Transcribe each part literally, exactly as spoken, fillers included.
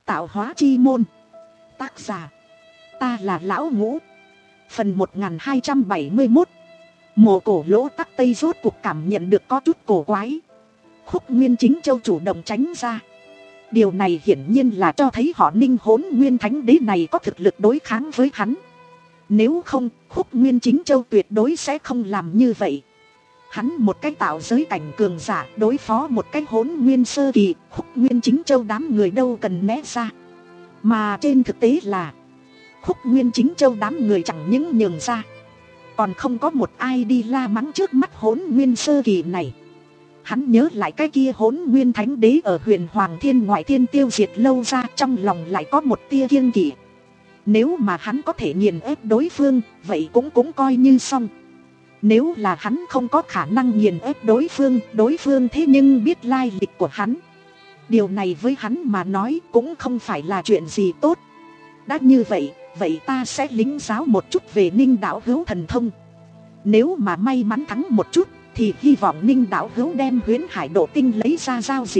Tạo hóa chi môn. Tác giả: ta là Lão Ngũ. Phần một nghìn hai trăm bảy mươi mốt. Mộ Cổ Lỗ Tắc Tây rốt cuộc cảm nhận được có chút cổ quái. Khúc Nguyên Chính Châu chủ động tránh ra. Điều này hiển nhiên là cho thấy họ Ninh Hỗn Nguyên Thánh Đế này có thực lực đối kháng với hắn. Nếu không, Khúc Nguyên Chính Châu tuyệt đối sẽ không làm như vậy. Hắn một cái tạo giới cảnh cường giả đối phó một cái Hỗn Nguyên sơ kỳ, Khúc Nguyên Chính Châu đám người đâu cần né ra. Mà trên thực tế là Khúc Nguyên Chính Châu đám người chẳng những nhường ra, còn không có một ai đi la mắng trước mắt Hỗn Nguyên sơ kỳ này. Hắn nhớ lại cái kia Hỗn Nguyên Thánh Đế ở Huyền Hoàng Thiên ngoại thiên tiêu diệt lâu ra, trong lòng lại có một tia kiêng kỵ. Nếu mà hắn có thể nghiền ép đối phương, vậy cũng cũng coi như xong. Nếu là hắn không có khả năng nghiền ép đối phương, đối phương thế nhưng biết lai lịch của hắn, điều này với hắn mà nói cũng không phải là chuyện gì tốt. Đã như vậy, vậy ta sẽ lĩnh giáo một chút về Ninh Đạo Hữu thần thông. Nếu mà may mắn thắng một chút, thì hy vọng Ninh Đạo Hữu đem Huyễn Hải Độ Tinh lấy ra giao dịch.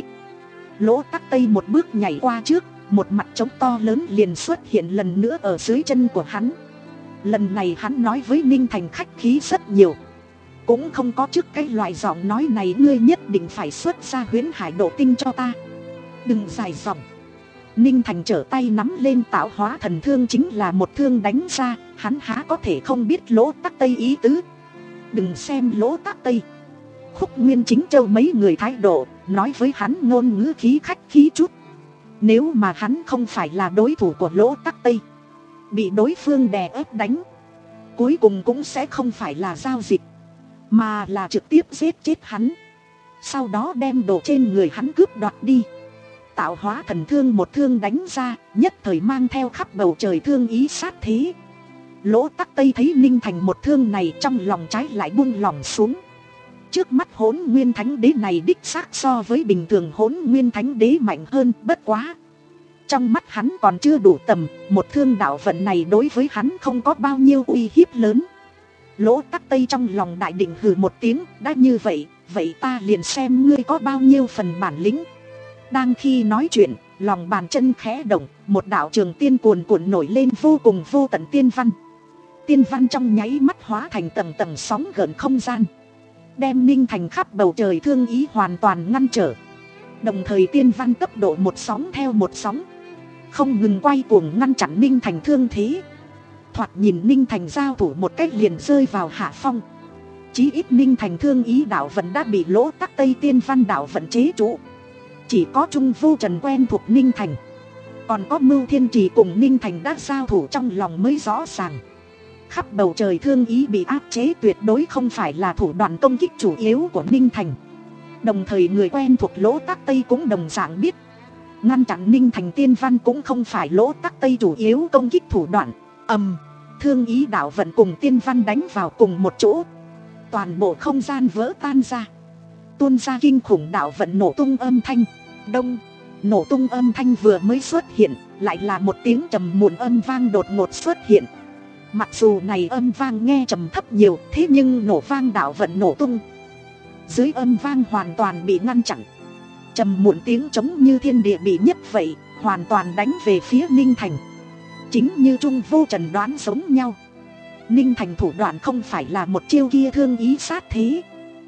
Lỗ Tắc Tây một bước nhảy qua trước, một mặt trống to lớn liền xuất hiện lần nữa ở dưới chân của hắn. Lần này hắn nói với Ninh Thành khách khí rất nhiều, cũng không có trước cái loại giọng nói này ngươi nhất định phải xuất ra Huyễn Hải Độ Tinh cho ta. Đừng dài dòng. Ninh Thành trở tay nắm lên Tạo Hóa Thần Thương chính là một thương đánh ra, hắn há có thể không biết Lỗ Tắc Tây ý tứ. Đừng xem Lỗ Tắc Tây, Khúc Nguyên Chính Châu mấy người thái độ, nói với hắn ngôn ngữ khí khách khí chút. Nếu mà hắn không phải là đối thủ của Lỗ Tắc Tây, bị đối phương đè ép đánh, cuối cùng cũng sẽ không phải là giao dịch, mà là trực tiếp giết chết hắn, sau đó đem đồ trên người hắn cướp đoạt đi. Tạo Hóa Thần Thương một thương đánh ra, nhất thời mang theo khắp bầu trời thương ý sát thế. Lỗ Tắc Tây thấy Ninh Thành một thương này, trong lòng trái lại buông lòng xuống. Trước mắt Hỗn Nguyên Thánh Đế này đích xác so với bình thường Hỗn Nguyên Thánh Đế mạnh hơn, bất quá trong mắt hắn còn chưa đủ tầm, một thương đạo vận này đối với hắn không có bao nhiêu uy hiếp lớn. Lỗ Tắc Tây trong lòng đại định hừ một tiếng, đã như vậy, vậy ta liền xem ngươi có bao nhiêu phần bản lĩnh. Đang khi nói chuyện, lòng bàn chân khẽ động, một đạo trường tiên cuồn cuộn nổi lên vô cùng vô tận tiên văn. Tiên văn trong nháy mắt hóa thành tầng tầng sóng gợn không gian, đem Ninh Thành khắp bầu trời thương ý hoàn toàn ngăn trở. Đồng thời tiên văn cấp độ một sóng theo một sóng, không ngừng quay cuồng ngăn chặn Ninh Thành thương thế. Thoạt nhìn Ninh Thành giao thủ một cách liền rơi vào hạ phong. Chí ít Ninh Thành thương ý đạo vận đã bị Lỗ Tắc Tây tiên văn đạo vận chế trụ. Chỉ có Trung Vô Trần quen thuộc Ninh Thành, còn có Mưu Thiên Trì cùng Ninh Thành đã giao thủ trong lòng mới rõ ràng. Khắp bầu trời thương ý bị áp chế tuyệt đối không phải là thủ đoạn công kích chủ yếu của Ninh Thành. Đồng thời người quen thuộc Lỗ Tắc Tây cũng đồng dạng biết, ngăn chặn Ninh Thành tiên văn cũng không phải Lỗ Tắc Tây chủ yếu công kích thủ đoạn. Ầm, thương ý đạo vận cùng tiên văn đánh vào cùng một chỗ, toàn bộ không gian vỡ tan ra, tuôn ra kinh khủng đạo vận nổ tung âm thanh. Đông, nổ tung âm thanh vừa mới xuất hiện, lại là một tiếng trầm muộn âm vang đột ngột xuất hiện. Mặc dù này âm vang nghe trầm thấp nhiều, thế nhưng nổ vang đạo vận nổ tung dưới âm vang hoàn toàn bị ngăn chặn. Trầm muộn tiếng trống như thiên địa bị nhấc vậy, hoàn toàn đánh về phía Ninh Thành. Chính như Trung Vô Trần đoán giống nhau, Ninh Thành thủ đoạn không phải là một chiêu kia thương ý sát thế,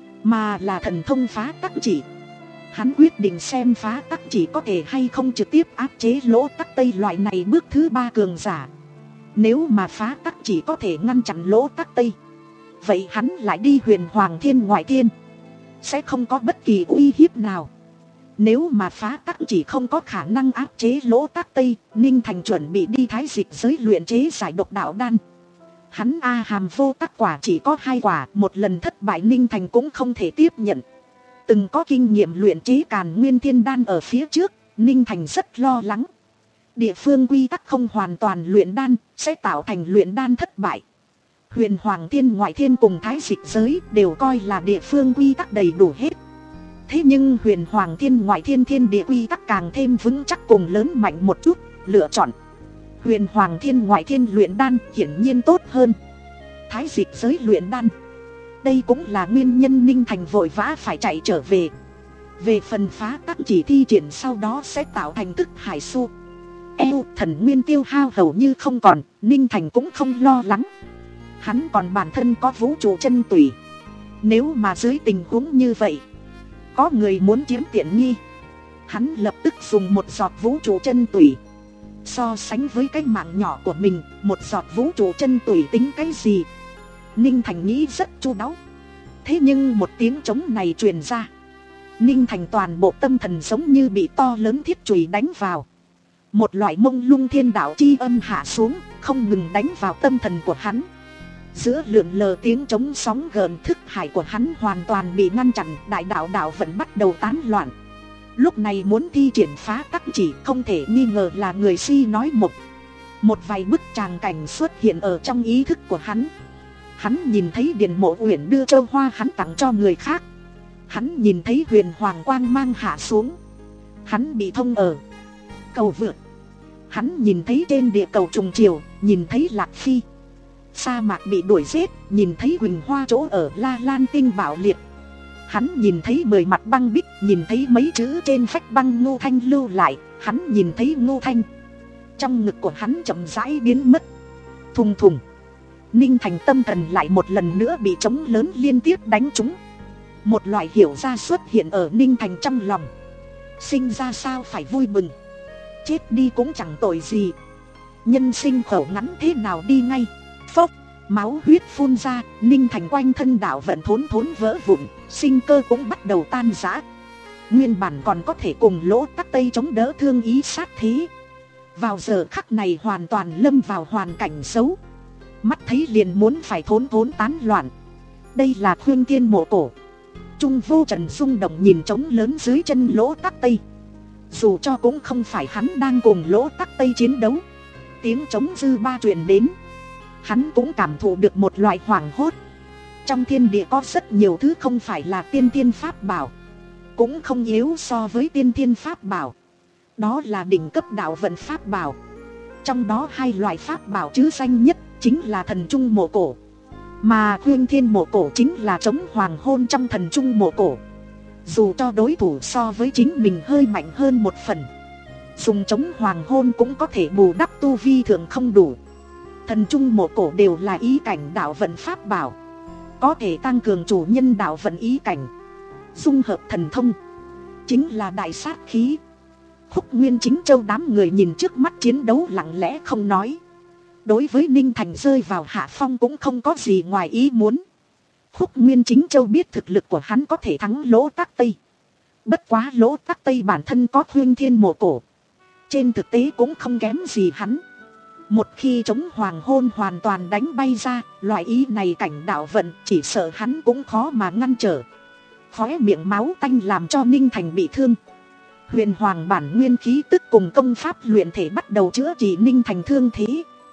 mà là thần thông phá tắc chỉ. Hắn quyết định xem phá tắc chỉ có thể hay không trực tiếp áp chế Lỗ Tắc Tây loại này bước thứ ba cường giả. Nếu mà phá tắc chỉ có thể ngăn chặn Lỗ Tắc Tây, vậy hắn lại đi Huyền Hoàng Thiên ngoại thiên, sẽ không có bất kỳ uy hiếp nào. Nếu mà phá tắc chỉ không có khả năng áp chế Lỗ Tắc Tây, Ninh Thành chuẩn bị đi Thái Dịch giới luyện chế giải độc đạo đan. Hắn A Hàm Vô Tắc quả chỉ có hai quả, một lần thất bại Ninh Thành cũng không thể tiếp nhận. Từng có kinh nghiệm luyện chế Càn Nguyên Thiên đan ở phía trước, Ninh Thành rất lo lắng. Địa phương quy tắc không hoàn toàn luyện đan, sẽ tạo thành luyện đan thất bại. Huyền Hoàng Thiên ngoại thiên cùng Thái Dịch giới đều coi là địa phương quy tắc đầy đủ hết. Thế nhưng Huyền Hoàng Thiên ngoại thiên thiên địa quy tắc càng thêm vững chắc cùng lớn mạnh một chút, lựa chọn Huyền Hoàng Thiên ngoại thiên luyện đan hiển nhiên tốt hơn Thái Dịch giới luyện đan. Đây cũng là nguyên nhân Ninh Thành vội vã phải chạy trở về. Về phần phá tắc chỉ thi triển sau đó sẽ tạo thành Tức Hải Xu, eo, thần nguyên tiêu hao hầu như không còn, Ninh Thành cũng không lo lắng. Hắn còn bản thân có vũ trụ chân tủy. Nếu mà dưới tình huống như vậy, có người muốn chiếm tiện nghi, hắn lập tức dùng một giọt vũ trụ chân tủy. So sánh với cái mạng nhỏ của mình, một giọt vũ trụ chân tủy tính cái gì? Ninh Thành nghĩ rất chu đáo. Thế nhưng một tiếng trống này truyền ra, Ninh Thành toàn bộ tâm thần giống như bị to lớn thiết chùy đánh vào. Một loại mông lung thiên đạo chi âm hạ xuống, không ngừng đánh vào tâm thần của hắn. Giữa lượn lờ tiếng trống sóng gợn, thức hải của hắn hoàn toàn bị ngăn chặn, đại đạo đạo vẫn bắt đầu tán loạn. Lúc này muốn thi triển phá tắc chỉ không thể nghi ngờ là người si nói mộng. Một vài bức tràng cảnh xuất hiện ở trong ý thức của hắn. Hắn nhìn thấy Điền Mộ Uyển đưa châu hoa hắn tặng cho người khác. Hắn nhìn thấy huyền hoàng quang mang hạ xuống. Hắn bị thông ở cầu vượt. Hắn nhìn thấy trên địa cầu trùng triều, nhìn thấy Lạc Phi. Sa mạc bị đuổi giết, nhìn thấy Huỳnh Hoa chỗ ở La Lan Tinh bạo liệt. Hắn nhìn thấy mười mặt băng bích, nhìn thấy mấy chữ trên phách băng Ngô Thanh lưu lại. Hắn nhìn thấy Ngô Thanh. Trong ngực của hắn chậm rãi biến mất. Thùng thùng. Ninh Thành tâm thần lại một lần nữa bị trống lớn liên tiếp đánh trúng. Một loại hiểu ra xuất hiện ở Ninh Thành trong lòng. Sinh ra sao phải vui mừng, chết đi cũng chẳng tội gì. Nhân sinh khẩu ngắn thế nào đi ngay. Phốc, máu huyết phun ra, Ninh Thành quanh thân đạo vận thốn thốn vỡ vụn, sinh cơ cũng bắt đầu tan rã. Nguyên bản còn có thể cùng Lỗ Tắc Tây chống đỡ thương ý sát thế, vào giờ khắc này hoàn toàn lâm vào hoàn cảnh xấu. Mắt thấy liền muốn phải thốn thốn tán loạn. Đây là Khuyên Thiên Mộ Cổ. Trung Vô Trần rung động nhìn trống lớn dưới chân Lỗ Tắc Tây. Dù cho cũng không phải hắn đang cùng Lỗ Tắc Tây chiến đấu. Tiếng trống dư ba truyền đến, hắn cũng cảm thụ được một loại hoảng hốt. Trong thiên địa có rất nhiều thứ không phải là tiên thiên pháp bảo, cũng không yếu so với tiên thiên pháp bảo. Đó là đỉnh cấp đạo vận pháp bảo. Trong đó hai loại pháp bảo chứ danh nhất chính là Thần Trung Mộ Cổ, mà Khuyên Thiên Mộ Cổ chính là trống hoàng hôn trong Thần Trung Mộ Cổ. Dù cho đối thủ so với chính mình hơi mạnh hơn một phần, dùng trống hoàng hôn cũng có thể bù đắp tu vi thường không đủ. Thần Trung Mộ Cổ đều là ý cảnh đạo vận pháp bảo, có thể tăng cường chủ nhân đạo vận ý cảnh, dung hợp thần thông, chính là đại sát khí. Khúc Nguyên Chính Châu đám người nhìn trước mắt chiến đấu lặng lẽ không nói. Đối với Ninh Thành rơi vào hạ phong cũng không có gì ngoài ý muốn. Khúc Nguyên Chính Châu biết thực lực của hắn có thể thắng Lỗ Tắc Tây. Bất quá Lỗ Tắc Tây bản thân có Khuyên Thiên Mộ Cổ, trên thực tế cũng không kém gì hắn. Một khi trống hoàng hôn hoàn toàn đánh bay ra, loại ý này cảnh đạo vận chỉ sợ hắn cũng khó mà ngăn trở. Khóe miệng máu tanh làm cho Ninh Thành bị thương. Huyền hoàng bản nguyên khí tức cùng công pháp luyện thể bắt đầu chữa trị Ninh Thành thương thế.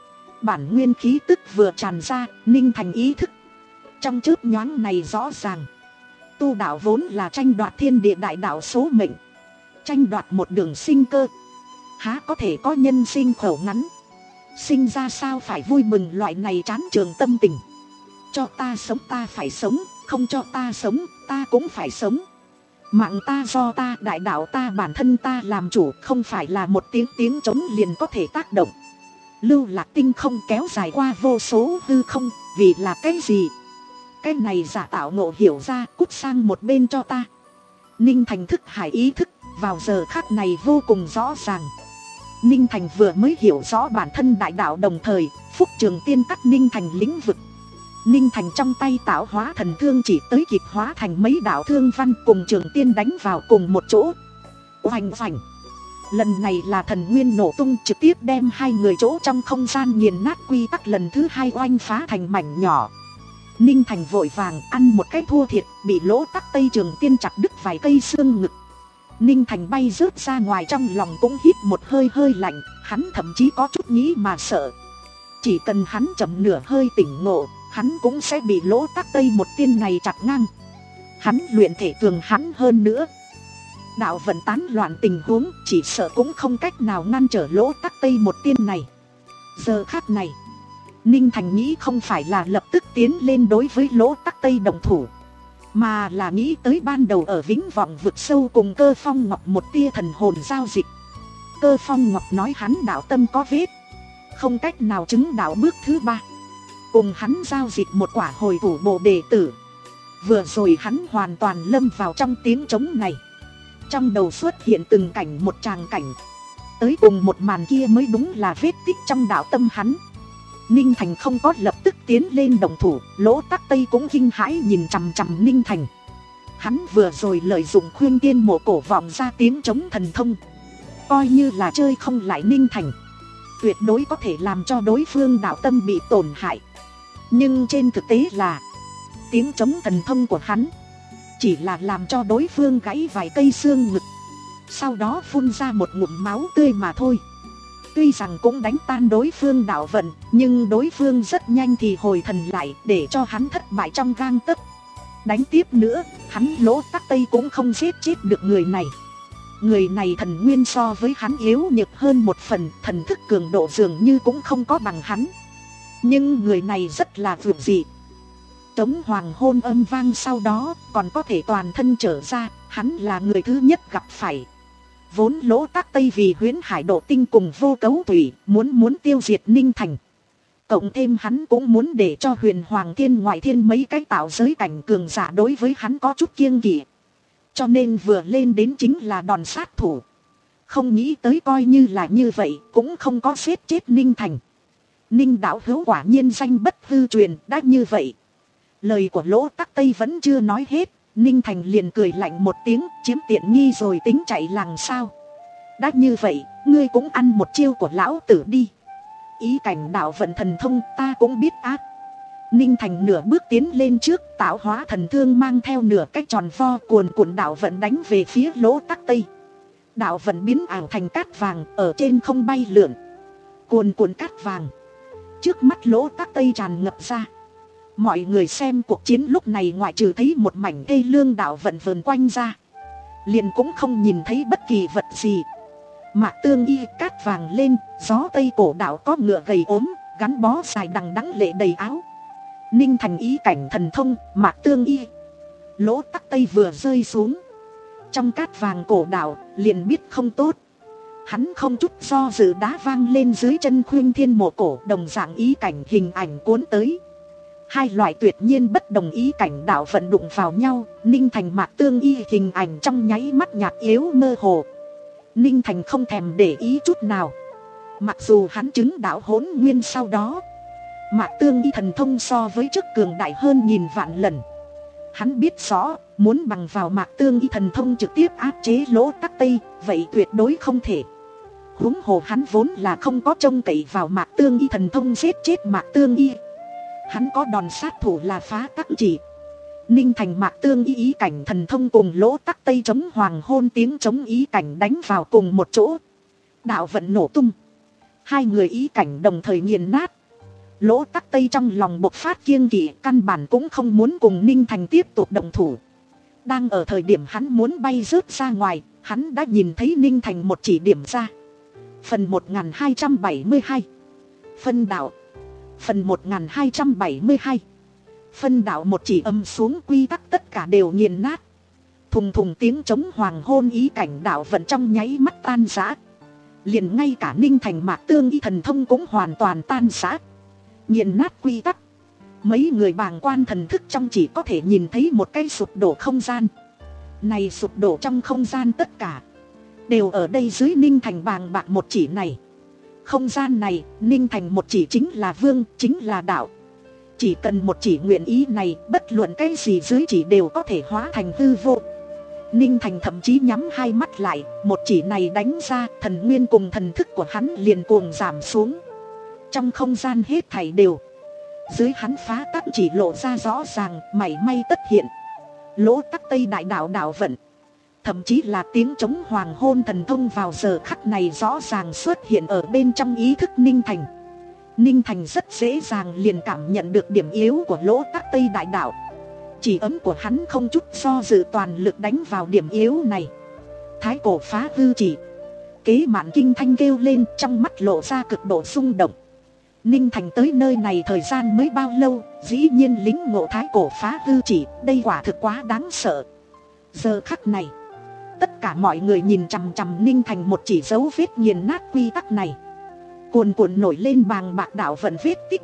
Bản nguyên khí tức vừa tràn ra, Ninh Thành ý thức trong chớp nhoáng này rõ ràng. Tu đạo vốn là tranh đoạt thiên địa đại đạo số mệnh, tranh đoạt một đường sinh cơ, há có thể có nhân sinh khẩu ngắn. Sinh ra sao phải vui mừng loại này chán trường tâm tình. Cho ta sống ta phải sống, không cho ta sống ta cũng phải sống. Mạng ta do ta, đại đạo ta, bản thân ta làm chủ, không phải là một tiếng tiếng trống liền có thể tác động. Lưu Lạc tinh không kéo dài qua vô số hư không, vì là cái gì? Cái này giả tạo ngộ hiểu ra, cút sang một bên cho ta. Ninh Thành thức hải ý thức, vào giờ khắc này vô cùng rõ ràng. Ninh Thành vừa mới hiểu rõ bản thân đại đạo, đồng thời Phúc Trường Tiên cắt Ninh Thành lĩnh vực. Ninh Thành trong tay tạo hóa thần thương chỉ tới kịp hóa thành mấy đạo thương văn cùng Trường Tiên đánh vào cùng một chỗ. Oanh oanh. Lần này là thần nguyên nổ tung, trực tiếp đem hai người chỗ trong không gian nghiền nát, quy tắc lần thứ hai oanh phá thành mảnh nhỏ. Ninh Thành vội vàng ăn một cái thua thiệt, bị Lỗ Tắc Tây Trường Tiên chặt đứt vài cây xương ngực. Ninh Thành bay rớt ra ngoài, trong lòng cũng hít một hơi hơi lạnh, hắn thậm chí có chút nghĩ mà sợ. Chỉ cần hắn chậm nửa hơi tỉnh ngộ, hắn cũng sẽ bị Lỗ Tắc Tây một tiên này chặt ngang. Hắn luyện thể cường hắn hơn nữa, đạo vận tán loạn tình huống chỉ sợ cũng không cách nào ngăn trở Lỗ Tắc Tây một tiên này. Giờ khắc này, Ninh Thành nghĩ không phải là lập tức tiến lên đối với Lỗ Tắc Tây đồng thủ, mà là nghĩ tới ban đầu ở Vĩnh Vọng vực sâu cùng Cơ Phong Ngọc một tia thần hồn giao dịch. Cơ Phong Ngọc nói hắn đạo tâm có vết, không cách nào chứng đạo bước thứ ba. Cùng hắn giao dịch một quả hồi thủ bộ đệ tử. Vừa rồi hắn hoàn toàn lâm vào trong tiếng trống này. Trong đầu xuất hiện từng cảnh một tràng cảnh. Tới cùng một màn kia mới đúng là vết tích trong đạo tâm hắn. Ninh Thành không có lập tức tiến lên đồng thủ. Lỗ Tắc Tây cũng kinh hãi nhìn chằm chằm Ninh Thành. Hắn vừa rồi lợi dụng khuyên tiên mộ cổ vọng ra tiếng trống thần thông. Coi như là chơi không lại Ninh Thành, tuyệt đối có thể làm cho đối phương đạo tâm bị tổn hại. Nhưng trên thực tế là tiếng trống thần thông của hắn chỉ là làm cho đối phương gãy vài cây xương ngực, sau đó phun ra một ngụm máu tươi mà thôi. Tuy rằng cũng đánh tan đối phương đạo vận, nhưng đối phương rất nhanh thì hồi thần lại, để cho hắn thất bại trong gang tấc. Đánh tiếp nữa, hắn Lỗ Tắc Tây cũng không giết chết được người này. Người này thần nguyên so với hắn yếu nhược hơn một phần, thần thức cường độ dường như cũng không có bằng hắn. Nhưng người này rất là vượt dị. Trống hoàng hôn âm vang sau đó còn có thể toàn thân trở ra, hắn là người thứ nhất gặp phải. Vốn Lỗ Tắc Tây vì Huyễn Hải Độ Tinh cùng Vô Cấu Thủy muốn muốn tiêu diệt Ninh Thành. Cộng thêm hắn cũng muốn để cho Huyền Hoàng Thiên Ngoại Thiên mấy cái tạo giới cảnh cường giả đối với hắn có chút kiêng kỵ. Cho nên vừa lên đến chính là đòn sát thủ. Không nghĩ tới coi như là như vậy cũng không có giết chết Ninh Thành. Ninh đạo hữu quả nhiên danh bất hư truyền. Đã như vậy, lời của Lỗ Tắc Tây vẫn chưa nói hết, Ninh Thành liền cười lạnh một tiếng, chiếm tiện nghi rồi tính chạy làng sao. Đã như vậy, ngươi cũng ăn một chiêu của lão tử đi. Ý cảnh đạo vận thần thông ta cũng biết ác. Ninh Thành nửa bước tiến lên trước, tạo hóa thần thương mang theo nửa cái tròn vo cuồn cuộn đạo vận đánh về phía Lỗ Tắc Tây. Đạo vận biến ảo thành cát vàng, ở trên không bay lượn. Cuồn cuộn cát vàng trước mắt Lỗ Tắc Tây tràn ngập ra. Mọi người xem cuộc chiến lúc này ngoại trừ thấy một mảnh cây lương đạo vận vờn quanh ra, liền cũng không nhìn thấy bất kỳ vật gì. Mạc Tương Y cát vàng lên, gió tây cổ đạo có ngựa gầy ốm, gắn bó dài đằng đẵng lệ đầy áo. Ninh Thành ý cảnh thần thông, Mạc Tương Y. Lỗ Tắc Tây vừa rơi xuống trong cát vàng cổ đạo, liền biết không tốt. Hắn không chút do dự đá vang lên dưới chân khuyên thiên mộ cổ, đồng dạng ý cảnh hình ảnh cuốn tới. Hai loại tuyệt nhiên bất đồng ý cảnh đạo vận đụng vào nhau, Ninh Thành Mạc Tương Y hình ảnh trong nháy mắt nhạt yếu mơ hồ. Ninh Thành không thèm để ý chút nào. Mặc dù hắn chứng đạo hỗn nguyên sau đó, Mạc Tương Y thần thông so với trước cường đại hơn nghìn vạn lần. Hắn biết rõ, muốn bằng vào Mạc Tương Y thần thông trực tiếp áp chế Lỗ Tắc Tây, vậy tuyệt đối không thể. Huống hồ hắn vốn là không có trông cậy vào Mạc Tương Y thần thông giết chết Mạc Tương Y. Hắn có đòn sát thủ là phá tắc chỉ. Ninh Thành Mạc Tương Y ý cảnh thần thông cùng Lỗ Tắc Tây chống hoàng hôn tiếng chống ý cảnh đánh vào cùng một chỗ. Đạo vận nổ tung. Hai người ý cảnh đồng thời nghiền nát. Lỗ Tắc Tây trong lòng bộc phát kiêng kỵ, căn bản cũng không muốn cùng Ninh Thành tiếp tục động thủ. Đang ở thời điểm hắn muốn bay rớt ra ngoài, hắn đã nhìn thấy Ninh Thành một chỉ điểm ra. Phần một nghìn hai trăm bảy mươi hai. Phân đạo. Phần một nghìn hai trăm bảy mươi hai. Phân đạo một chỉ âm xuống, quy tắc tất cả đều nghiền nát. Thùng thùng tiếng chống hoàng hôn ý cảnh đạo vận trong nháy mắt tan rã. Liền ngay cả Ninh Thành Mạc Tương Y thần thông cũng hoàn toàn tan rã. Nghiền nát quy tắc. Mấy người bàng quan thần thức trong chỉ có thể nhìn thấy một cái sụp đổ không gian. Này sụp đổ trong không gian tất cả đều ở đây dưới Ninh Thành bàng bạc một chỉ này. Không gian này, Ninh Thành một chỉ chính là vương, chính là đạo. Chỉ cần một chỉ nguyện ý này, bất luận cái gì dưới chỉ đều có thể hóa thành hư vô. Ninh Thành thậm chí nhắm hai mắt lại, một chỉ này đánh ra, thần nguyên cùng thần thức của hắn liền cuồng giảm xuống. Trong không gian hết thảy đều dưới hắn phá tắc chỉ lộ ra rõ ràng, mảy may tất hiện. Lỗ Tắc Tây đại đạo đạo vận, thậm chí là tiếng chống hoàng hôn thần thông vào giờ khắc này rõ ràng xuất hiện ở bên trong ý thức Ninh Thành. Ninh Thành rất dễ dàng liền cảm nhận được điểm yếu của Lỗ Tắc Tây đại đạo. Chỉ ấm của hắn không chút do dự toàn lực đánh vào điểm yếu này. Thái cổ phá hư chỉ. Kế Mạn Kinh thanh kêu lên, trong mắt lộ ra cực độ xung động. Ninh Thành tới nơi này thời gian mới bao lâu, dĩ nhiên lính ngộ thái cổ phá hư chỉ, đây quả thực quá đáng sợ. Giờ khắc này, Tất cả mọi người nhìn chằm chằm Ninh Thành một chỉ dấu vết nghiền nát quy tắc này. Cuồn cuộn nổi lên bàng bạc đạo vận vết tích.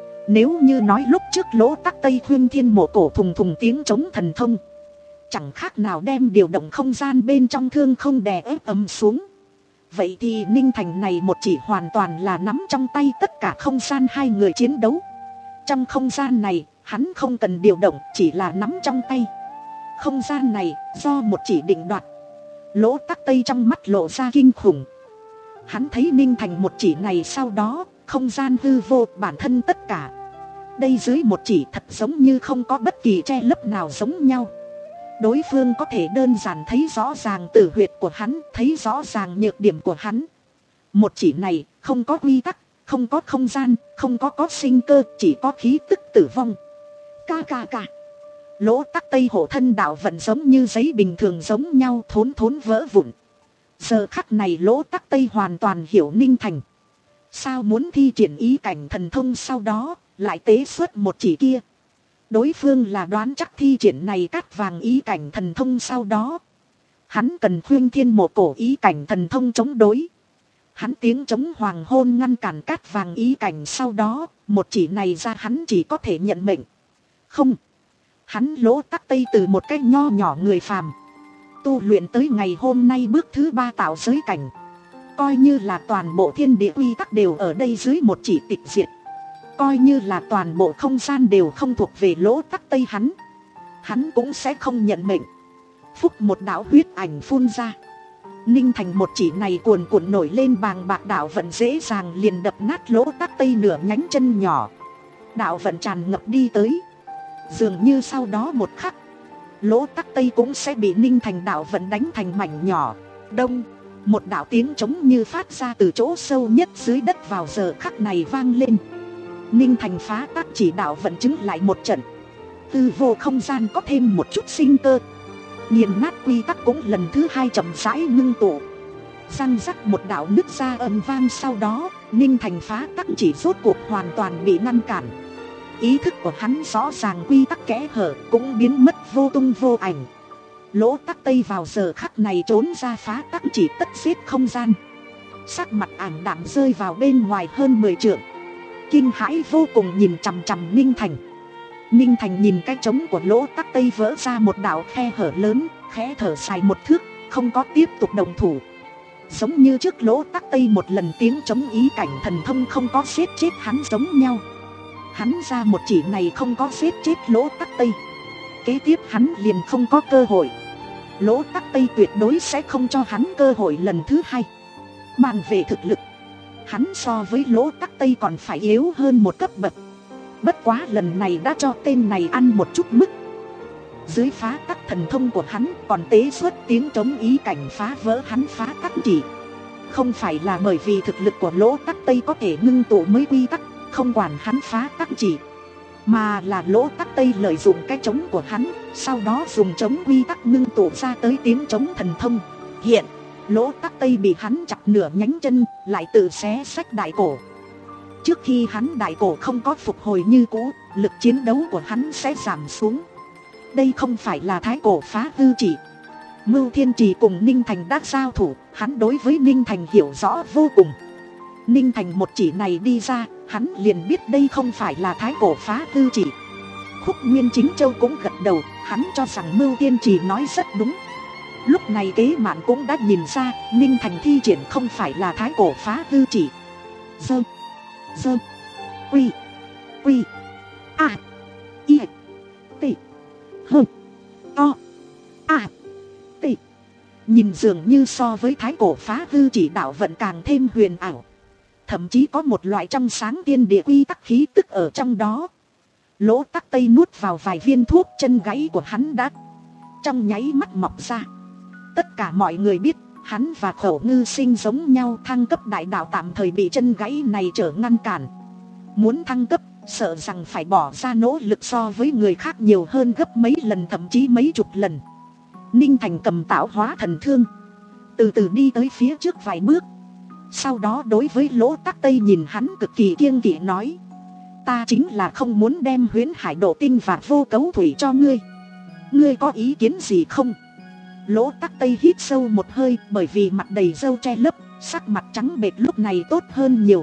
Nếu như nói lúc trước lỗ tắc Tây Khuyên Thiên Mộ Cổ thùng thùng tiếng chống thần thông, chẳng khác nào đem điều động không gian bên trong thương không đè ép ấm xuống. Vậy thì Ninh Thành này một chỉ hoàn toàn là nắm trong tay tất cả không gian hai người chiến đấu. Trong không gian này, hắn không cần điều động, chỉ là nắm trong tay. Không gian này, do một chỉ định đoạt. Lỗ tắc Tây trong mắt lộ ra kinh khủng. Hắn thấy Ninh Thành một chỉ này sau đó, không gian hư vô bản thân tất cả. Đây dưới một chỉ thật giống như không có bất kỳ che lấp nào giống nhau. Đối phương có thể đơn giản thấy rõ ràng tử huyệt của hắn, thấy rõ ràng nhược điểm của hắn. Một chỉ này không có quy tắc, không có không gian, không có có sinh cơ, chỉ có khí tức tử vong. Ca ca ca. Lỗ tắc Tây hộ thân đạo vận giống như giấy bình thường giống nhau thốn thốn vỡ vụn. Giờ khắc này lỗ tắc Tây hoàn toàn hiểu Ninh Thành sao muốn thi triển ý cảnh thần thông, sau đó lại tế xuất một chỉ kia. Đối phương là đoán chắc thi triển này cát vàng ý cảnh thần thông, sau đó hắn cần Khuyên Thiên Mộ Cổ ý cảnh thần thông chống đối. Hắn tiếng chống hoàng hôn ngăn cản cát vàng ý cảnh, sau đó một chỉ này ra hắn chỉ có thể nhận mệnh. Không, hắn lỗ tắc Tây từ một cái nho nhỏ người phàm tu luyện tới ngày hôm nay bước thứ ba tạo giới cảnh, coi như là toàn bộ thiên địa quy tắc đều ở đây dưới một chỉ tịch diệt, coi như là toàn bộ không gian đều không thuộc về lỗ tắc Tây hắn, hắn cũng sẽ không nhận mệnh. Phúc một đạo huyết ảnh phun ra. Ninh Thành một chỉ này cuồn cuộn nổi lên bàng bạc đạo vận dễ dàng liền đập nát lỗ tắc Tây nửa nhánh chân nhỏ. Đạo vận tràn ngập đi tới. Dường như sau đó một khắc, lỗ tắc Tây cũng sẽ bị Ninh Thành đạo vận đánh thành mảnh nhỏ. Đông, một đạo tiếng trống như phát ra từ chỗ sâu nhất dưới đất vào giờ khắc này vang lên. Ninh Thành phá tác chỉ đạo vận chứng lại một trận. Tư vô không gian có thêm một chút sinh cơ. Nghiền nát quy tắc cũng lần thứ hai chậm rãi ngưng tụ. Răng rắc một đạo nứt ra âm vang, sau đó Ninh Thành phá tắc chỉ rốt cuộc hoàn toàn bị ngăn cản. Ý thức của hắn rõ ràng quy tắc kẽ hở cũng biến mất vô tung vô ảnh. Lỗ tắc Tây vào giờ khắc này trốn ra phá tắc chỉ tất giết không gian. Sắc mặt ảm đạm rơi vào bên ngoài hơn mười trượng. Kinh hãi vô cùng nhìn chằm chằm Ninh Thành. Ninh Thành nhìn cái trống của lỗ tắc Tây vỡ ra một đạo khe hở lớn, khẽ thở dài một thước, không có tiếp tục động thủ. Giống như trước lỗ tắc Tây một lần tiếng trống ý cảnh thần thông không có giết chết hắn giống nhau. Hắn ra một chỉ này không có giết chết lỗ tắc Tây, kế tiếp hắn liền không có cơ hội. Lỗ tắc Tây tuyệt đối sẽ không cho hắn cơ hội lần thứ hai. Bàn về thực lực, hắn so với lỗ tắc Tây còn phải yếu hơn một cấp bậc. Bất quá lần này đã cho tên này ăn một chút mức. Dưới phá tắc thần thông của hắn còn tế xuất tiếng trống ý cảnh phá vỡ hắn phá tắc chỉ. Không phải là bởi vì thực lực của lỗ tắc Tây có thể ngưng tụ mới quy tắc, không quản hắn phá tắc chỉ, mà là lỗ tắc Tây lợi dụng cái trống của hắn, sau đó dùng trống quy tắc ngưng tụ ra tới tiếng trống thần thông. Hiện lỗ tắc Tây bị hắn chặt nửa nhánh chân, lại tự xé sách đại cổ. Trước khi hắn đại cổ không có phục hồi như cũ, lực chiến đấu của hắn sẽ giảm xuống. Đây không phải là thái cổ phá hư chỉ. Mưu Thiên Trì cùng Ninh Thành đã giao thủ, hắn đối với Ninh Thành hiểu rõ vô cùng. Ninh Thành một chỉ này đi ra, hắn liền biết đây không phải là thái cổ phá hư chỉ. Khúc Nguyên Chính Châu cũng gật đầu, hắn cho rằng Mưu Thiên Trì nói rất đúng. Lúc này Kế Mạn cũng đã nhìn ra, Ninh Thành thi triển không phải là thái cổ phá hư chỉ. Dơ, dơ, quy, quy, a, i, t, hơ, to, a, t. Nhìn dường như so với thái cổ phá hư chỉ đạo vận càng thêm huyền ảo. Thậm chí có một loại trong sáng tiên địa quy tắc khí tức ở trong đó. Lỗ tắc Tây nuốt vào vài viên thuốc, chân gãy của hắn đã trong nháy mắt mọc ra. Tất cả mọi người biết hắn và Khẩu Ngư Sinh giống nhau, thăng cấp đại đạo tạm thời bị chân gãy này trở ngăn cản. Muốn thăng cấp, sợ rằng phải bỏ ra nỗ lực so với người khác nhiều hơn gấp mấy lần, thậm chí mấy chục lần. Ninh Thành cầm tạo hóa thần thương, từ từ đi tới phía trước vài bước. Sau đó đối với lỗ tắc Tây nhìn hắn cực kỳ kiêng kỵ nói: ta chính là không muốn đem Huyễn Hải Độ Tinh và Vô Cấu Thủy cho ngươi. Ngươi có ý kiến gì không? Lỗ Tắc Tây hít sâu một hơi, bởi vì mặt đầy râu che lấp, sắc mặt trắng bệch lúc này tốt hơn nhiều.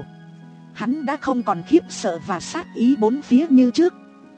Hắn đã không còn khiếp sợ và sát ý bốn phía như trước,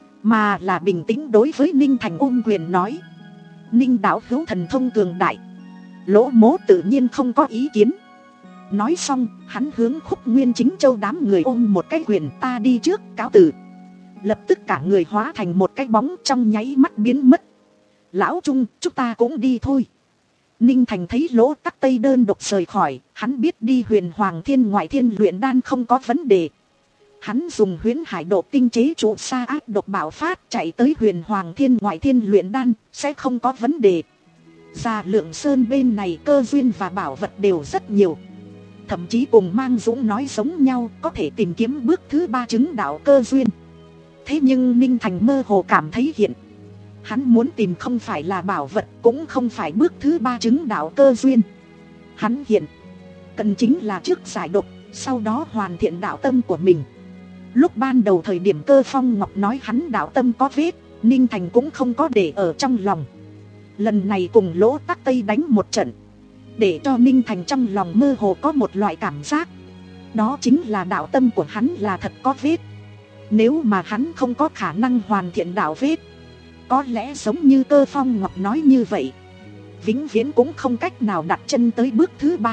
mà là bình tĩnh đối với Ninh Thành ôm quyền nói: Ninh đạo hữu thần thông cường đại, Lỗ mỗ tự nhiên không có ý kiến. Nói xong, hắn hướng Khúc Nguyên Chính Châu đám người ôm một cái quyền: ta đi trước, cáo từ. Lập tức cả người hóa thành một cái bóng trong nháy mắt biến mất. Lão Trung, chúng ta cũng đi thôi. Ninh Thành thấy Lỗ Tắc Tây đơn độc rời khỏi, hắn biết đi Huyền Hoàng Thiên Ngoại Thiên luyện đan không có vấn đề. Hắn dùng Huyễn Hải Độ tinh chế trụ sa ác độc bạo phát, chạy tới Huyền Hoàng Thiên Ngoại Thiên luyện đan sẽ không có vấn đề. Già Lượng Sơn bên này cơ duyên và bảo vật đều rất nhiều, thậm chí cùng Mang Dũng nói giống nhau, có thể tìm kiếm bước thứ ba chứng đạo cơ duyên. Thế nhưng Ninh Thành mơ hồ cảm thấy hiện hắn muốn tìm không phải là bảo vật, cũng không phải bước thứ ba chứng đạo cơ duyên. Hắn hiện cần chính là trước giải độc, sau đó hoàn thiện đạo tâm của mình. Lúc ban đầu thời điểm Cơ Phong Ngọc nói hắn đạo tâm có vết, Ninh Thành cũng không có để ở trong lòng. Lần này cùng Lỗ Tắc Tây đánh một trận, để cho Ninh Thành trong lòng mơ hồ có một loại cảm giác, đó chính là đạo tâm của hắn là thật có vết. Nếu mà hắn không có khả năng hoàn thiện đạo vết, có lẽ giống như Cơ Phong Ngọc nói như vậy, vĩnh viễn cũng không cách nào đặt chân tới bước thứ ba.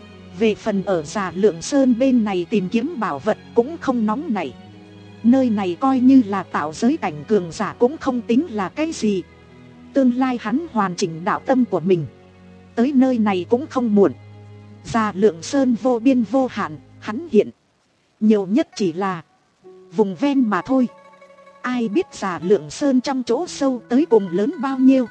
Về phần ở Già Lượng Sơn bên này tìm kiếm bảo vật cũng không nóng nảy. Nơi này coi như là tạo giới cảnh cường giả cũng không tính là cái gì. Tương lai hắn hoàn chỉnh đạo tâm của mình, tới nơi này cũng không muộn. Già Lượng Sơn vô biên vô hạn, hắn hiện nhiều nhất chỉ là vùng ven mà thôi. Ai biết Già Lượng Sơn trong chỗ sâu tới cùng lớn bao nhiêu?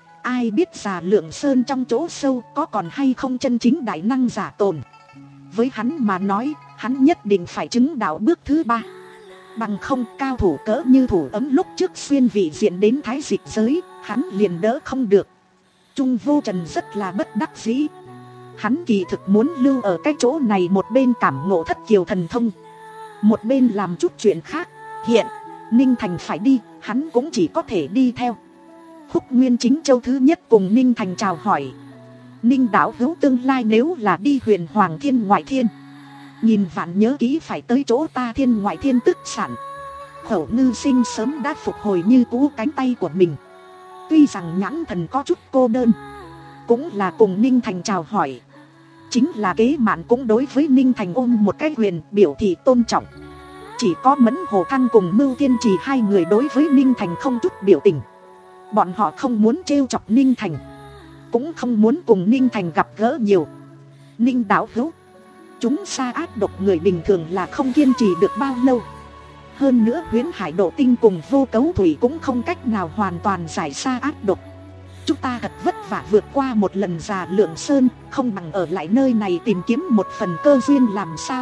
Ai biết Già Lượng Sơn trong chỗ sâu có còn hay không chân chính đại năng giả tồn? Với hắn mà nói, hắn nhất định phải chứng đạo bước thứ ba. Bằng không cao thủ cỡ như Thủ Ấm lúc trước xuyên vị diện đến Thái Dịch giới, hắn liền đỡ không được. Trung Vô Trần rất là bất đắc dĩ. Hắn kỳ thực muốn lưu ở cái chỗ này, một bên cảm ngộ thất kiều thần thông, một bên làm chút chuyện khác. Hiện Ninh Thành phải đi, hắn cũng chỉ có thể đi theo. Khúc Nguyên Chính Châu thứ nhất cùng Ninh Thành chào hỏi: Ninh đạo hữu tương lai nếu là đi Huyền Hoàng Thiên Ngoại Thiên, nhìn vạn nhớ kỹ phải tới chỗ ta Thiên Ngoại Thiên tức sản. Khẩu Ngư Sinh sớm đã phục hồi như cũ cánh tay của mình. Tuy rằng nhãn thần có chút cô đơn, cũng là cùng Ninh Thành chào hỏi. Chính là Kế Mạn cũng đối với Ninh Thành ôm một cái quyền biểu thị tôn trọng. Chỉ có Mẫn Hồ Thăng cùng Mưu Thiên Trì hai người đối với Ninh Thành không chút biểu tình. Bọn họ không muốn trêu chọc Ninh Thành, cũng không muốn cùng Ninh Thành gặp gỡ nhiều. Ninh đạo hữu, chúng sa ác độc người bình thường là không kiên trì được bao lâu. Hơn nữa Huyễn Hải Độ tinh cùng Vô Cấu Thủy cũng không cách nào hoàn toàn giải sa ác độc. Chúng ta thật vất vả vượt qua một lần Già Lượng Sơn, không bằng ở lại nơi này tìm kiếm một phần cơ duyên làm sao?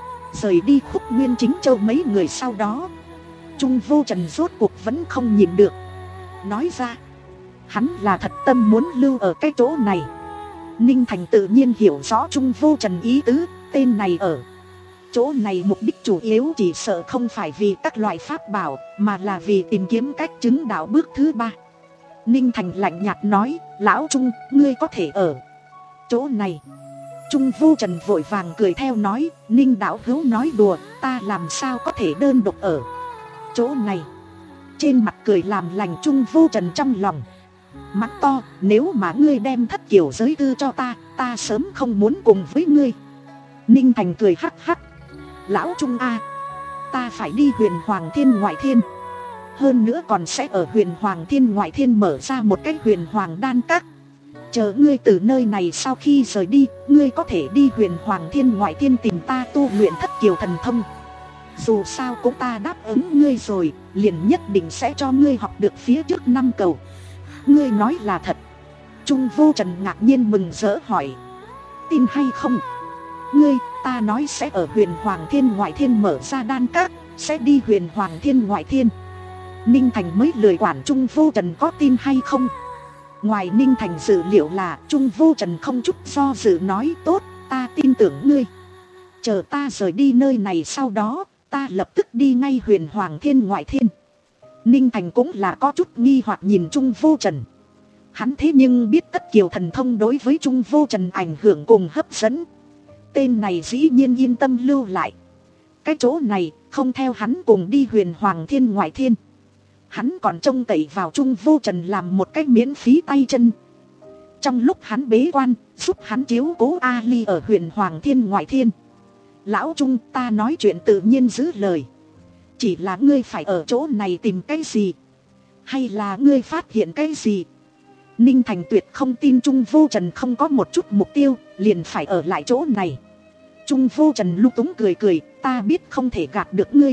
Rời đi Khúc Nguyên Chính Châu mấy người sau đó, Trung Vô Trần rốt cuộc vẫn không nhìn được, nói ra hắn là thật tâm muốn lưu ở cái chỗ này. Ninh Thành tự nhiên hiểu rõ Trung Vô Trần ý tứ, tên này ở chỗ này mục đích chủ yếu chỉ sợ không phải vì các loại pháp bảo, mà là vì tìm kiếm cách chứng đạo bước thứ ba. Ninh Thành lạnh nhạt nói: Lão Trung, ngươi có thể ở chỗ này. Trung Vô Trần vội vàng cười theo nói: Ninh đạo hữu nói đùa, ta làm sao có thể đơn độc ở chỗ này. Trên mặt cười làm lành Trung Vô Trần trong lòng mắt to: nếu mà ngươi đem thất kiều giới thư cho ta, ta sớm không muốn cùng với ngươi. Ninh Thành cười hắc hắc: Lão Trung a, ta phải đi Huyền Hoàng Thiên Ngoại Thiên, hơn nữa còn sẽ ở Huyền Hoàng Thiên Ngoại Thiên mở ra một cái Huyền Hoàng Đan Các. Chờ ngươi từ nơi này sau khi rời đi, ngươi có thể đi Huyền Hoàng Thiên Ngoại Thiên tìm ta tu luyện thất kiều thần thông. Dù sao cũng ta đáp ứng ngươi rồi, liền nhất định sẽ cho ngươi học được phía trước năm cầu. Ngươi nói là thật? Trung Vô Trần ngạc nhiên mừng rỡ hỏi: tin hay không? Ngươi, ta nói sẽ ở Huyền Hoàng Thiên Ngoại Thiên mở ra đan các, sẽ đi Huyền Hoàng Thiên Ngoại Thiên. Ninh Thành mới lười quản Trung Vô Trần có tin hay không. Ngoài Ninh Thành dự liệu là Trung Vô Trần không chút do dự nói: tốt, ta tin tưởng ngươi. Chờ ta rời đi nơi này sau đó, ta lập tức đi ngay Huyền Hoàng Thiên Ngoại Thiên. Ninh Thành cũng là có chút nghi hoặc nhìn Trung Vô Trần. Hắn thế nhưng biết Tất Kiều thần thông đối với Trung Vô Trần ảnh hưởng cùng hấp dẫn. Tên này dĩ nhiên yên tâm lưu lại. Cái chỗ này không theo hắn cùng đi Huyền Hoàng Thiên ngoại thiên. Hắn còn trông cậy vào Trung Vô Trần làm một cách miễn phí tay chân. Trong lúc hắn bế quan, giúp hắn chiếu cố Ali ở Huyền Hoàng Thiên ngoại thiên. Lão Trung, ta nói chuyện tự nhiên giữ lời. Chỉ là ngươi phải ở chỗ này tìm cái gì? Hay là ngươi phát hiện cái gì? Ninh Thành tuyệt không tin Trung Vô Trần không có một chút mục tiêu, liền phải ở lại chỗ này. Trung Vô Trần lung túng cười cười, ta biết không thể gạt được ngươi.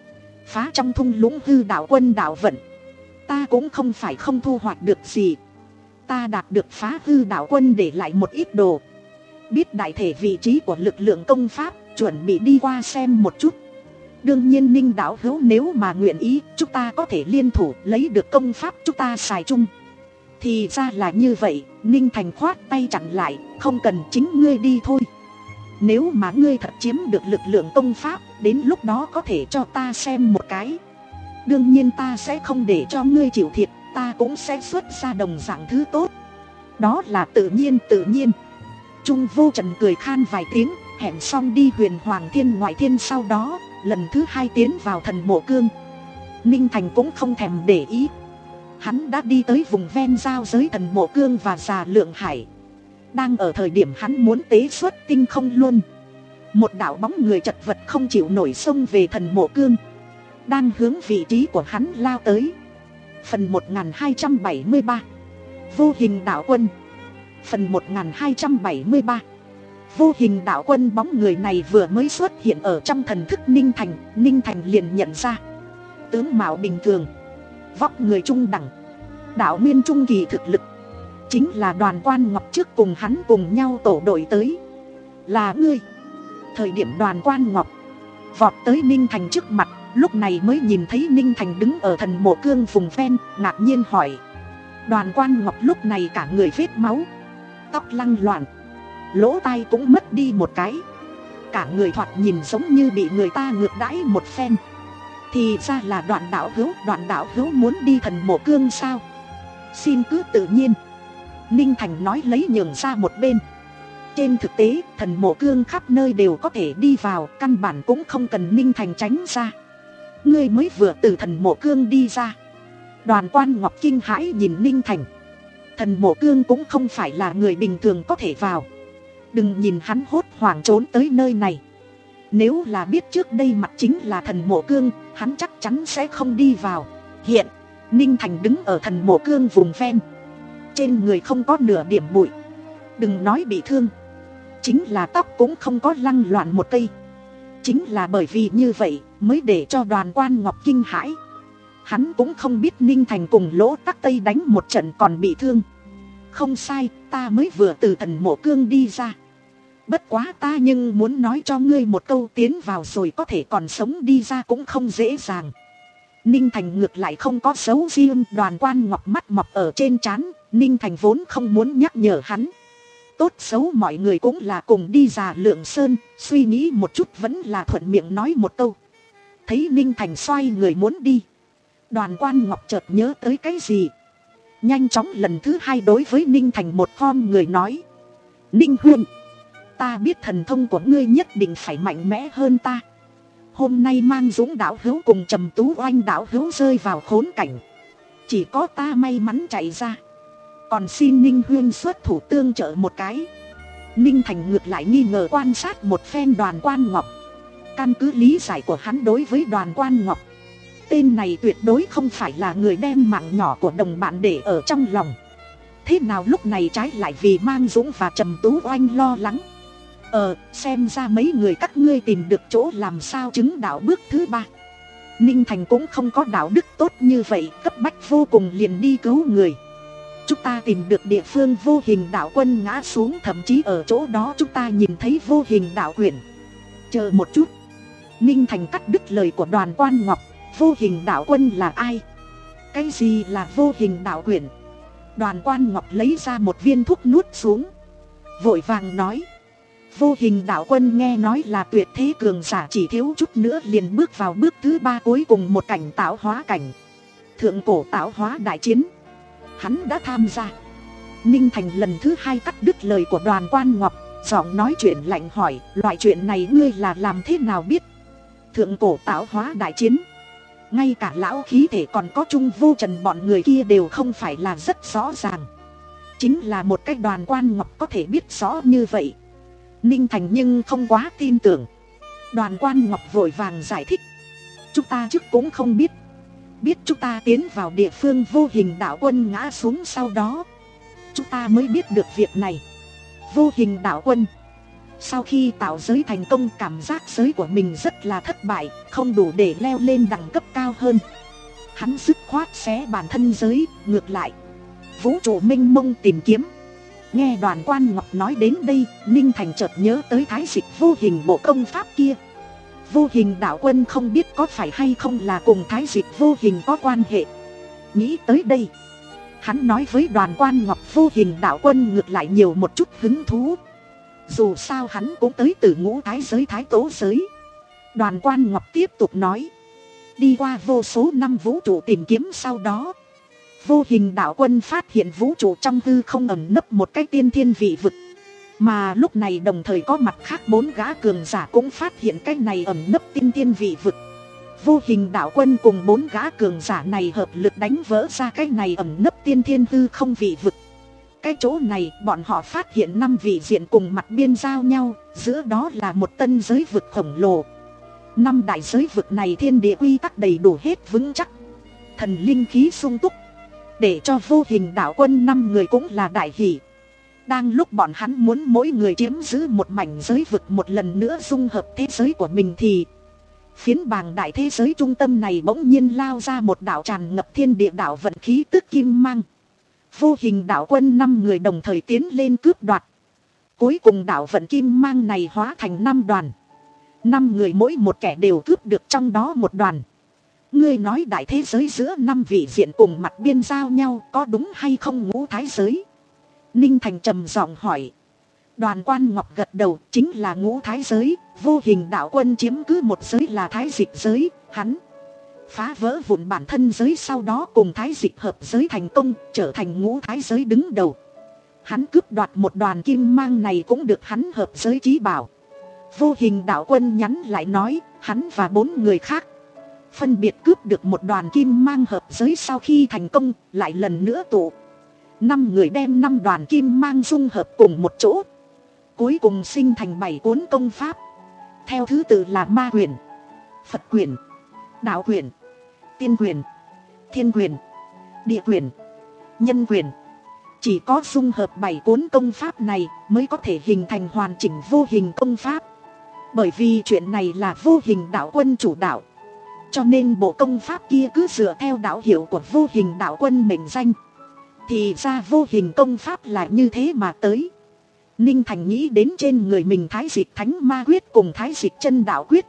Phá trong thung lũng hư đạo quân đạo vận, ta cũng không phải không thu hoạch được gì. Ta đạt được phá hư đạo quân để lại một ít đồ. Biết đại thể vị trí của lực lượng công pháp, chuẩn bị đi qua xem một chút. Đương nhiên Ninh đạo hữu nếu mà nguyện ý, chúng ta có thể liên thủ lấy được công pháp chúng ta xài chung. Thì ra là như vậy, Ninh Thành khoát tay chặn lại, không cần, chính ngươi đi thôi. Nếu mà ngươi thật chiếm được lực lượng công pháp, đến lúc đó có thể cho ta xem một cái. Đương nhiên ta sẽ không để cho ngươi chịu thiệt, ta cũng sẽ xuất ra đồng dạng thứ tốt. Đó là tự nhiên tự nhiên. Trung Vô Trần cười khan vài tiếng, hẹn xong đi Huyền Hoàng Thiên ngoại thiên, sau đó lần thứ hai tiến vào thần mộ cương. Ninh Thành cũng không thèm để ý. Hắn đã đi tới vùng ven giao giới thần mộ cương và Già Lượng Hải. Đang ở thời điểm hắn muốn tế xuất tinh không luôn, một đạo bóng người chật vật không chịu nổi xông về thần mộ cương, đang hướng vị trí của hắn lao tới. Phần một nghìn hai trăm bảy mươi ba Vô hình đạo quân. Phần một nghìn hai trăm bảy mươi ba Vô hình đạo quân. Bóng người này vừa mới xuất hiện ở trong thần thức Ninh Thành, Ninh Thành liền nhận ra. Tướng mạo bình thường, vóc người trung đẳng, đạo nguyên trung kỳ thực lực. Chính là Đoàn Quan Ngọc trước cùng hắn cùng nhau tổ đội tới. Là ngươi. Thời điểm Đoàn Quan Ngọc vọt tới Ninh Thành trước mặt, lúc này mới nhìn thấy Ninh Thành đứng ở thần mộ cương vùng ven, ngạc nhiên hỏi. Đoàn Quan Ngọc lúc này cả người vết máu, tóc lăng loạn, lỗ tai cũng mất đi một cái, cả người thoạt nhìn giống như bị người ta ngược đãi một phen. Thì ra là Đoàn đạo hữu. Đoàn đạo hữu muốn đi thần mộ cương sao? Xin cứ tự nhiên, Ninh Thành nói lấy nhường ra một bên. Trên thực tế thần mộ cương khắp nơi đều có thể đi vào, căn bản cũng không cần Ninh Thành tránh ra. Ngươi mới vừa từ thần mộ cương đi ra. Đoàn Quan Ngọc kinh hãi nhìn Ninh Thành. Thần mộ cương cũng không phải là người bình thường có thể vào. Đừng nhìn hắn hốt hoảng trốn tới nơi này. Nếu là biết trước đây mặt chính là thần mộ cương, hắn chắc chắn sẽ không đi vào. Hiện Ninh Thành đứng ở thần mộ cương vùng ven, trên người không có nửa điểm bụi. Đừng nói bị thương, chính là tóc cũng không có lăng loạn một cây. Chính là bởi vì như vậy mới để cho Đoàn Quan Ngọc kinh hãi. Hắn cũng không biết Ninh Thành cùng Lỗ Tắc Tây đánh một trận còn bị thương. Không sai, ta mới vừa từ thần mộ cương đi ra. Bất quá ta nhưng muốn nói cho ngươi một câu, tiến vào rồi có thể còn sống đi ra cũng không dễ dàng. Ninh Thành ngược lại không có xấu riêng. Đoàn Quan Ngọc mắt mọc ở trên trán. Ninh Thành vốn không muốn nhắc nhở hắn. Tốt xấu mọi người cũng là cùng đi Già Lượng Sơn, suy nghĩ một chút vẫn là thuận miệng nói một câu. Thấy Ninh Thành xoay người muốn đi, Đoàn Quan Ngọc chợt nhớ tới cái gì, nhanh chóng lần thứ hai đối với Ninh Thành một khom người nói. Ninh huynh, ta biết thần thông của ngươi nhất định phải mạnh mẽ hơn ta. Hôm nay mang Dũng đạo hữu cùng Trầm Tú Oanh đạo hữu rơi vào khốn cảnh, chỉ có ta may mắn chạy ra. Còn xin Ninh huynh xuất thủ tương trợ một cái. Ninh Thành ngược lại nghi ngờ quan sát một phen Đoàn Quan Ngọc. Căn cứ lý giải của hắn đối với Đoàn Quan Ngọc, tên này tuyệt đối không phải là người đem mạng nhỏ của đồng bạn để ở trong lòng. Thế nào lúc này trái lại vì Mang Dũng và Trầm Tú Oanh lo lắng. Ờ, xem ra mấy người các ngươi tìm được chỗ làm sao chứng đạo bước thứ ba. Ninh Thành cũng không có đạo đức tốt như vậy, cấp bách vô cùng liền đi cứu người. Chúng ta tìm được địa phương vô hình đạo quân ngã xuống, thậm chí ở chỗ đó chúng ta nhìn thấy vô hình đạo quyển. Chờ một chút. Ninh Thành cắt đứt lời của Đoàn Quan Ngọc. Vô hình đạo quân là ai? Cái gì là vô hình đạo quyển? Đoàn Quan Ngọc lấy ra một viên thuốc nuốt xuống, vội vàng nói. Vô hình đạo quân nghe nói là tuyệt thế cường giả, chỉ thiếu chút nữa liền bước vào bước thứ ba cuối cùng một cảnh tạo hóa cảnh. Thượng cổ tạo hóa đại chiến, hắn đã tham gia. Ninh Thành lần thứ hai cắt đứt lời của Đoàn Quan Ngọc, giọng nói chuyện lạnh hỏi, loại chuyện này ngươi là làm thế nào biết? Thượng cổ tạo hóa đại chiến, ngay cả lão khí thể còn có Trung Vô Trần bọn người kia đều không phải là rất rõ ràng. Chính là một cái Đoàn Quan Ngọc có thể biết rõ như vậy. Ninh Thành nhưng không quá tin tưởng. Đoàn Quan Ngọc vội vàng giải thích, chúng ta trước cũng không biết. Biết chúng ta tiến vào địa phương Vô Hình Đạo Quân ngã xuống sau đó, chúng ta mới biết được việc này. Vô Hình Đạo Quân sau khi tạo giới thành công, cảm giác giới của mình rất là thất bại, không đủ để leo lên đẳng cấp cao hơn. Hắn dứt khoát xé bản thân giới, ngược lại vũ trụ mênh mông tìm kiếm. Nghe Đoàn Quan Ngọc nói đến đây, Ninh Thành chợt nhớ tới thái dịch vô hình bộ công pháp kia. Vô Hình Đạo Quân không biết có phải hay không là cùng thái dịch vô hình có quan hệ. Nghĩ tới đây, hắn nói với Đoàn Quan Ngọc Vô Hình Đạo Quân ngược lại nhiều một chút hứng thú. Dù sao hắn cũng tới từ ngũ thái giới thái tố giới. Đoàn Quan Ngọc tiếp tục nói, đi qua vô số năm vũ trụ tìm kiếm sau đó, Vô Hình Đạo Quân phát hiện vũ trụ trong hư không ẩn nấp một cái tiên thiên vị vực. Mà lúc này đồng thời có mặt khác bốn gã cường giả cũng phát hiện cái này ẩn nấp tiên thiên vị vực. Vô Hình Đạo Quân cùng bốn gã cường giả này hợp lực đánh vỡ ra cái này ẩn nấp tiên thiên hư không vị vực. Cái chỗ này bọn họ phát hiện năm vị diện cùng mặt biên giao nhau, giữa đó là một tân giới vực khổng lồ. Năm đại giới vực này thiên địa quy tắc đầy đủ hết vững chắc, thần linh khí sung túc, để cho Vô Hình Đạo Quân năm người cũng là đại hỷ. Đang lúc bọn hắn muốn mỗi người chiếm giữ một mảnh giới vực một lần nữa dung hợp thế giới của mình thì phiến bàng đại thế giới trung tâm này bỗng nhiên lao ra một đạo tràn ngập thiên địa đạo vận khí tức kim mang. Vô Hình Đạo Quân năm người đồng thời tiến lên cướp đoạt. Cuối cùng đạo vận kim mang này hóa thành năm đoàn. Năm người mỗi một kẻ đều cướp được trong đó một đoàn. Ngươi nói đại thế giới giữa năm vị diện cùng mặt biên giao nhau có đúng hay không ngũ thái giới? Ninh Thành trầm giọng hỏi. Đoàn Quan Ngọc gật đầu, chính là ngũ thái giới. Vô Hình Đạo Quân chiếm cứ một giới là thái dịch giới. Hắn phá vỡ vụn bản thân giới, sau đó cùng thái dịch hợp giới thành công, trở thành ngũ thái giới đứng đầu. Hắn cướp đoạt một đoàn kim mang này cũng được hắn hợp giới chí bảo. Vô Hình Đạo Quân nhắn lại nói, hắn và bốn người khác phân biệt cướp được một đoàn kim mang hợp giới, sau khi thành công lại lần nữa tụ năm người đem năm đoàn kim mang dung hợp cùng một chỗ, cuối cùng sinh thành bảy cuốn công pháp, theo thứ tự là Ma Quyền, Phật Quyền, Đạo Quyền, Tiên Quyền, Thiên Quyền, Địa Quyền, Nhân Quyền. Chỉ có dung hợp bảy cuốn công pháp này mới có thể hình thành hoàn chỉnh vô hình công pháp. Bởi vì chuyện này là Vô Hình Đạo Quân chủ đạo, cho nên bộ công pháp kia cứ dựa theo đạo hiệu của Vô Hình Đạo Quân mệnh danh. Thì ra vô hình công pháp là như thế mà tới. Ninh Thành nghĩ đến trên người mình thái dịch thánh ma quyết cùng thái dịch chân đạo quyết.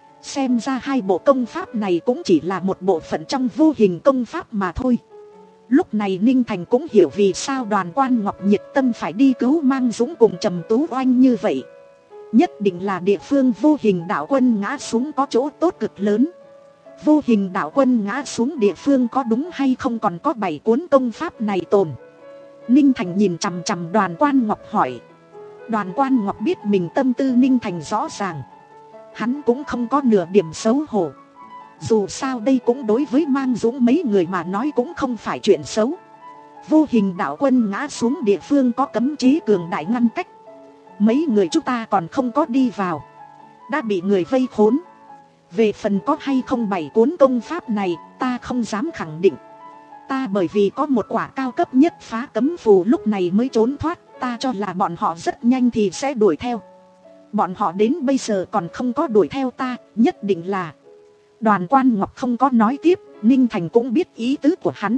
Xem ra hai bộ công pháp này cũng chỉ là một bộ phận trong vô hình công pháp mà thôi. Lúc này Ninh Thành cũng hiểu vì sao Đoàn Quan Ngọc nhiệt tâm phải đi cứu Mang Dũng cùng Trầm Tú Oanh như vậy. Nhất định là địa phương Vô Hình Đạo Quân ngã xuống có chỗ tốt cực lớn. Vô Hình Đạo Quân ngã xuống địa phương có đúng hay không còn có bảy cuốn công pháp này tồn? Ninh Thành nhìn chằm chằm Đoàn Quan Ngọc hỏi. Đoàn Quan Ngọc biết mình tâm tư Ninh Thành rõ ràng. Hắn cũng không có nửa điểm xấu hổ. Dù sao đây cũng đối với Mang Dũng mấy người mà nói cũng không phải chuyện xấu. Vô Hình Đạo Quân ngã xuống địa phương có cấm chế cường đại ngăn cách. Mấy người chúng ta còn không có đi vào, đã bị người vây khốn. Về phần có hay không bảy cuốn công pháp này, ta không dám khẳng định. Ta bởi vì có một quả cao cấp nhất phá cấm phù lúc này mới trốn thoát. Ta cho là bọn họ rất nhanh thì sẽ đuổi theo. Bọn họ đến bây giờ còn không có đuổi theo ta, nhất định là... Đoàn Quan Ngọc không có nói tiếp, Ninh Thành cũng biết ý tứ của hắn.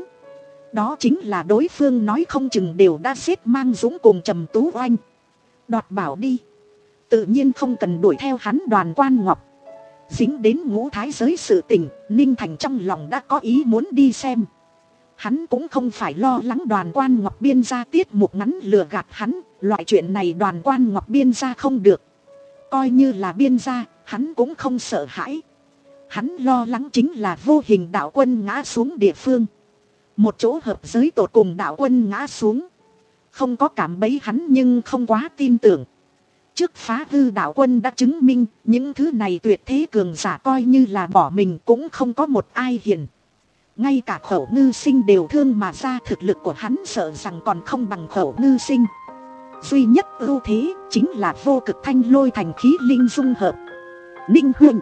Đó chính là đối phương nói không chừng đều đã giết Mang Dũng cùng Trầm Tú Oanh. Đoạt bảo đi, tự nhiên không cần đuổi theo hắn. Đoàn Quan Ngọc dính đến ngũ thái giới sự tình, Ninh Thành trong lòng đã có ý muốn đi xem. Hắn cũng không phải lo lắng Đoàn Quan Ngọc biên ra tiết mục ngắn lừa gạt hắn. Loại chuyện này Đoàn Quan Ngọc biên ra không được. Coi như là biên ra, hắn cũng không sợ hãi. Hắn lo lắng chính là Vô Hình Đạo Quân ngã xuống địa phương. Một chỗ hợp giới tột cùng đạo quân ngã xuống. Không có cảm bấy hắn nhưng không quá tin tưởng. Trước phá hư đạo quân đã chứng minh những thứ này tuyệt thế cường giả coi như là bỏ mình cũng không có một ai hiền. Ngay cả Khẩu Ngư Sinh đều thương mà ra, thực lực của hắn sợ rằng còn không bằng Khẩu Ngư Sinh. Duy nhất ưu thế chính là vô cực thanh lôi thành khí linh dung hợp. Ninh Huynh,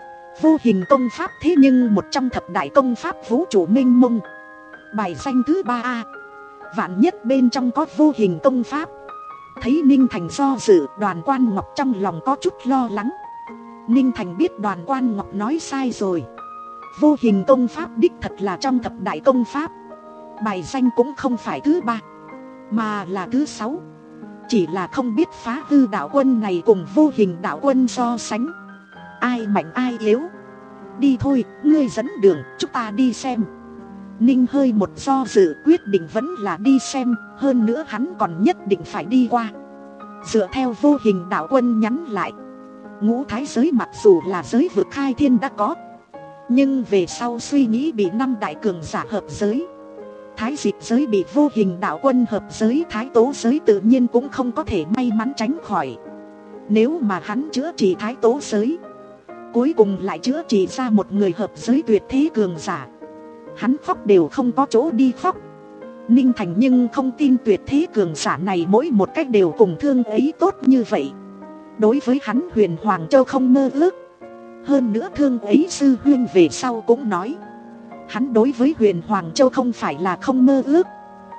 vô hình công pháp thế nhưng một trong thập đại công pháp vũ trụ minh mông. Bài danh thứ ba a, vạn nhất bên trong có vô hình công pháp. Thấy Ninh Thành do dự, Đoàn Quan Ngọc trong lòng có chút lo lắng. Ninh Thành biết Đoàn Quan Ngọc nói sai rồi. Vô hình công pháp đích thật là trong thập đại công pháp. Bài danh cũng không phải thứ ba, mà là thứ sáu. Chỉ là không biết phá hư đạo quân này cùng vô hình đạo quân so sánh, ai mạnh ai yếu. Đi thôi, ngươi dẫn đường, chúng ta đi xem. Ninh hơi một do dự, quyết định vẫn là đi xem. Hơn nữa hắn còn nhất định phải đi qua. Dựa theo vô hình đạo quân nhắn lại, ngũ thái giới mặc dù là giới vực khai thiên đã có, nhưng về sau suy nghĩ bị năm đại cường giả hợp giới. Thái dịch giới bị vô hình đạo quân hợp giới, thái tố giới tự nhiên cũng không có thể may mắn tránh khỏi. Nếu mà hắn chữa trị thái tố giới, cuối cùng lại chữa trị ra một người hợp giới tuyệt thế cường giả, hắn khóc đều không có chỗ đi khóc. Ninh Thành nhưng không tin tuyệt thế cường giả này mỗi một cách đều cùng thương ấy tốt như vậy. Đối với hắn Huyền Hoàng Châu không mơ ước. Hơn nữa thương ấy sư huyên về sau cũng nói, hắn đối với Huyền Hoàng Châu không phải là không mơ ước,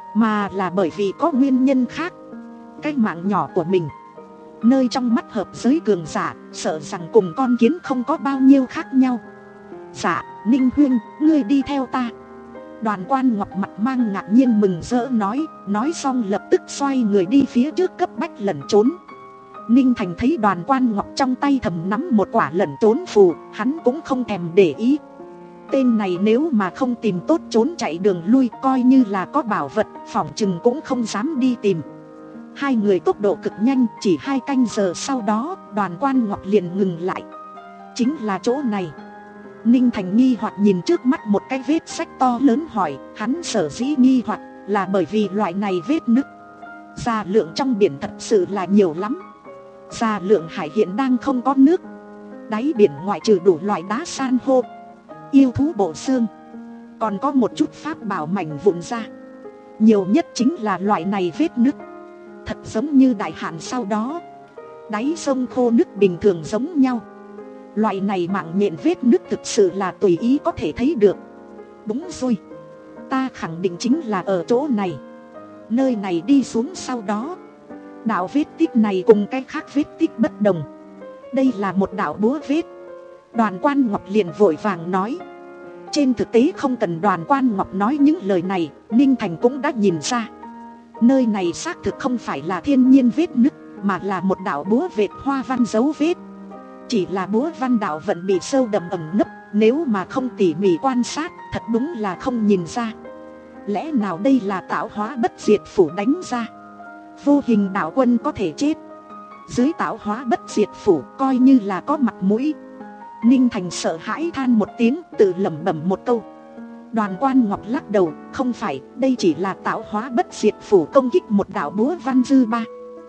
mà là bởi vì có nguyên nhân khác. Cái mạng nhỏ của mình, nơi trong mắt hợp giới cường giả, sợ rằng cùng con kiến không có bao nhiêu khác nhau. Dạ, Ninh huyên, ngươi đi theo ta. Đoàn Quan Ngọc mặt mang ngạc nhiên mừng rỡ nói. Nói xong lập tức xoay người đi phía trước cấp bách lẩn trốn. Ninh Thành thấy Đoàn Quan Ngọc trong tay thầm nắm một quả lẩn trốn phù, hắn cũng không thèm để ý. Tên này nếu mà không tìm tốt trốn chạy đường lui, coi như là có bảo vật, phỏng chừng cũng không dám đi tìm. Hai người tốc độ cực nhanh, chỉ hai canh giờ sau đó, Đoàn Quan Ngọc liền ngừng lại. Chính là chỗ này. Ninh Thành nghi hoặc nhìn trước mắt một cái vết sách to lớn hỏi. Hắn sở dĩ nghi hoặc là bởi vì loại này vết nứt già lượng trong biển thật sự là nhiều lắm. Già lượng hải hiện đang không có nước, đáy biển ngoại trừ đủ loại đá san hô, yêu thú bộ xương, còn có một chút pháp bảo mảnh vụn ra. Nhiều nhất chính là loại này vết nứt, thật giống như đại hạn sau đó đáy sông khô nứt bình thường giống nhau. Loại này mạng nhện vết nứt thực sự là tùy ý có thể thấy được. Đúng rồi, ta khẳng định chính là ở chỗ này. Nơi này đi xuống sau đó, đạo vết tích này cùng cái khác vết tích bất đồng. Đây là một đạo búa vết. Đoàn Quan Ngọc liền vội vàng nói. Trên thực tế không cần Đoàn Quan Ngọc nói những lời này, Ninh Thành cũng đã nhìn ra. Nơi này xác thực không phải là thiên nhiên vết nứt, mà là một đạo búa vệt hoa văn dấu vết. Chỉ là búa văn đạo vẫn bị sâu đậm ẩn nấp, nếu mà không tỉ mỉ quan sát, thật đúng là không nhìn ra. Lẽ nào đây là tạo hóa bất diệt phủ đánh ra? Vô hình đạo quân có thể chết, dưới tạo hóa bất diệt phủ coi như là có mặt mũi. Ninh Thành sợ hãi than một tiếng, tự lẩm bẩm một câu. Đoàn Quan Ngọc lắc đầu, không phải, đây chỉ là tạo hóa bất diệt phủ công kích một đạo búa văn dư ba.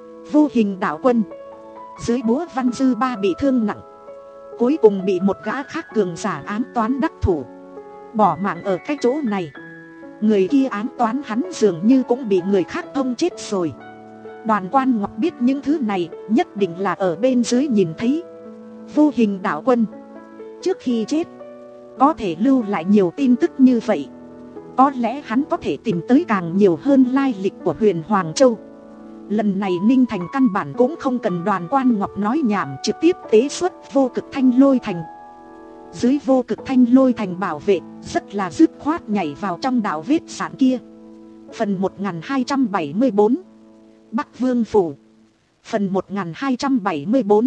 Vô hình đạo quân dưới búa văn dư ba bị thương nặng, cuối cùng bị một gã khác cường giả ám toán đắc thủ, bỏ mạng ở cái chỗ này. Người kia ám toán hắn dường như cũng bị người khác thông chết rồi. Đoàn Quan Ngọc biết những thứ này nhất định là ở bên dưới nhìn thấy. Vô hình đạo quân trước khi chết có thể lưu lại nhiều tin tức như vậy, có lẽ hắn có thể tìm tới càng nhiều hơn lai lịch của Huyền Hoàng Châu. Lần này Ninh Thành căn bản cũng không cần Đoàn Quan Ngọc nói nhảm, trực tiếp tế xuất vô cực thanh lôi thành. Dưới vô cực thanh lôi thành bảo vệ, rất là dứt khoát nhảy vào trong đạo vết sản kia. Phần một nghìn hai trăm bảy mươi bốn Bắc Vương Phủ. Phần một nghìn hai trăm bảy mươi bốn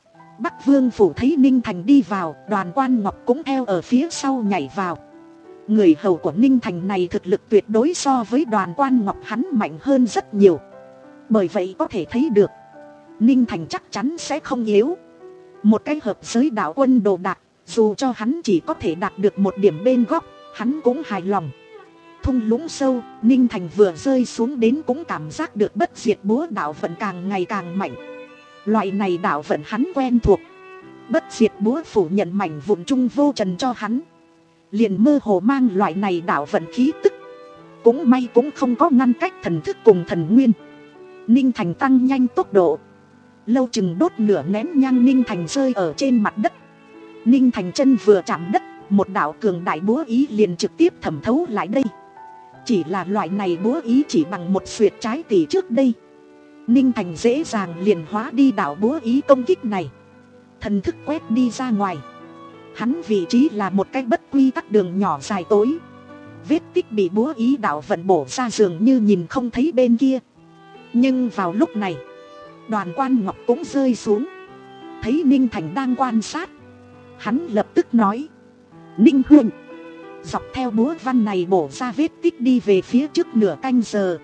Bắc Vương Phủ thấy Ninh Thành đi vào, Đoàn Quan Ngọc cũng theo ở phía sau nhảy vào. Người hầu của Ninh Thành này thực lực tuyệt đối so với Đoàn Quan Ngọc hắn mạnh hơn rất nhiều. Bởi vậy có thể thấy được, Ninh Thành chắc chắn sẽ không yếu. Một cái hợp giới đạo quân đồ đạc, dù cho hắn chỉ có thể đạt được một điểm bên góc, hắn cũng hài lòng. thung lũng sâu, Ninh Thành vừa rơi xuống đến cũng cảm giác được bất diệt búa đạo vận càng ngày càng mạnh. Loại này đạo vận hắn quen thuộc. Bất diệt búa phủ nhận mảnh vụn trung vô trần cho hắn, liền mơ hồ mang loại này đạo vận khí tức. Cũng may cũng không có ngăn cách thần thức cùng thần nguyên. Ninh Thành tăng nhanh tốc độ, lâu chừng đốt nửa nén nhang Ninh Thành rơi ở trên mặt đất. Ninh Thành chân vừa chạm đất, một đạo cường đại búa ý liền trực tiếp thẩm thấu lại đây. Chỉ là loại này búa ý chỉ bằng một xuyệt trái tỷ trước đây, Ninh Thành dễ dàng liền hóa đi đạo búa ý công kích này. Thần thức quét đi ra ngoài, hắn vị trí là một cái bất quy tắc đường nhỏ dài tối. Vết tích bị búa ý đạo vận bổ ra dường như nhìn không thấy bên kia. Nhưng vào lúc này, Đoàn Quan Ngọc cũng rơi xuống. Thấy Ninh Thành đang quan sát, hắn lập tức nói: Ninh huynh, dọc theo búa văn này bổ ra vết tích đi về phía trước nửa canh giờ,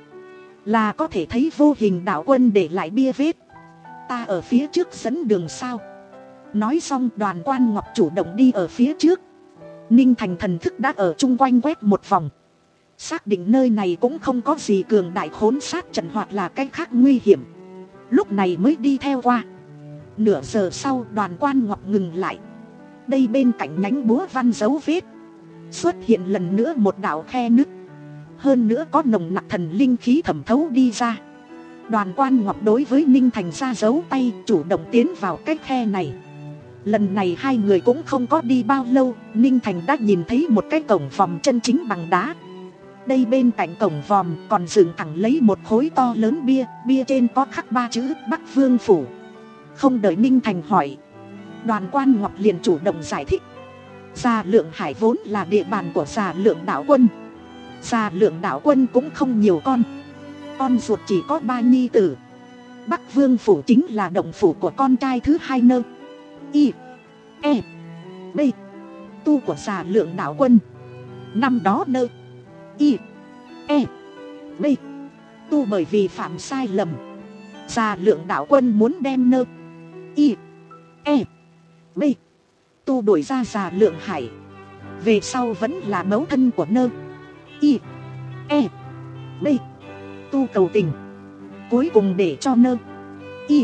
là có thể thấy vô hình đạo quân để lại bia vết. Ta ở phía trước dẫn đường sao? Nói xong Đoàn Quan Ngọc chủ động đi ở phía trước. Ninh Thành thần thức đã ở chung quanh quét một vòng, xác định nơi này cũng không có gì cường đại khốn sát trận hoặc là cái khác nguy hiểm, lúc này mới đi theo qua. Nửa giờ sau Đoàn Quan Ngọc ngừng lại. Đây bên cạnh nhánh búa văn dấu vết xuất hiện lần nữa một đạo khe nứt, hơn nữa có nồng nặc thần linh khí thẩm thấu đi ra. Đoàn Quan Ngọc đối với Ninh Thành ra dấu tay, chủ động tiến vào cái khe này. Lần này hai người cũng không có đi bao lâu, Ninh Thành đã nhìn thấy một cái cổng vòm chân chính bằng đá. Đây bên cạnh cổng vòm còn dựng thẳng lấy một khối to lớn bia, bia trên có khắc ba chữ Bắc Vương Phủ. Không đợi Ninh Thành hỏi, Đoàn Quan Ngọc liền chủ động giải thích. Già Lượng Hải vốn là địa bàn của Già Lượng đạo quân. Già Lượng đạo quân cũng không nhiều con, con ruột chỉ có ba nhi tử. Bắc Vương Phủ chính là động phủ của con trai thứ hai Nơ Y E B tu của Già Lượng đạo quân. Năm đó Nơ Y E B tu bởi vì phạm sai lầm, Già Lượng đạo quân muốn đem Nơ Y E B tu đuổi ra Già Lượng Hải. Về sau vẫn là mẫu thân của Nơ Y E B tu cầu tình, cuối cùng để cho Nơ Y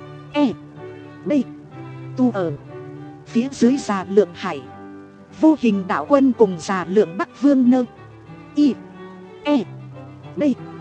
E B tu ở phía dưới Già Lượng Hải. Vô hình đạo quân cùng Già Lượng Bắc Vương Nơ Y E B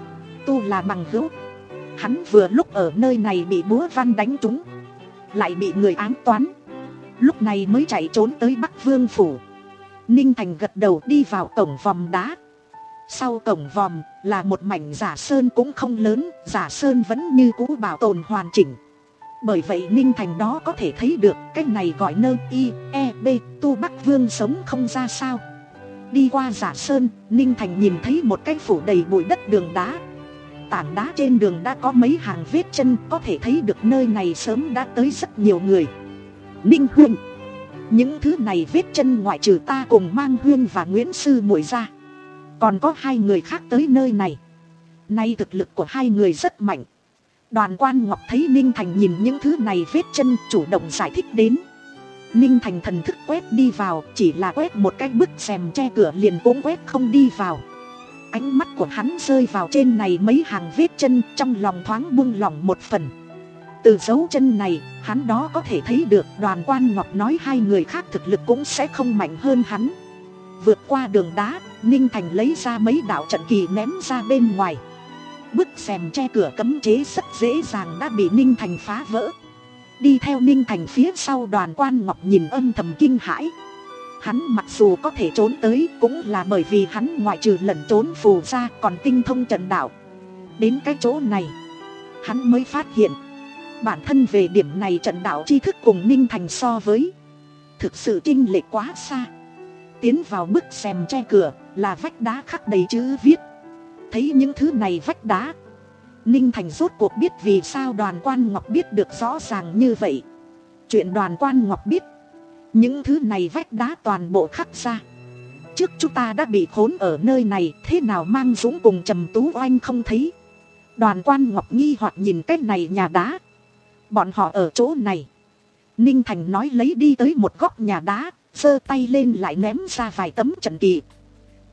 tu là bằng hữu. Hắn vừa lúc ở nơi này bị búa văn đánh trúng, lại bị người ám toán, lúc này mới chạy trốn tới Bắc Vương Phủ. Ninh Thành gật đầu đi vào cổng vòm đá. Sau cổng vòm là một mảnh giả sơn cũng không lớn, giả sơn vẫn như cũ bảo tồn hoàn chỉnh. Bởi vậy Ninh Thành đó có thể thấy được cái này gọi Nơ Y E B tu Bắc Vương sống không ra sao. Đi qua giả sơn, Ninh Thành nhìn thấy một cái phủ đầy bụi đất đường đá. Tảng đá trên đường đã có mấy hàng vết chân, có thể thấy được nơi này sớm đã tới rất nhiều người. Ninh huynh, những thứ này vết chân ngoại trừ ta cùng Mang Huyên và Nguyễn Sư muội ra, còn có hai người khác tới nơi này. Nay thực lực của hai người rất mạnh. Đoàn Quan Ngọc thấy Ninh Thành nhìn những thứ này vết chân, chủ động giải thích đến. Ninh Thành thần thức quét đi vào, chỉ là quét một cái bức rèm che cửa liền cũng quét không đi vào. Ánh mắt của hắn rơi vào trên này mấy hàng vết chân, trong lòng thoáng buông lỏng một phần. Từ dấu chân này, hắn đó có thể thấy được Đoàn Quan Ngọc nói hai người khác thực lực cũng sẽ không mạnh hơn hắn. Vượt qua đường đá, Ninh Thành lấy ra mấy đạo trận kỳ ném ra bên ngoài. Bức rèm che cửa cấm chế rất dễ dàng đã bị Ninh Thành phá vỡ. Đi theo Ninh Thành phía sau Đoàn Quan Ngọc nhìn âm thầm kinh hãi. Hắn mặc dù có thể trốn tới, cũng là bởi vì hắn ngoại trừ lẩn trốn phù ra còn tinh thông trận đạo. Đến cái chỗ này, hắn mới phát hiện bản thân về điểm này trận đạo tri thức cùng Ninh Thành so với thực sự chênh lệch quá xa. Tiến vào bức rèm che cửa là vách đá khắc đầy chữ viết. Thấy những thứ này vách đá, Ninh Thành rốt cuộc biết vì sao Đoàn Quan Ngọc biết được rõ ràng như vậy. Chuyện Đoàn Quan Ngọc biết, những thứ này vách đá toàn bộ khắc ra. Trước chúng ta đã bị khốn ở nơi này, thế nào Mang Dũng cùng Trầm Tú Oanh không thấy? Đoàn Quan Ngọc nghi hoặc nhìn cái này nhà đá. Bọn họ ở chỗ này. Ninh Thành nói lấy đi tới một góc nhà đá, giơ tay lên lại ném ra vài tấm trận kỳ.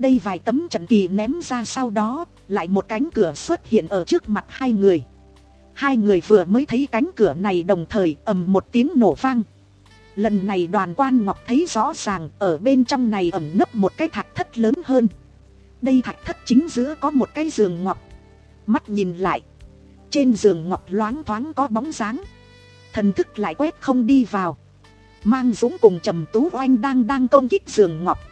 đây vài tấm trận kỳ ném ra, sau đó lại một cánh cửa xuất hiện ở trước mặt hai người. Hai người vừa mới thấy cánh cửa này đồng thời ầm một tiếng nổ vang. Lần này Đoàn Quan Ngọc thấy rõ ràng ở bên trong này ẩn nấp một cái thạch thất lớn hơn. Đây thạch thất chính giữa có một cái giường ngọc. Mắt nhìn lại, trên giường ngọc loáng thoáng có bóng dáng. Thần thức lại quét không đi vào. Mang Dũng cùng Trầm Tú Oanh đang đang công kích giường ngọc.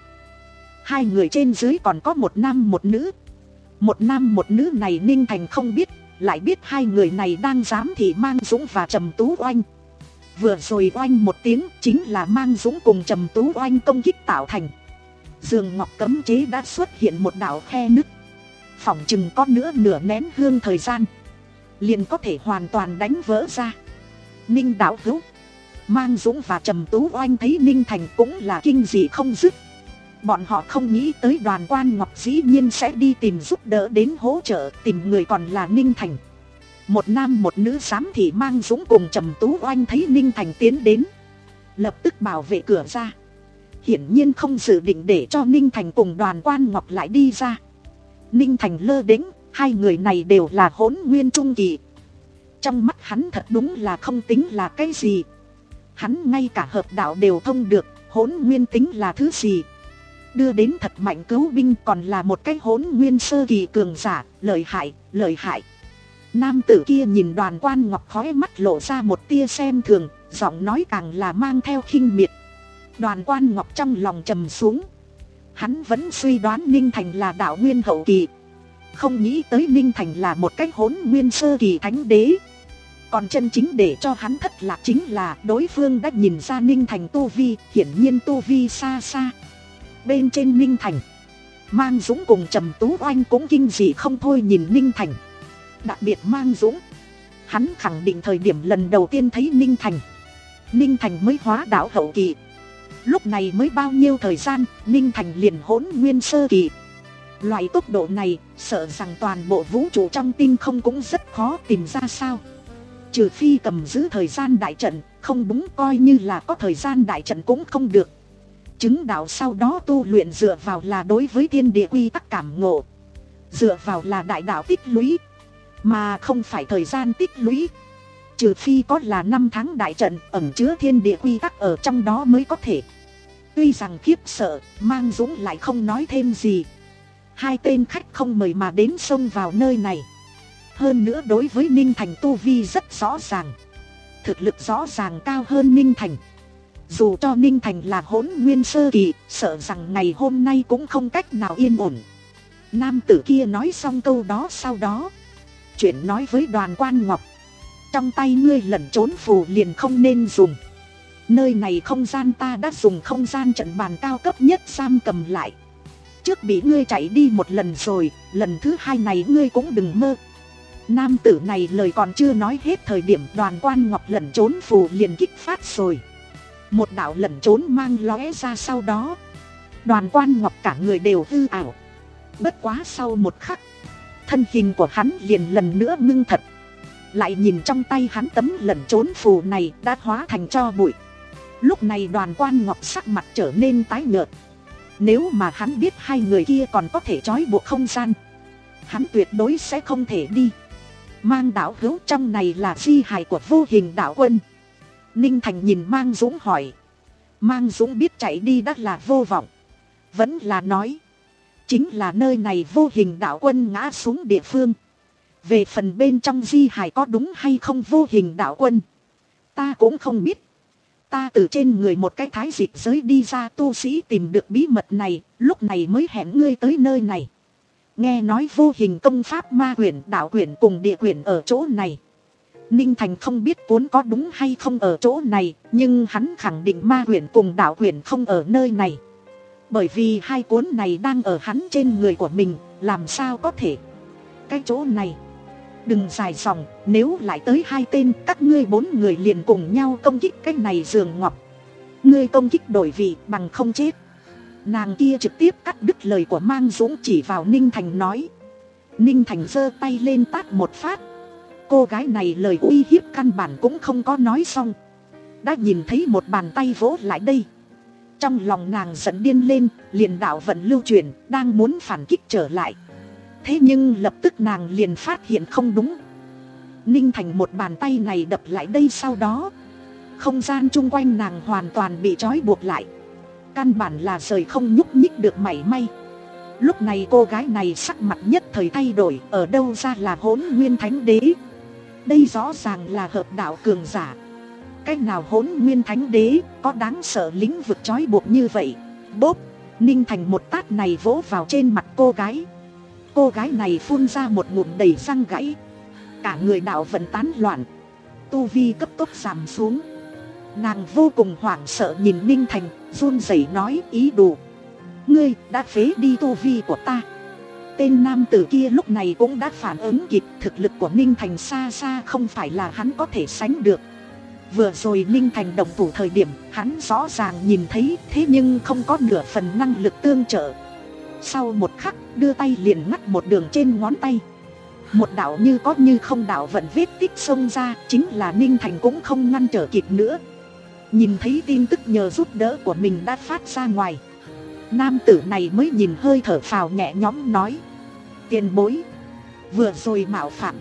Hai người trên dưới còn có một nam một nữ. Một nam một nữ này Ninh Thành không biết, lại biết hai người này đang giám thị Mang Dũng và Trầm Tú Oanh. Vừa rồi oanh một tiếng chính là Mang Dũng cùng Trầm Tú Oanh công kích tạo thành. Giường ngọc cấm chế đã xuất hiện một đạo khe nứt. Phỏng chừng có nữa nửa nén hương thời gian liền có thể hoàn toàn đánh vỡ ra. Ninh đạo hữu, Mang Dũng và Trầm Tú Oanh thấy Ninh Thành cũng là kinh dị không dứt. Bọn họ không nghĩ tới Đoàn Quan Ngọc dĩ nhiên sẽ đi tìm giúp đỡ đến hỗ trợ, tìm người còn là Ninh Thành. Một nam một nữ giám thị Mang Dũng cùng Trầm Tú Oanh thấy Ninh Thành tiến đến, lập tức bảo vệ cửa ra. Hiển nhiên không dự định để cho Ninh Thành cùng Đoàn Quan Ngọc lại đi ra. Ninh Thành lơ đễnh, hai người này đều là hỗn nguyên trung kỳ. Trong mắt hắn thật đúng là không tính là cái gì. Hắn ngay cả hợp đạo đều thông được, hỗn nguyên tính là thứ gì. Đưa đến thật mạnh cứu binh còn là một cái hỗn nguyên sơ kỳ cường giả, lợi hại, lợi hại. Nam tử kia nhìn Đoàn Quan Ngọc khóe mắt lộ ra một tia xem thường, giọng nói càng là mang theo khinh miệt. Đoàn Quan Ngọc trong lòng trầm xuống. Hắn vẫn suy đoán Ninh Thành là đạo nguyên hậu kỳ, không nghĩ tới Ninh Thành là một cái hỗn nguyên sơ kỳ thánh đế. Còn chân chính để cho hắn thất lạc chính là đối phương đã nhìn ra Ninh Thành tu vi, hiển nhiên tu vi xa xa. Bên trên Ninh Thành, Mang Dũng cùng Trầm Tú Oanh cũng kinh dị không thôi nhìn Ninh Thành. Đặc biệt Mang Dũng, hắn khẳng định thời điểm lần đầu tiên thấy Ninh Thành, Ninh Thành mới hóa đạo hậu kỳ. Lúc này mới bao nhiêu thời gian, Ninh Thành liền hỗn nguyên sơ kỳ. Loại tốc độ này, sợ rằng toàn bộ vũ trụ trong tinh không cũng rất khó tìm ra sao. Trừ phi cầm giữ thời gian đại trận, không đúng coi như là có thời gian đại trận cũng không được. Chứng đạo sau đó tu luyện dựa vào là đối với thiên địa quy tắc cảm ngộ, dựa vào là đại đạo tích lũy, mà không phải thời gian tích lũy. Trừ phi có là năm tháng đại trận ẩn chứa thiên địa quy tắc ở trong đó mới có thể. Tuy rằng khiếp sợ, Mang Dũng lại không nói thêm gì. Hai tên khách không mời mà đến xông vào nơi này. Hơn nữa đối với Ninh Thành tu vi rất rõ ràng, thực lực rõ ràng cao hơn Ninh Thành. Dù cho Ninh Thành là hỗn nguyên sơ kỳ, sợ rằng ngày hôm nay cũng không cách nào yên ổn. Nam tử kia nói xong câu đó sau đó chuyện nói với Đoàn Quan Ngọc, trong tay ngươi lẩn trốn phù liền không nên dùng. Nơi này không gian ta đã dùng không gian trận bàn cao cấp nhất giam cầm lại. Trước bị ngươi chạy đi một lần rồi, lần thứ hai này ngươi cũng đừng mơ. Nam tử này lời còn chưa nói hết thời điểm Đoàn Quan Ngọc lẩn trốn phù liền kích phát rồi. Một đạo lẩn trốn mang lóe ra, sau đó Đoàn Quan Ngọc cả người đều hư ảo. Bất quá sau một khắc, thân hình của hắn liền lần nữa ngưng thật. Lại nhìn trong tay hắn tấm lẩn trốn phù này đã hóa thành tro bụi. Lúc này Đoàn Quan Ngọc sắc mặt trở nên tái nhợt. Nếu mà hắn biết hai người kia còn có thể trói buộc không gian, hắn tuyệt đối sẽ không thể đi. Mang đạo hữu, trong này là di hài của Vô Hình đạo quân. Ninh Thành nhìn Mang Dũng hỏi. Mang Dũng biết chạy đi đã là vô vọng, vẫn là nói chính là nơi này Vô Hình đạo quân ngã xuống địa phương. Về phần bên trong di hài có đúng hay không Vô Hình đạo quân, ta cũng không biết. Ta từ trên người một cái thái dịch giới đi ra tu sĩ tìm được bí mật này, lúc này mới hẹn ngươi tới nơi này. Nghe nói Vô Hình công pháp ma quyển, đạo quyển cùng địa quyển ở chỗ này. Ninh Thành không biết cuốn có đúng hay không ở chỗ này, nhưng hắn khẳng định ma quyển cùng đạo quyển không ở nơi này. Bởi vì hai cuốn này đang ở hắn trên người của mình, làm sao có thể. Cái chỗ này, đừng dài dòng, nếu lại tới hai tên, các ngươi bốn người liền cùng nhau công kích cái này giường ngọc. Ngươi công kích đổi vị bằng không chết. Nàng kia trực tiếp cắt đứt lời của Mang Dũng, chỉ vào Ninh Thành nói. Ninh Thành giơ tay lên tát một phát. Cô gái này lời uy hiếp căn bản cũng không có nói xong, đã nhìn thấy một bàn tay vỗ lại đây. Trong lòng nàng giận điên lên, liền đạo vận lưu chuyển, đang muốn phản kích trở lại. Thế nhưng lập tức nàng liền phát hiện không đúng. Ninh Thành một bàn tay này đập lại đây, sau đó không gian chung quanh nàng hoàn toàn bị trói buộc lại, căn bản là rời không nhúc nhích được mảy may. Lúc này cô gái này sắc mặt nhất thời thay đổi, ở đâu ra là Hỗn Nguyên Thánh Đế? Đây rõ ràng là hợp đạo cường giả. Cái nào Hỗn Nguyên Thánh Đế có đáng sợ lĩnh vực trói buộc như vậy? Bốp! Ninh Thành một tát này vỗ vào trên mặt cô gái. Cô gái này phun ra một ngụm đầy răng gãy, cả người đạo vận tán loạn, tu vi cấp tốc giảm xuống. Nàng vô cùng hoảng sợ nhìn Ninh Thành, run rẩy nói: ý đồ, ngươi đã phế đi tu vi của ta. Tên nam tử kia lúc này cũng đã phản ứng kịp, thực lực của Ninh Thành xa xa không phải là hắn có thể sánh được. Vừa rồi Ninh Thành động thủ thời điểm, hắn rõ ràng nhìn thấy, thế nhưng không có nửa phần năng lực tương trợ. Sau một khắc, đưa tay liền ngắt một đường trên ngón tay. Một đạo như có như không đạo vận vết tích xông ra, chính là Ninh Thành cũng không ngăn trở kịp nữa. Nhìn thấy tin tức nhờ giúp đỡ của mình đã phát ra ngoài, nam tử này mới nhìn hơi thở phào nhẹ nhõm nói: tiền bối, vừa rồi mạo phạm,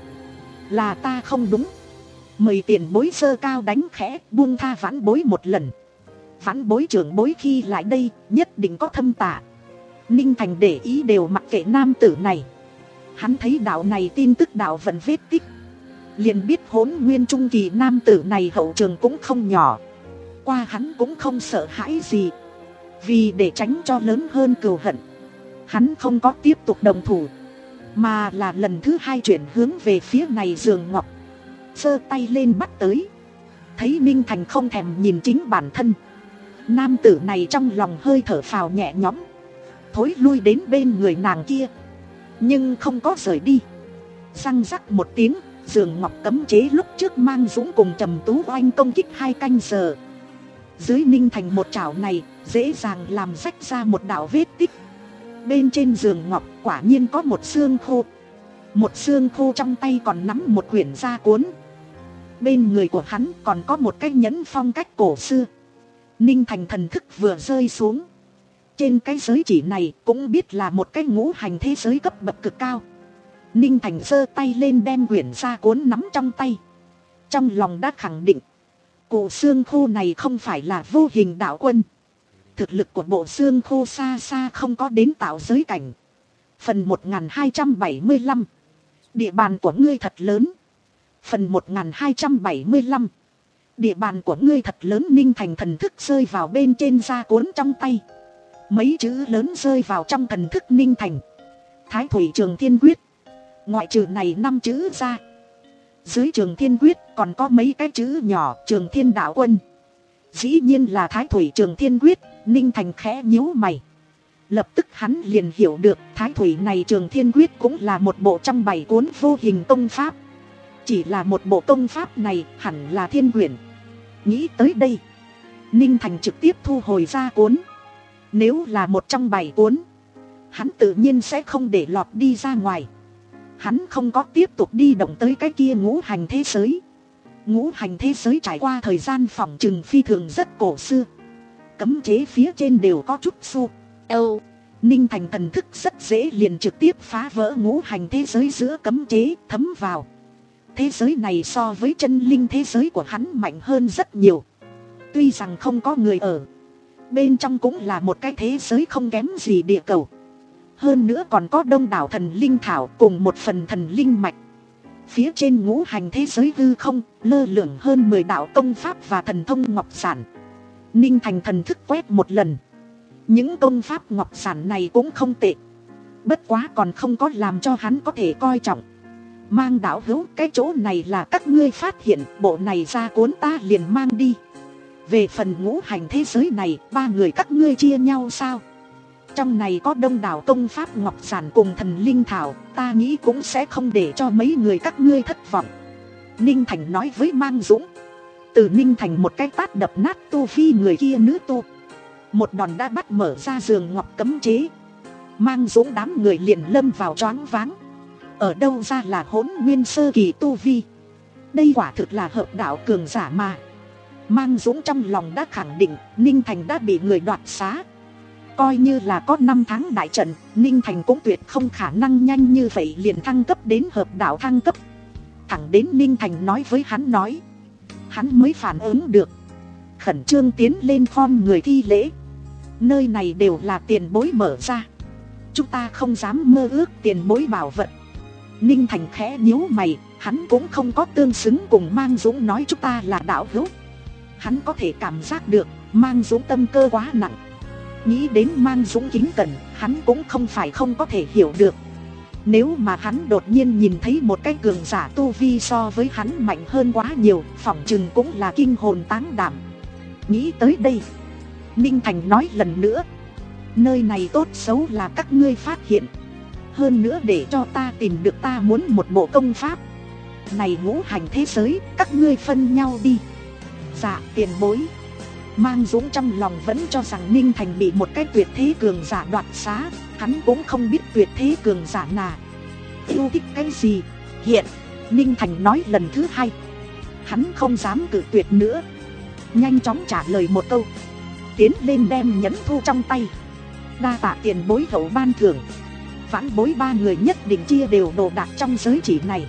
là ta không đúng, mời tiền bối giơ cao đánh khẽ, buông tha vãn bối một lần. Vãn bối trưởng bối khi lại đây nhất định có thâm tạ. Ninh Thành để ý đều mặc kệ nam tử này. Hắn thấy đạo này tin tức đạo vận vết tích, liền biết Hỗn Nguyên trung kỳ nam tử này hậu trường cũng không nhỏ. Qua hắn cũng không sợ hãi gì, vì để tránh cho lớn hơn cừu hận, hắn không có tiếp tục đồng thủ, mà là lần thứ hai chuyển hướng về phía này giường ngọc, giơ tay lên bắt tới. Thấy Ninh Thành không thèm nhìn chính bản thân, nam tử này trong lòng hơi thở phào nhẹ nhõm, thối lui đến bên người nàng kia, nhưng không có rời đi. Răng rắc một tiếng, giường ngọc cấm chế lúc trước mang Dũng cùng Trầm Tú oanh công kích hai canh giờ, dưới Ninh Thành một chảo này dễ dàng làm rách ra một đạo vết tích. Bên trên giường ngọc quả nhiên có một xương khô. Một xương khô trong tay còn nắm một quyển gia cuốn. Bên người của hắn còn có một cái nhẫn phong cách cổ xưa. Ninh Thành thần thức vừa rơi xuống, trên cái giới chỉ này cũng biết là một cái ngũ hành thế giới cấp bậc cực cao. Ninh Thành giơ tay lên đem quyển gia cuốn nắm trong tay, trong lòng đã khẳng định cụ xương khô này không phải là vô hình đạo quân. Thực lực của bộ xương khô xa xa không có đến tạo giới cảnh. Phần một nghìn hai trăm bảy mươi lăm, địa bàn của ngươi thật lớn. Phần một nghìn hai trăm bảy mươi lăm, địa bàn của ngươi thật lớn. Ninh Thành thần thức rơi vào bên trên gia cuốn trong tay. Mấy chữ lớn rơi vào trong thần thức Ninh Thành: Thái Thủy Trường Thiên Quyết. Ngoại trừ này năm chữ ra, dưới Trường Thiên Quyết còn có mấy cái chữ nhỏ: Trường Thiên Đạo Quân. Dĩ nhiên là Thái Thủy Trường Thiên Quyết. Ninh Thành khẽ nhíu mày, lập tức hắn liền hiểu được Thái Thủy này Trường Thiên Quyết cũng là một bộ trong bảy cuốn vô hình công pháp. Chỉ là một bộ công pháp này hẳn là thiên quyển. Nghĩ tới đây, Ninh Thành trực tiếp thu hồi ra cuốn. Nếu là một trong bảy cuốn, hắn tự nhiên sẽ không để lọt đi ra ngoài. Hắn không có tiếp tục đi động tới cái kia ngũ hành thế giới. Ngũ hành thế giới trải qua thời gian phỏng trừng phi thường rất cổ xưa, cấm chế phía trên đều có chút su âu. Ninh Thành thần thức rất dễ liền trực tiếp phá vỡ ngũ hành thế giới giữa cấm chế, thấm vào. Thế giới này so với chân linh thế giới của hắn mạnh hơn rất nhiều. Tuy rằng không có người ở, bên trong cũng là một cái thế giới không kém gì địa cầu. Hơn nữa còn có đông đảo thần linh thảo cùng một phần thần linh mạch. Phía trên ngũ hành thế giới hư không lơ lửng hơn mười đạo công pháp và thần thông ngọc sản. Ninh Thành thần thức quét một lần, những công pháp ngọc sản này cũng không tệ, bất quá còn không có làm cho hắn có thể coi trọng. Mang đạo hữu, cái chỗ này là các ngươi phát hiện, bộ này ra cuốn ta liền mang đi. Về phần ngũ hành thế giới này, ba người các ngươi chia nhau sao? Trong này có đông đảo công pháp ngọc sản cùng thần linh thảo, ta nghĩ cũng sẽ không để cho mấy người các ngươi thất vọng. Ninh Thành nói với Mang Dũng. Từ Ninh Thành một cái tát đập nát tu vi người kia nữ tu, một đòn đã bắt mở ra giường ngọc cấm chế. Mang Dũng đám người liền lâm vào choáng váng. Ở đâu ra là Hỗn Nguyên sơ kỳ tu vi? Đây quả thực là hợp đạo cường giả mà. Mang Dũng trong lòng đã khẳng định Ninh Thành đã bị người đoạt xá. Coi như là có năm tháng đại trận, Ninh Thành cũng tuyệt không khả năng nhanh như vậy liền thăng cấp đến hợp đạo thăng cấp. Thẳng đến Ninh Thành nói với hắn nói, hắn mới phản ứng được, khẩn trương tiến lên khom người thi lễ. Nơi này đều là tiền bối mở ra, chúng ta không dám mơ ước tiền bối bảo vật. Ninh Thành khẽ nhíu mày, hắn cũng không có tương xứng cùng Mang Dũng nói chúng ta là đạo hữu. Hắn có thể cảm giác được Mang Dũng tâm cơ quá nặng. Nghĩ đến Mang Dũng kính cẩn, hắn cũng không phải không có thể hiểu được. Nếu mà hắn đột nhiên nhìn thấy một cái cường giả tu vi so với hắn mạnh hơn quá nhiều, phỏng chừng cũng là kinh hồn táng đảm. Nghĩ tới đây, Ninh Thành nói lần nữa, nơi này tốt xấu là các ngươi phát hiện. Hơn nữa để cho ta tìm được ta muốn một bộ công pháp. Này ngũ hành thế giới, các ngươi phân nhau đi. Dạ tiền bối. Mang Dũng trong lòng vẫn cho rằng Ninh Thành bị một cái tuyệt thế cường giả đoạt xá. Hắn cũng không biết tuyệt thế cường giả nào yêu thích cái gì. Hiện Ninh Thành nói lần thứ hai, hắn không dám cự tuyệt nữa, nhanh chóng trả lời một câu, tiến lên đem nhẫn thu trong tay. Đa tạ tiền bối hậu ban thưởng. Vãn bối ba người nhất định chia đều đồ đạc trong giới chỉ này.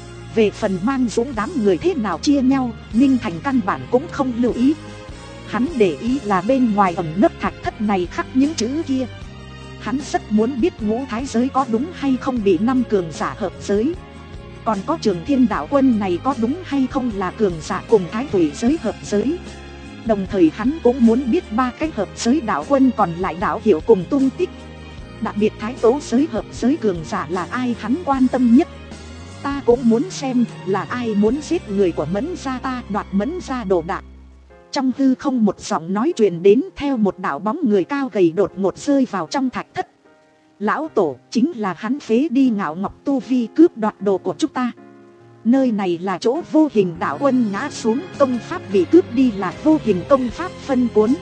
Về phần Mang Dũng đám người thế nào chia nhau, Ninh Thành căn bản cũng không lưu ý. Hắn để ý là bên ngoài ẩn nấp thạch thất này khắc những chữ kia. Hắn rất muốn biết ngũ thái giới có đúng hay không bị năm cường giả hợp giới. Còn có Trường Thiên đạo quân này có đúng hay không là cường giả cùng thái thủy giới hợp giới. Đồng thời hắn cũng muốn biết ba cái hợp giới đạo quân còn lại đạo hiệu cùng tung tích. Đặc biệt thái tố giới hợp giới cường giả là ai hắn quan tâm nhất. Ta cũng muốn xem là ai muốn giết người của Mẫn gia ta đoạt Mẫn gia đồ đạc. Trong hư không một giọng nói truyền đến, theo một đạo bóng người cao gầy đột ngột rơi vào trong thạch thất. Lão tổ chính là hắn phế đi Ngạo Ngọc tu vi cướp đoạt đồ của chúng ta. Nơi này là chỗ vô hình đạo quân ngã xuống, công pháp bị cướp đi là vô hình công pháp phân cuốn.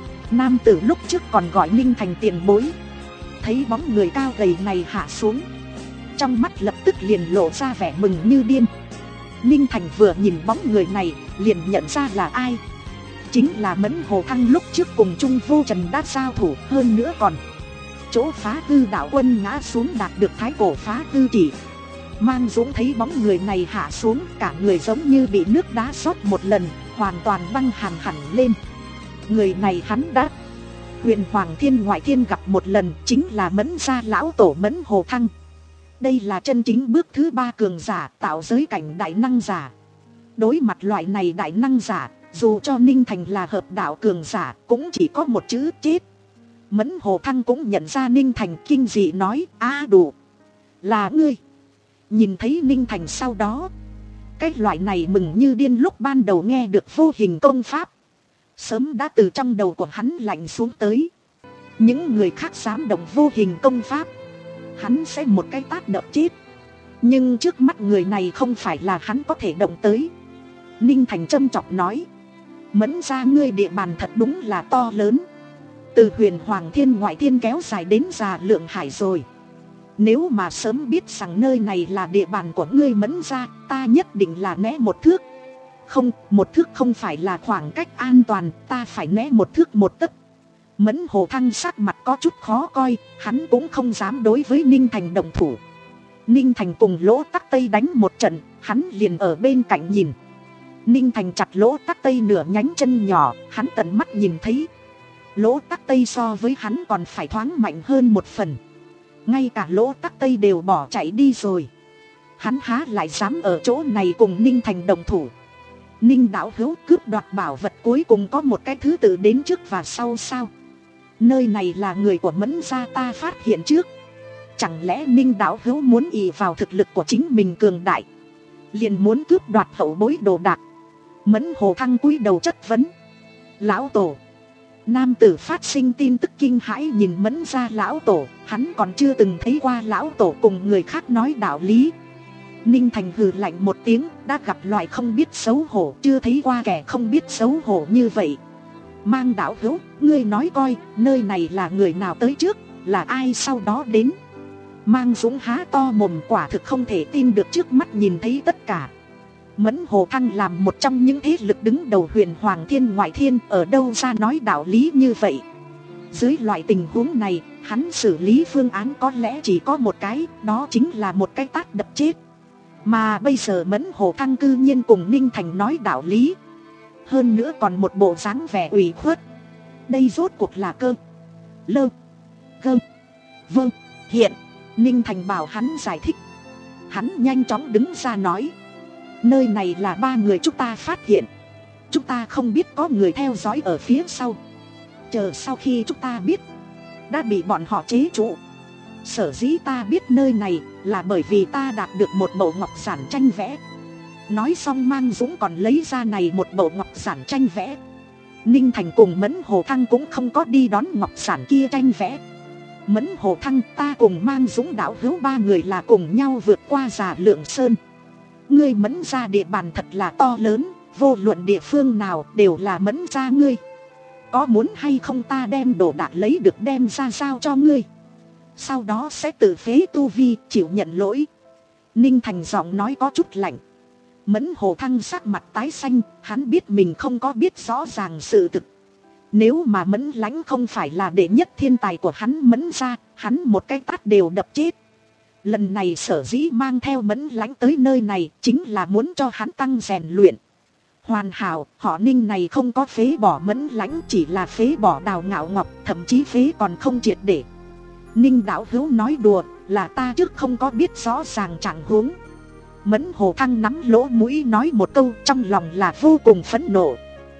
Nam tử lúc trước còn gọi Ninh Thành tiền bối. Thấy bóng người cao gầy này hạ xuống, trong mắt lập tức liền lộ ra vẻ mừng như điên. Ninh Thành vừa nhìn bóng người này liền nhận ra là ai. Chính là Mẫn Hồ Thăng lúc trước cùng Trung Vô Trần đã giao thủ, hơn nữa còn chỗ phá hư đạo quân ngã xuống đạt được thái cổ phá hư chỉ. Mang Dũng thấy bóng người này hạ xuống, cả người giống như bị nước đá rót một lần, hoàn toàn băng hàn hẳn lên. Người này hắn đã Huyền Hoàng Thiên Ngoại Thiên gặp một lần, chính là Mẫn gia lão tổ Mẫn Hồ Thăng. Đây là chân chính bước thứ ba cường giả, tạo giới cảnh đại năng giả. Đối mặt loại này đại năng giả, dù cho Ninh Thành là hợp đạo cường giả, cũng chỉ có một chữ chết. Mẫn Hồ Thăng cũng nhận ra Ninh Thành, kinh dị nói, a đủ, là ngươi. Nhìn thấy Ninh Thành sau đó, cái loại này mừng như điên lúc ban đầu nghe được vô hình công pháp, sớm đã từ trong đầu của hắn lạnh xuống tới. Những người khác dám động vô hình công pháp, hắn sẽ một cái tát đập chết. Nhưng trước mắt người này không phải là hắn có thể động tới. Ninh Thành châm chọc nói, Mẫn gia ngươi địa bàn thật đúng là to lớn. Từ Huyền Hoàng Thiên Ngoại Thiên kéo dài đến Già Lượng Hải rồi. Nếu mà sớm biết rằng nơi này là địa bàn của ngươi Mẫn gia, ta nhất định là né một thước. Không, một thước không phải là khoảng cách an toàn, ta phải né một thước một tấc. Mẫn Hồ Thăng sắc mặt có chút khó coi, hắn cũng không dám đối với Ninh Thành đồng thủ. Ninh Thành cùng Lỗ Tắc Tây đánh một trận, hắn liền ở bên cạnh nhìn. Ninh Thành chặt Lỗ Tắc Tây nửa nhánh chân nhỏ, hắn tận mắt nhìn thấy. Lỗ Tắc Tây so với hắn còn phải thoáng mạnh hơn một phần. Ngay cả Lỗ Tắc Tây đều bỏ chạy đi rồi. Hắn há lại dám ở chỗ này cùng Ninh Thành đồng thủ. Ninh đạo hữu cướp đoạt bảo vật cuối cùng có một cái thứ tự đến trước và sau sao? Nơi này là người của Mẫn gia ta phát hiện trước. Chẳng lẽ Ninh đạo hữu muốn ỷ vào thực lực của chính mình cường đại, liền muốn cướp đoạt hậu bối đồ đạc? Mẫn Hồ Thăng cúi đầu chất vấn. Lão tổ. Nam tử phát sinh tin tức kinh hãi nhìn Mẫn gia lão tổ, hắn còn chưa từng thấy qua lão tổ cùng người khác nói đạo lý. Ninh Thành hừ lạnh một tiếng, đã gặp loại không biết xấu hổ, chưa thấy qua kẻ không biết xấu hổ như vậy. Mang đạo hữu, ngươi nói coi, nơi này là người nào tới trước, là ai sau đó đến? Mang Dũng há to mồm, quả thực không thể tin được trước mắt nhìn thấy tất cả. Mẫn Hồ Thăng làm một trong những thế lực đứng đầu Huyền Hoàng Thiên Ngoại Thiên, ở đâu ra nói đạo lý như vậy. Dưới loại tình huống này, hắn xử lý phương án có lẽ chỉ có một cái, đó chính là một cái tát đập chết. Mà bây giờ Mẫn Hồ Thăng cư nhiên cùng Ninh Thành nói đạo lý, hơn nữa còn một bộ dáng vẻ ủy khuất. Đây rốt cuộc là cơ lơ gơ vơ hiện. Ninh Thành bảo hắn giải thích. Hắn nhanh chóng đứng ra nói, nơi này là ba người chúng ta phát hiện, chúng ta không biết có người theo dõi ở phía sau. Chờ sau khi chúng ta biết, đã bị bọn họ chế trụ. Sở dĩ ta biết nơi này là bởi vì ta đạt được một bộ ngọc giản tranh vẽ. Nói xong Mang Dũng còn lấy ra này một bộ ngọc giản tranh vẽ. Ninh Thành cùng Mẫn Hồ Thăng cũng không có đi đón ngọc giản kia tranh vẽ. Mẫn Hồ Thăng, ta cùng Mang Dũng đạo hữu ba người là cùng nhau vượt qua Già Lượng Sơn. Ngươi Mẫn ra địa bàn thật là to lớn, vô luận địa phương nào đều là Mẫn ra ngươi. Có muốn hay không ta đem đồ đạc lấy được đem ra giao cho ngươi, sau đó sẽ tự phế tu vi, chịu nhận lỗi. Ninh Thành giọng nói có chút lạnh. Mẫn Hồ Thăng sắc mặt tái xanh, hắn biết mình không có biết rõ ràng sự thực. Nếu mà Mẫn Lãnh không phải là đệ nhất thiên tài của hắn Mẫn ra, hắn một cái tát đều đập chết. Lần này sở dĩ mang theo Mẫn Lãnh tới nơi này chính là muốn cho hắn tăng rèn luyện. Hoàn hảo, họ Ninh này không có phế bỏ Mẫn Lãnh, chỉ là phế bỏ Đào Ngạo Ngọc, thậm chí phế còn không triệt để. Ninh đạo hữu nói đùa, là ta trước không có biết rõ ràng trạng huống. Mẫn Hồ Thăng nắm lỗ mũi nói một câu, trong lòng là vô cùng phẫn nộ.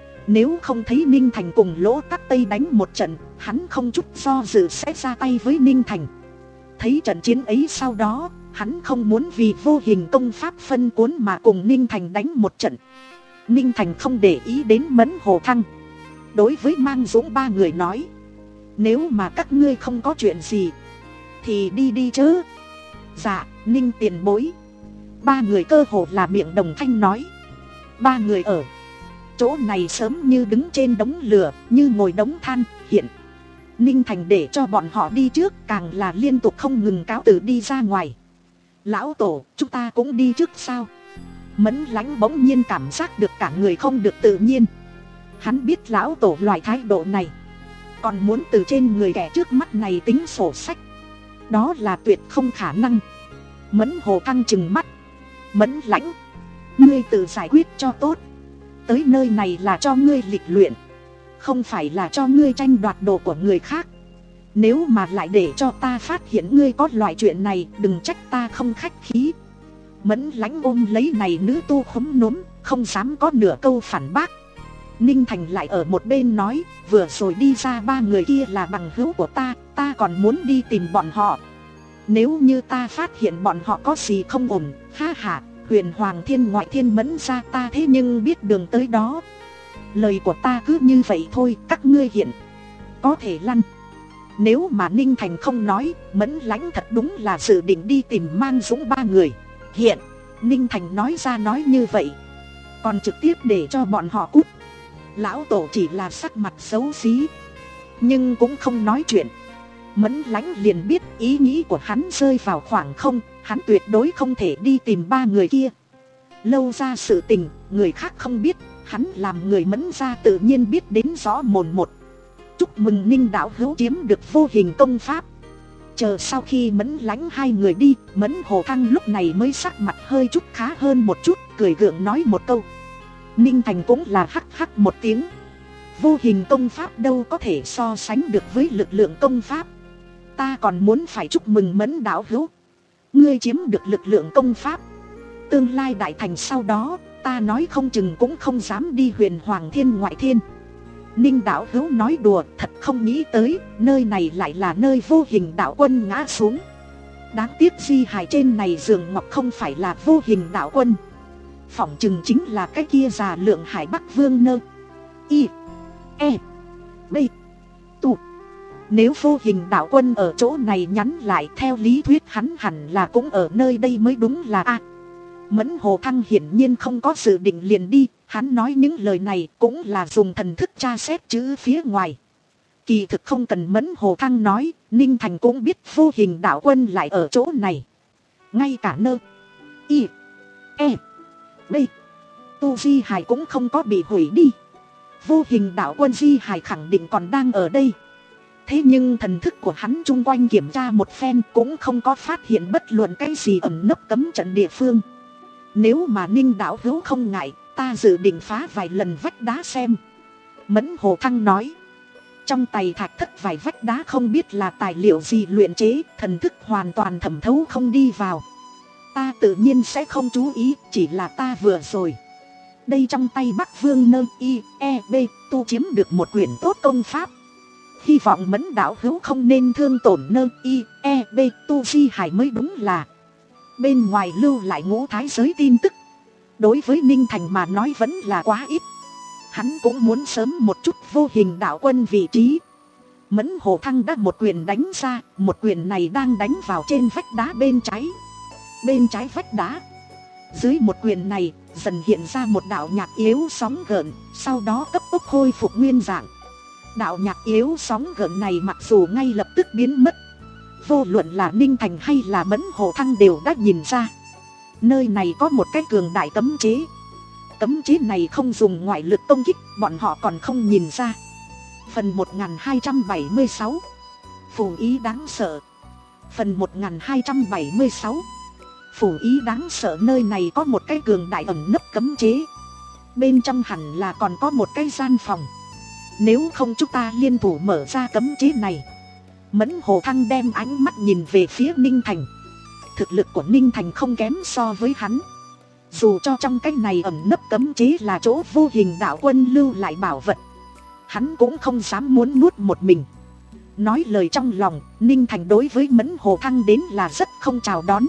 Nếu không thấy Ninh Thành cùng Lỗ Tắc Tây đánh một trận, hắn không chút do dự sẽ ra tay với Ninh Thành. Thấy trận chiến ấy sau đó, hắn không muốn vì vô hình công pháp phân cuốn mà cùng Ninh Thành đánh một trận. Ninh Thành không để ý đến Mẫn Hồ Thăng. Đối với Mang Dũng ba người nói, nếu mà các ngươi không có chuyện gì thì đi đi chứ. Dạ, Ninh tiền bối. Ba người cơ hồ là miệng đồng thanh nói. Ba người ở chỗ này sớm như đứng trên đống lửa, như ngồi đống than. Hiện Ninh Thành để cho bọn họ đi trước, càng là liên tục không ngừng cáo từ đi ra ngoài. Lão tổ, chúng ta cũng đi trước sao? Mẫn Lãnh bỗng nhiên cảm giác được cả người không được tự nhiên. Hắn biết lão tổ loại thái độ này, còn muốn từ trên người kẻ trước mắt này tính sổ sách, đó là tuyệt không khả năng. Mẫn Hồ Thăng trừng mắt. Mẫn Lãnh, ngươi tự giải quyết cho tốt. Tới nơi này là cho ngươi lịch luyện, không phải là cho ngươi tranh đoạt đồ của người khác. Nếu mà lại để cho ta phát hiện ngươi có loại chuyện này, đừng trách ta không khách khí. Mẫn Lãnh ôm lấy này nữ tu khúm núm, không dám có nửa câu phản bác. Ninh Thành lại ở một bên nói, vừa rồi đi ra ba người kia là bằng hữu của ta, ta còn muốn đi tìm bọn họ. Nếu như ta phát hiện bọn họ có gì không ổn, ha ha, Huyền Hoàng Thiên Ngoại Thiên Mẫn ra ta thế nhưng biết đường tới đó. Lời của ta cứ như vậy thôi, các ngươi hiện có thể lăn. Nếu mà Ninh Thành không nói, Mẫn Lãnh thật đúng là dự định đi tìm Mang Dũng ba người. Hiện Ninh Thành nói ra nói như vậy, còn trực tiếp để cho bọn họ cút. Lão tổ chỉ là sắc mặt xấu xí, nhưng cũng không nói chuyện. Mẫn Lãnh liền biết ý nghĩ của hắn rơi vào khoảng không, hắn tuyệt đối không thể đi tìm ba người kia. Lâu ra sự tình, người khác không biết, hắn làm người Mẫn ra tự nhiên biết đến rõ mồn một. Chúc mừng Ninh đạo hữu chiếm được vô hình công pháp. Chờ sau khi Mẫn Lãnh hai người đi, Mẫn Hồ Thăng lúc này mới sắc mặt hơi chút khá hơn một chút, cười gượng nói một câu. Ninh Thành cũng là hắc hắc một tiếng. Vô hình công pháp đâu có thể so sánh được với lực lượng công pháp. Ta còn muốn phải chúc mừng Mẫn đạo hữu, ngươi chiếm được lực lượng công pháp. Tương lai đại thành sau đó, ta nói không chừng cũng không dám đi Huyền Hoàng Thiên Ngoại Thiên. Ninh đạo hữu nói đùa, thật không nghĩ tới, nơi này lại là nơi vô hình đạo quân ngã xuống. Đáng tiếc di hài trên này giường ngọc không phải là vô hình đạo quân, phỏng chừng chính là cái kia Già Lượng Hải Bắc Vương nơ y e b tu. Nếu vô hình đạo quân ở chỗ này nhắn lại, theo lý thuyết hắn hẳn là cũng ở nơi đây mới đúng là a. Mẫn Hồ Thăng hiển nhiên không có dự định liền đi, hắn nói những lời này cũng là dùng thần thức tra xét chữ phía ngoài. Kỳ thực không cần Mẫn Hồ Thăng nói, Ninh Thành cũng biết vô hình đạo quân lại ở chỗ này. Ngay cả nơ y e b tu di hải cũng không có bị hủy đi. Vô hình đạo quân di hải khẳng định còn đang ở đây. Thế nhưng thần thức của hắn chung quanh kiểm tra một phen cũng không có phát hiện bất luận cái gì ẩn nấp cấm trận địa phương. Nếu mà Ninh đạo hữu không ngại, ta dự định phá vài lần vách đá xem. Mẫn Hồ Thăng nói. Trong tay thạch thất vài vách đá không biết là tài liệu gì luyện chế, thần thức hoàn toàn thẩm thấu không đi vào. Ta tự nhiên sẽ không chú ý, chỉ là ta vừa rồi. Đây trong tay Bắc Vương Nơ I E B tu chiếm được một quyển tốt công pháp. Hy vọng Mẫn đạo hữu không nên thương tổn Nơ I E B tu di hải mới đúng là. Bên ngoài lưu lại ngũ thái giới tin tức. Đối với Ninh Thành mà nói vẫn là quá ít. Hắn cũng muốn sớm một chút vô hình đạo quân vị trí. Mẫn Hồ Thăng đã một quyền đánh ra, một quyền này đang đánh vào trên vách đá bên trái. Bên trái vách đá. Dưới một quyền này dần hiện ra một đạo nhạc yếu sóng gợn, sau đó cấp tốc khôi phục nguyên dạng. Đạo nhạc yếu sóng gợn này mặc dù ngay lập tức biến mất, vô luận là Ninh Thành hay là Mẫn Hồ Thăng đều đã nhìn ra. Nơi này có một cái cường đại cấm chế. Cấm chế này không dùng ngoại lực công kích, bọn họ còn không nhìn ra. Phần một nghìn hai trăm bảy mươi sáu. Phù ý đáng sợ. Phần một nghìn hai trăm bảy mươi sáu. Phù ý đáng sợ. Nơi này có một cái cường đại ẩn nấp cấm chế. Bên trong hẳn là còn có một cái gian phòng. Nếu không chúng ta liên thủ mở ra cấm chế này. Mẫn Hồ Thăng đem ánh mắt nhìn về phía Ninh Thành. Thực lực của Ninh Thành không kém so với hắn. Dù cho trong cái này ẩn nấp cấm chế là chỗ vô hình đạo quân lưu lại bảo vật, hắn cũng không dám muốn nuốt một mình. Nói lời trong lòng, Ninh Thành đối với Mẫn Hồ Thăng đến là rất không chào đón.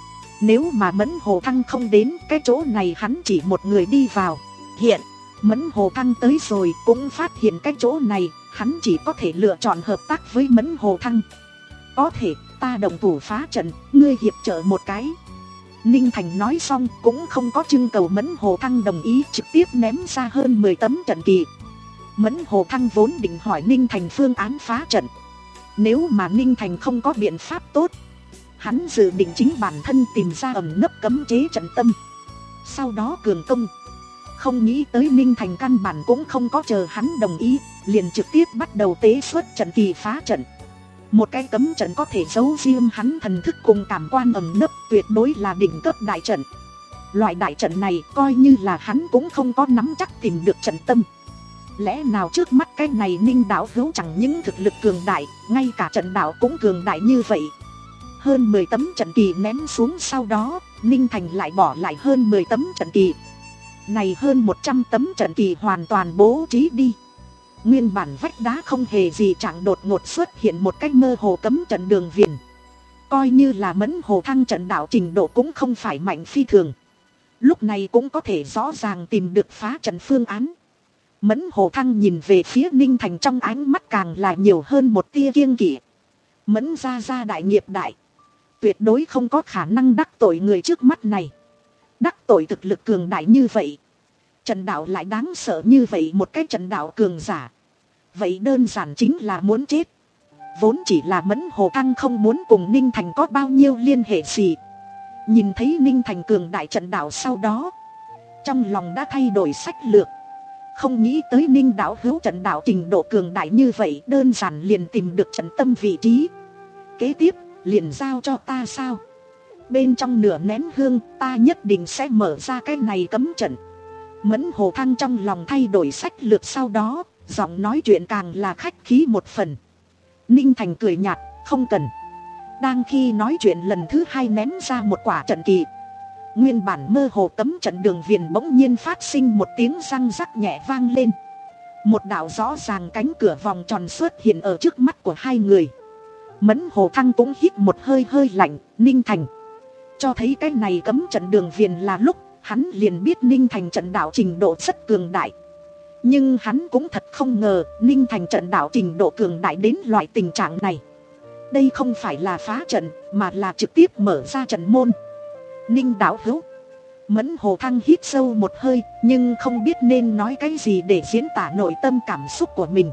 Nếu mà Mẫn Hồ Thăng không đến, cái chỗ này hắn chỉ một người đi vào. Hiện Mẫn Hồ Thăng tới rồi cũng phát hiện cái chỗ này, hắn chỉ có thể lựa chọn hợp tác với Mẫn Hồ Thăng. Có thể ta đồng thủ phá trận, ngươi hiệp trợ một cái. Ninh Thành nói xong cũng không có trưng cầu Mẫn Hồ Thăng đồng ý, trực tiếp ném ra hơn mười tấm trận kỳ. Mẫn Hồ Thăng vốn định hỏi Ninh Thành phương án phá trận. Nếu mà Ninh Thành không có biện pháp tốt, hắn dự định chính bản thân tìm ra ẩn nấp cấm chế trận tâm, sau đó cường công. Không nghĩ tới Ninh Thành căn bản cũng không có chờ hắn đồng ý, liền trực tiếp bắt đầu tế xuất trận kỳ phá trận. Một cái cấm trận có thể giấu riêng hắn thần thức cùng cảm quan ẩn nấp, tuyệt đối là đỉnh cấp đại trận. Loại đại trận này coi như là hắn cũng không có nắm chắc tìm được trận tâm. Lẽ nào trước mắt cái này Ninh đạo hữu chẳng những thực lực cường đại, ngay cả trận đạo cũng cường đại như vậy. Hơn mười tấm trận kỳ ném xuống, sau đó Ninh Thành lại bỏ lại hơn mười tấm trận kỳ. Này hơn một trăm tấm trận kỳ hoàn toàn bố trí đi. Nguyên bản vách đá không hề gì chẳng đột ngột xuất hiện một cách mơ hồ cấm trận đường viền. Coi như là Mẫn Hồ Thăng trận đạo trình độ cũng không phải mạnh phi thường, lúc này cũng có thể rõ ràng tìm được phá trận phương án. Mẫn Hồ Thăng nhìn về phía Ninh Thành trong ánh mắt càng là nhiều hơn một tia kiêng kỵ. Mẫn gia gia đại nghiệp đại, tuyệt đối không có khả năng đắc tội người trước mắt này. Đắc tội thực lực cường đại như vậy, trận đạo lại đáng sợ như vậy, một cái trận đạo cường giả, vậy đơn giản chính là muốn chết. Vốn chỉ là Mẫn Hồ Thăng không muốn cùng Ninh Thành có bao nhiêu liên hệ gì. Nhìn thấy Ninh Thành cường đại trận đạo sau đó, trong lòng đã thay đổi sách lược. Không nghĩ tới Ninh đạo hữu trận đạo trình độ cường đại như vậy, đơn giản liền tìm được trận tâm vị trí. Kế tiếp liền giao cho ta sao? Bên trong nửa nén hương, ta nhất định sẽ mở ra cái này cấm trận. Mẫn Hồ Thăng trong lòng thay đổi sách lược, sau đó giọng nói chuyện càng là khách khí một phần. Ninh Thành cười nhạt, không cần. Đang khi nói chuyện lần thứ hai ném ra một quả trận kỳ. Nguyên bản mơ hồ tấm trận đường viền bỗng nhiên phát sinh một tiếng răng rắc nhẹ vang lên. Một đạo rõ ràng cánh cửa vòng tròn xuất hiện ở trước mắt của hai người. Mẫn Hồ Thăng cũng hít một hơi hơi lạnh. Ninh Thành cho thấy cái này cấm trận đường viền là lúc, hắn liền biết Ninh Thành trận đạo trình độ rất cường đại. Nhưng hắn cũng thật không ngờ Ninh Thành trận đạo trình độ cường đại đến loại tình trạng này. Đây không phải là phá trận, mà là trực tiếp mở ra trận môn. Ninh đạo hữu. Mẫn Hồ Thăng hít sâu một hơi, nhưng không biết nên nói cái gì để diễn tả nội tâm cảm xúc của mình.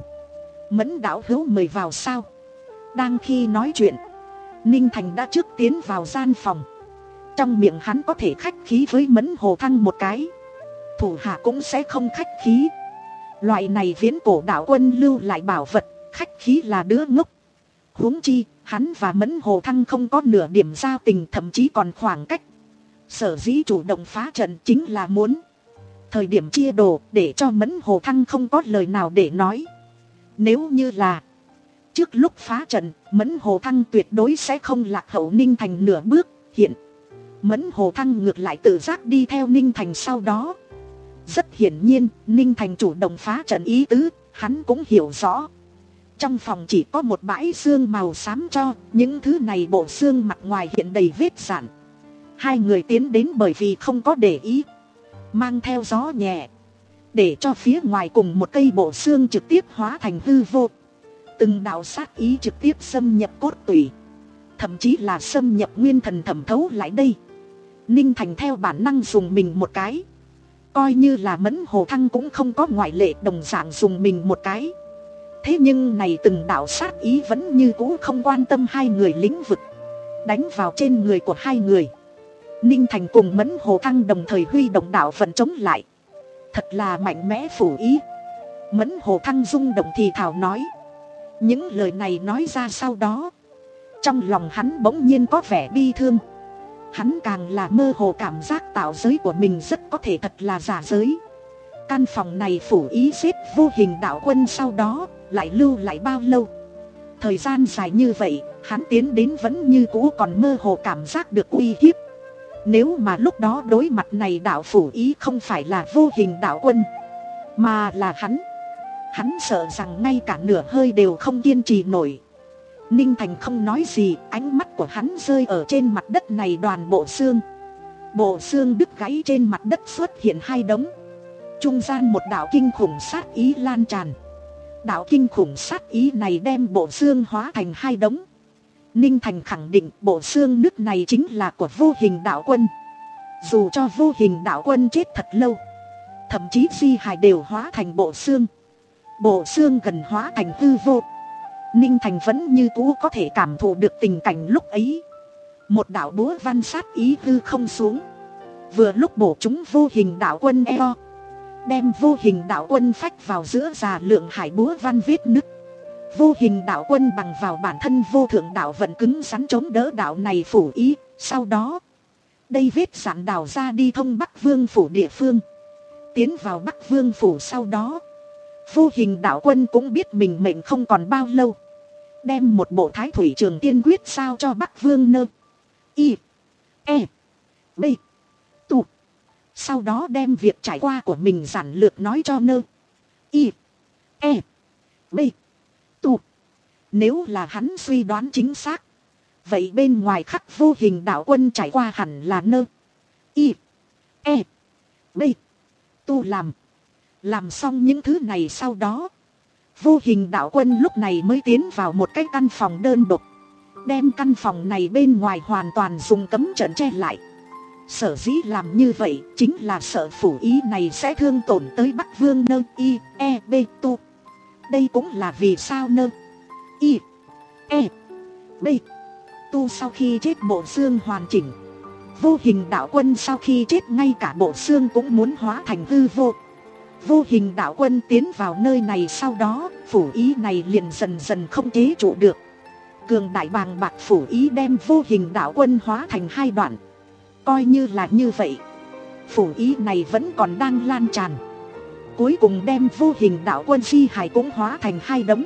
Mẫn đạo hữu mời vào sao? Đang khi nói chuyện, Ninh Thành đã trước tiến vào gian phòng. Trong miệng hắn có thể khách khí với Mẫn Hồ Thăng một cái. thủ hạ cũng sẽ không khách khí. Loại này viễn cổ đạo quân lưu lại bảo vật, khách khí là đứa ngốc. Huống chi, hắn và Mẫn Hồ Thăng không có nửa điểm giao tình, thậm chí còn khoảng cách. Sở dĩ chủ động phá trận chính là muốn thời điểm chia đồ để cho Mẫn Hồ Thăng không có lời nào để nói. Nếu như là trước lúc phá trận, Mẫn Hồ Thăng tuyệt đối sẽ không lạc hậu Ninh Thành nửa bước. Hiện Mẫn Hồ Thăng ngược lại tự giác đi theo Ninh Thành sau đó. Rất hiển nhiên, Ninh Thành chủ động phá trận ý tứ, hắn cũng hiểu rõ. Trong phòng chỉ có một bãi xương màu xám cho, những thứ này bộ xương mặt ngoài hiện đầy vết rạn. Hai người tiến đến bởi vì không có để ý, mang theo gió nhẹ, để cho phía ngoài cùng một cây bộ xương trực tiếp hóa thành hư vô. Từng đạo sát ý trực tiếp xâm nhập cốt tủy, thậm chí là xâm nhập nguyên thần thẩm thấu lại đây. Ninh Thành theo bản năng dùng mình một cái, coi như là Mẫn Hồ Thăng cũng không có ngoại lệ, đồng dạng dùng mình một cái. Thế nhưng này từng đạo sát ý vẫn như cũ không quan tâm hai người lĩnh vực, đánh vào trên người của hai người. Ninh Thành cùng Mẫn Hồ Thăng đồng thời huy động đạo vận chống lại. Thật là mạnh mẽ phủ ý. Mẫn Hồ Thăng rung động thì thào nói. Những lời này nói ra sau đó, trong lòng hắn bỗng nhiên có vẻ bi thương. Hắn càng là mơ hồ cảm giác tạo giới của mình rất có thể thật là giả giới. Căn phòng này phủ ý xếp vô hình đạo quân sau đó lại lưu lại bao lâu? Thời gian dài như vậy, hắn tiến đến vẫn như cũ còn mơ hồ cảm giác được uy hiếp. Nếu mà lúc đó đối mặt này đạo phủ ý không phải là vô hình đạo quân, mà là hắn, hắn sợ rằng ngay cả nửa hơi đều không kiên trì nổi. Ninh Thành không nói gì, ánh mắt của hắn rơi ở trên mặt đất này đoàn bộ xương. Bộ xương đứt gãy trên mặt đất xuất hiện hai đống. Trung gian một đạo kinh khủng sát ý lan tràn. Đạo kinh khủng sát ý này đem bộ xương hóa thành hai đống. Ninh Thành khẳng định bộ xương nứt này chính là của vô hình đạo quân. Dù cho vô hình đạo quân chết thật lâu, thậm chí di hài đều hóa thành bộ xương, bộ xương gần hóa thành hư vô, Ninh Thành vẫn như cũ có thể cảm thụ được tình cảnh lúc ấy. Một đạo búa văn sát ý hư không xuống, vừa lúc bổ trúng vô hình đạo quân eo, đem vô hình đạo quân phách vào giữa già lượng hải búa văn vết nứt. Vô hình đạo quân bằng vào bản thân vô thượng đạo vận cứng rắn chống đỡ đạo này phủ ý. Sau đó, đây vết giản đào ra đi thông Bắc Vương phủ địa phương, tiến vào Bắc Vương phủ. Sau đó, vô hình đạo quân cũng biết mình mệnh không còn bao lâu, đem một bộ Thái Thủy Trường Tiên Quyết sao cho Bắc Vương Nơ Y E B Tu. Sau đó đem việc trải qua của mình giản lược nói cho Nơ Y E B Tu. Nếu là hắn suy đoán chính xác, vậy bên ngoài khắc vô hình đạo quân trải qua hẳn là Nơ Y E B Tu làm. Làm xong những thứ này sau đó, vô hình đạo quân lúc này mới tiến vào một cái căn phòng đơn độc, đem căn phòng này bên ngoài hoàn toàn dùng cấm trận che lại. Sở dĩ làm như vậy chính là sợ phủ ý này sẽ thương tổn tới Bắc Vương Nơ Y E B Tu. Đây cũng là vì sao Nơ Y E B Tu sau khi chết bộ xương hoàn chỉnh, vô hình đạo quân sau khi chết ngay cả bộ xương cũng muốn hóa thành hư vô. Vô hình đạo quân tiến vào nơi này sau đó, phủ ý này liền dần dần không chế trụ được. Cường đại bàng bạc phủ ý đem vô hình đạo quân hóa thành hai đoạn. Coi như là như vậy, phủ ý này vẫn còn đang lan tràn, cuối cùng đem vô hình đạo quân di hài cũng hóa thành hai đống.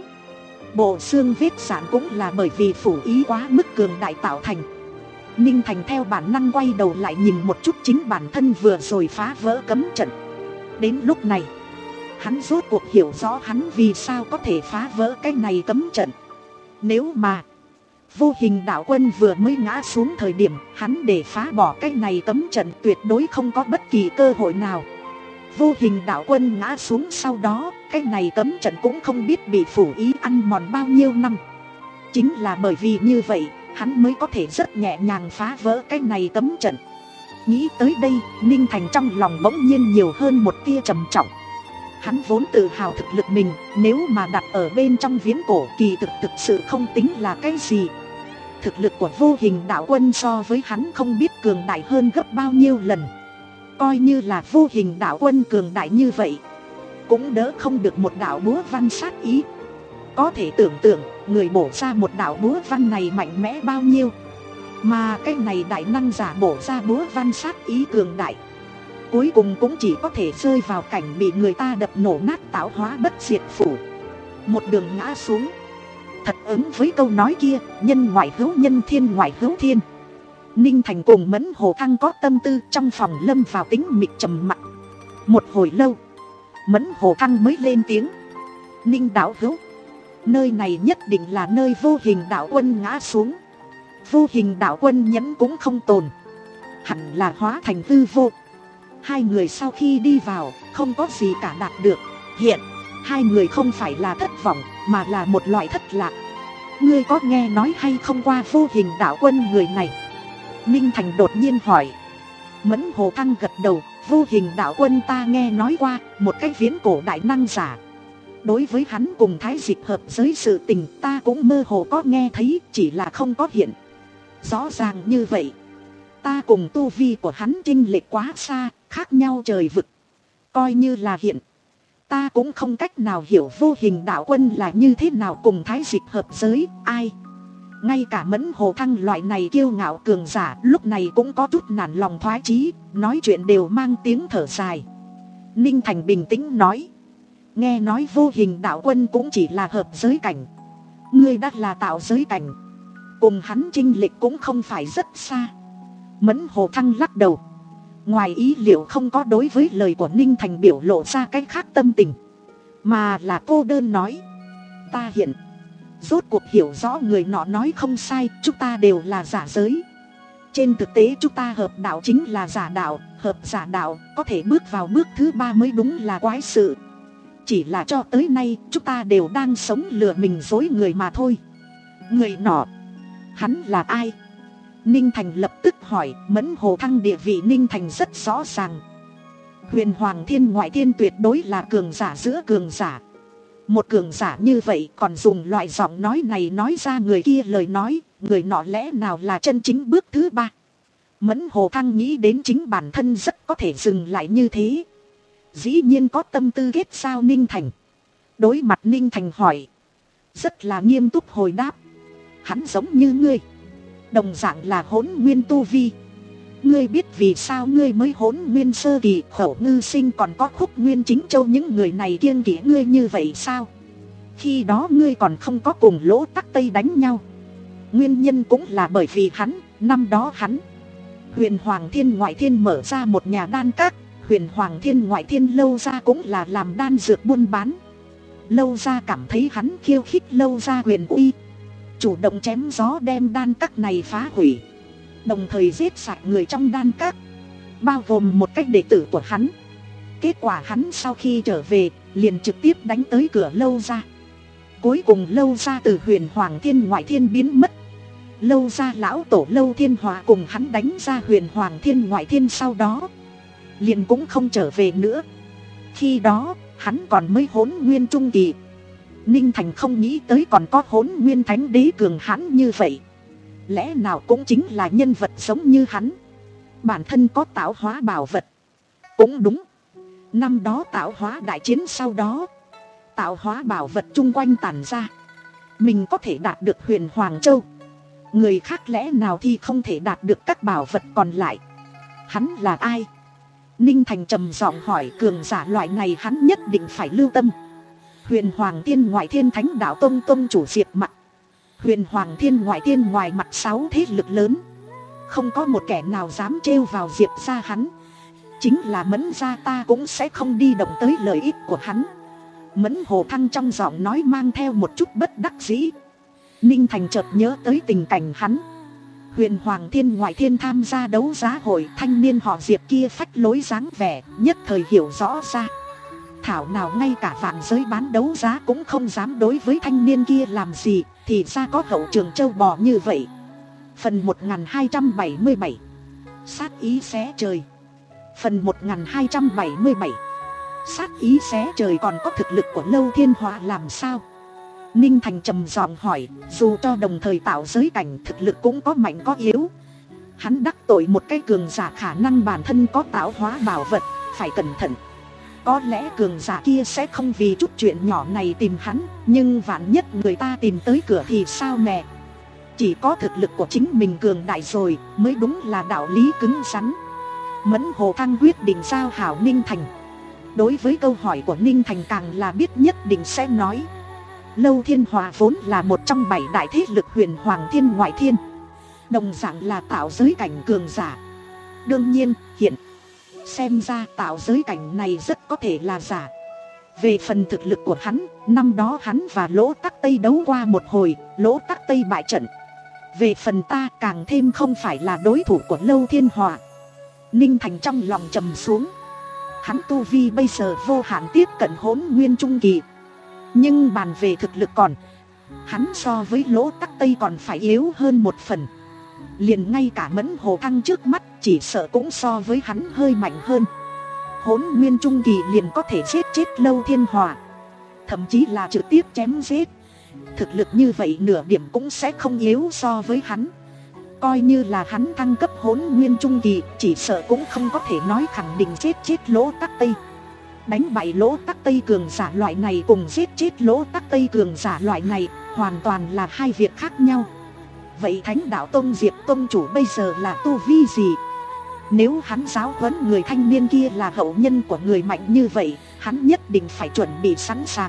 Bộ xương vết sản cũng là bởi vì phủ ý quá mức cường đại tạo thành. Ninh Thành theo bản năng quay đầu lại nhìn một chút chính bản thân vừa rồi phá vỡ cấm trận. Đến lúc này, hắn rốt cuộc hiểu rõ hắn vì sao có thể phá vỡ cái này cấm trận. Nếu mà vô hình đạo quân vừa mới ngã xuống thời điểm hắn để phá bỏ cái này cấm trận, tuyệt đối không có bất kỳ cơ hội nào. Vô hình đạo quân ngã xuống sau đó, cái này cấm trận cũng không biết bị phủ ý ăn mòn bao nhiêu năm. Chính là bởi vì như vậy, hắn mới có thể rất nhẹ nhàng phá vỡ cái này cấm trận. Nghĩ tới đây, Ninh Thành trong lòng bỗng nhiên nhiều hơn một tia trầm trọng. Hắn vốn tự hào thực lực mình, nếu mà đặt ở bên trong viễn cổ kỳ thực thực sự không tính là cái gì. Thực lực của vô hình đạo quân so với hắn không biết cường đại hơn gấp bao nhiêu lần. Coi như là vô hình đạo quân cường đại như vậy, cũng đỡ không được một đạo búa văn sát ý. Có thể tưởng tượng người bổ ra một đạo búa văn này mạnh mẽ bao nhiêu. Mà cái này đại năng giả bổ ra búa văn sát ý cường đại, cuối cùng cũng chỉ có thể rơi vào cảnh bị người ta đập nổ nát tạo hóa bất diệt phủ, một đường ngã xuống. Thật ứng với câu nói kia, nhân ngoại hữu nhân, thiên ngoại hữu thiên. Ninh Thành cùng Mẫn Hồ Thăng có tâm tư, trong phòng lâm vào tĩnh mịch trầm mặc. Một hồi lâu, Mẫn Hồ Thăng mới lên tiếng: Ninh đạo hữu, nơi này nhất định là nơi vô hình đạo quân ngã xuống. Vô hình đạo quân nhẫn cũng không tồn, hẳn là hóa thành hư vô. Hai người sau khi đi vào, không có gì cả đạt được. Hiện, hai người không phải là thất vọng, mà là một loại thất lạc. Ngươi có nghe nói hay không qua vô hình đạo quân người này? Ninh Thành đột nhiên hỏi. Mẫn Hồ Thăng gật đầu. Vô hình đạo quân ta nghe nói qua, một cái viễn cổ đại năng giả. Đối với hắn cùng Thái Dịch hợp giới sự tình, ta cũng mơ hồ có nghe thấy, chỉ là không có hiện rõ ràng như vậy. Ta cùng tu vi của hắn chênh lệch quá xa, khác nhau trời vực. Coi như là hiện, ta cũng không cách nào hiểu vô hình đạo quân là như thế nào cùng Thái Dịch hợp giới. Ai? Ngay cả Mẫn Hồ Thăng loại này kiêu ngạo cường giả lúc này cũng có chút nản lòng thoái chí, nói chuyện đều mang tiếng thở dài. Ninh Thành bình tĩnh nói: nghe nói vô hình đạo quân cũng chỉ là hợp giới cảnh. Ngươi đã là tạo giới cảnh, cùng hắn chênh lệch cũng không phải rất xa. Mẫn Hồ Thăng lắc đầu, ngoài ý liệu không có đối với lời của Ninh Thành biểu lộ ra cái khác tâm tình, mà là cô đơn nói: ta hiện rốt cuộc hiểu rõ người nọ nói không sai, chúng ta đều là giả giới. Trên thực tế chúng ta hợp đạo chính là giả đạo, hợp giả đạo có thể bước vào bước thứ ba mới đúng là quái sự. Chỉ là cho tới nay chúng ta đều đang sống lừa mình dối người mà thôi. Người nọ, hắn là ai? Ninh Thành lập tức hỏi. Mẫn Hồ Thăng địa vị Ninh Thành rất rõ ràng. Huyền Hoàng Thiên Ngoại Thiên tuyệt đối là cường giả giữa cường giả. Một cường giả như vậy còn dùng loại giọng nói này nói ra người kia lời nói, người nọ lẽ nào là chân chính bước thứ ba? Mẫn Hồ Thăng nghĩ đến chính bản thân rất có thể dừng lại như thế, dĩ nhiên có tâm tư kết giao Ninh Thành. Đối mặt Ninh Thành hỏi, rất là nghiêm túc hồi đáp: hắn giống như ngươi, đồng dạng là hỗn nguyên tu vi. Ngươi biết vì sao ngươi mới hỗn nguyên sơ kỳ, Khẩu Ngư Sinh còn có Khúc Nguyên Chính Châu những người này kiêng kỵ ngươi như vậy sao? Khi đó ngươi còn không có cùng Lỗ Tắc Tây đánh nhau. Nguyên nhân cũng là bởi vì hắn, năm đó hắn Huyền Hoàng Thiên Ngoại Thiên mở ra một nhà đan các. Huyền Hoàng Thiên Ngoại Thiên Lâu Gia cũng là làm đan dược buôn bán. Lâu Gia cảm thấy hắn khiêu khích Lâu Gia huyền uy, chủ động chém gió đem đan các này phá hủy, đồng thời giết sạch người trong đan các, bao gồm một cách đệ tử của hắn. Kết quả hắn sau khi trở về liền trực tiếp đánh tới cửa Lâu Gia. Cuối cùng Lâu Gia từ Huyền Hoàng Thiên Ngoại Thiên biến mất. Lâu Gia lão tổ Lâu Thiên Hòa cùng hắn đánh ra Huyền Hoàng Thiên Ngoại Thiên, sau đó liền cũng không trở về nữa. Khi đó hắn còn mới hỗn nguyên trung kỳ. Ninh Thành không nghĩ tới còn có hỗn nguyên thánh đế cường hãn như vậy. Lẽ nào cũng chính là nhân vật giống như hắn, bản thân có tạo hóa bảo vật. Cũng đúng, năm đó tạo hóa đại chiến sau đó, tạo hóa bảo vật chung quanh tản ra. Mình có thể đạt được Huyền Hoàng Châu, người khác lẽ nào thì không thể đạt được các bảo vật còn lại. Hắn là ai? Ninh Thành trầm giọng hỏi. Cường giả loại này hắn nhất định phải lưu tâm. Huyền Hoàng Thiên Ngoại Thiên Thánh Đạo Tông Tông chủ Diệp Mặc. Huyền Hoàng Thiên Ngoại Thiên ngoài mặt sáu thế lực lớn, không có một kẻ nào dám trêu vào Diệp gia hắn. Chính là Mẫn gia ta cũng sẽ không đi động tới lợi ích của hắn. Mẫn Hồ Thăng trong giọng nói mang theo một chút bất đắc dĩ. Ninh Thành chợt nhớ tới tình cảnh hắn Huyền Hoàng Thiên Ngoại Thiên tham gia đấu giá hội, thanh niên họ Diệp kia phách lối dáng vẻ, nhất thời hiểu rõ ra. Thảo nào ngay cả vạn giới bán đấu giá cũng không dám đối với thanh niên kia làm gì, thì ra có hậu trường châu bò như vậy. Phần một nghìn hai trăm bảy mươi bảy, sát ý xé trời. Phần một nghìn hai trăm bảy mươi bảy, sát ý xé trời. Còn có thực lực của Lâu Thiên Hòa làm sao? Ninh Thành trầm giọng hỏi. Dù cho đồng thời tạo giới cảnh, thực lực cũng có mạnh có yếu. Hắn đắc tội một cái cường giả khả năng bản thân có tạo hóa bảo vật, phải cẩn thận. Có lẽ cường giả kia sẽ không vì chút chuyện nhỏ này tìm hắn, nhưng vạn nhất người ta tìm tới cửa thì sao mẹ? Chỉ có thực lực của chính mình cường đại rồi mới đúng là đạo lý cứng rắn. Mẫn Hồ Thăng quyết định giao hảo Ninh Thành. Đối với câu hỏi của Ninh Thành càng là biết nhất định sẽ nói. Lâu Thiên Hòa vốn là một trong bảy đại thế lực huyền hoàng thiên ngoại thiên, đồng dạng là tạo giới cảnh cường giả. Đương nhiên hiện xem ra tạo giới cảnh này rất có thể là giả. Về phần thực lực của hắn, năm đó hắn và Lỗ Tắc Tây đấu qua một hồi, Lỗ Tắc Tây bại trận. Về phần ta càng thêm không phải là đối thủ của Lâu Thiên Hòa. Ninh Thành trong lòng trầm xuống. Hắn tu vi bây giờ vô hạn tiếp cận hỗn nguyên trung kỳ, nhưng bàn về thực lực còn, hắn so với Lỗ Tắc Tây còn phải yếu hơn một phần. Liền ngay cả Mẫn Hồ Thăng trước mắt chỉ sợ cũng so với hắn hơi mạnh hơn. Hỗn nguyên trung kỳ liền có thể giết chết Lâu Thiên Hòa, thậm chí là trực tiếp chém giết. Thực lực như vậy nửa điểm cũng sẽ không yếu so với hắn. Coi như là hắn thăng cấp hỗn nguyên trung kỳ, chỉ sợ cũng không có thể nói khẳng định giết chết Lỗ Tắc Tây. Đánh bại Lỗ Tắc Tây cường giả loại này cùng giết chết Lỗ Tắc Tây cường giả loại này hoàn toàn là hai việc khác nhau. Vậy Thánh Đạo Tông Diệp Tông chủ bây giờ là tu vi gì? Nếu hắn giáo huấn người thanh niên kia là hậu nhân của người mạnh như vậy, hắn nhất định phải chuẩn bị sẵn sàng.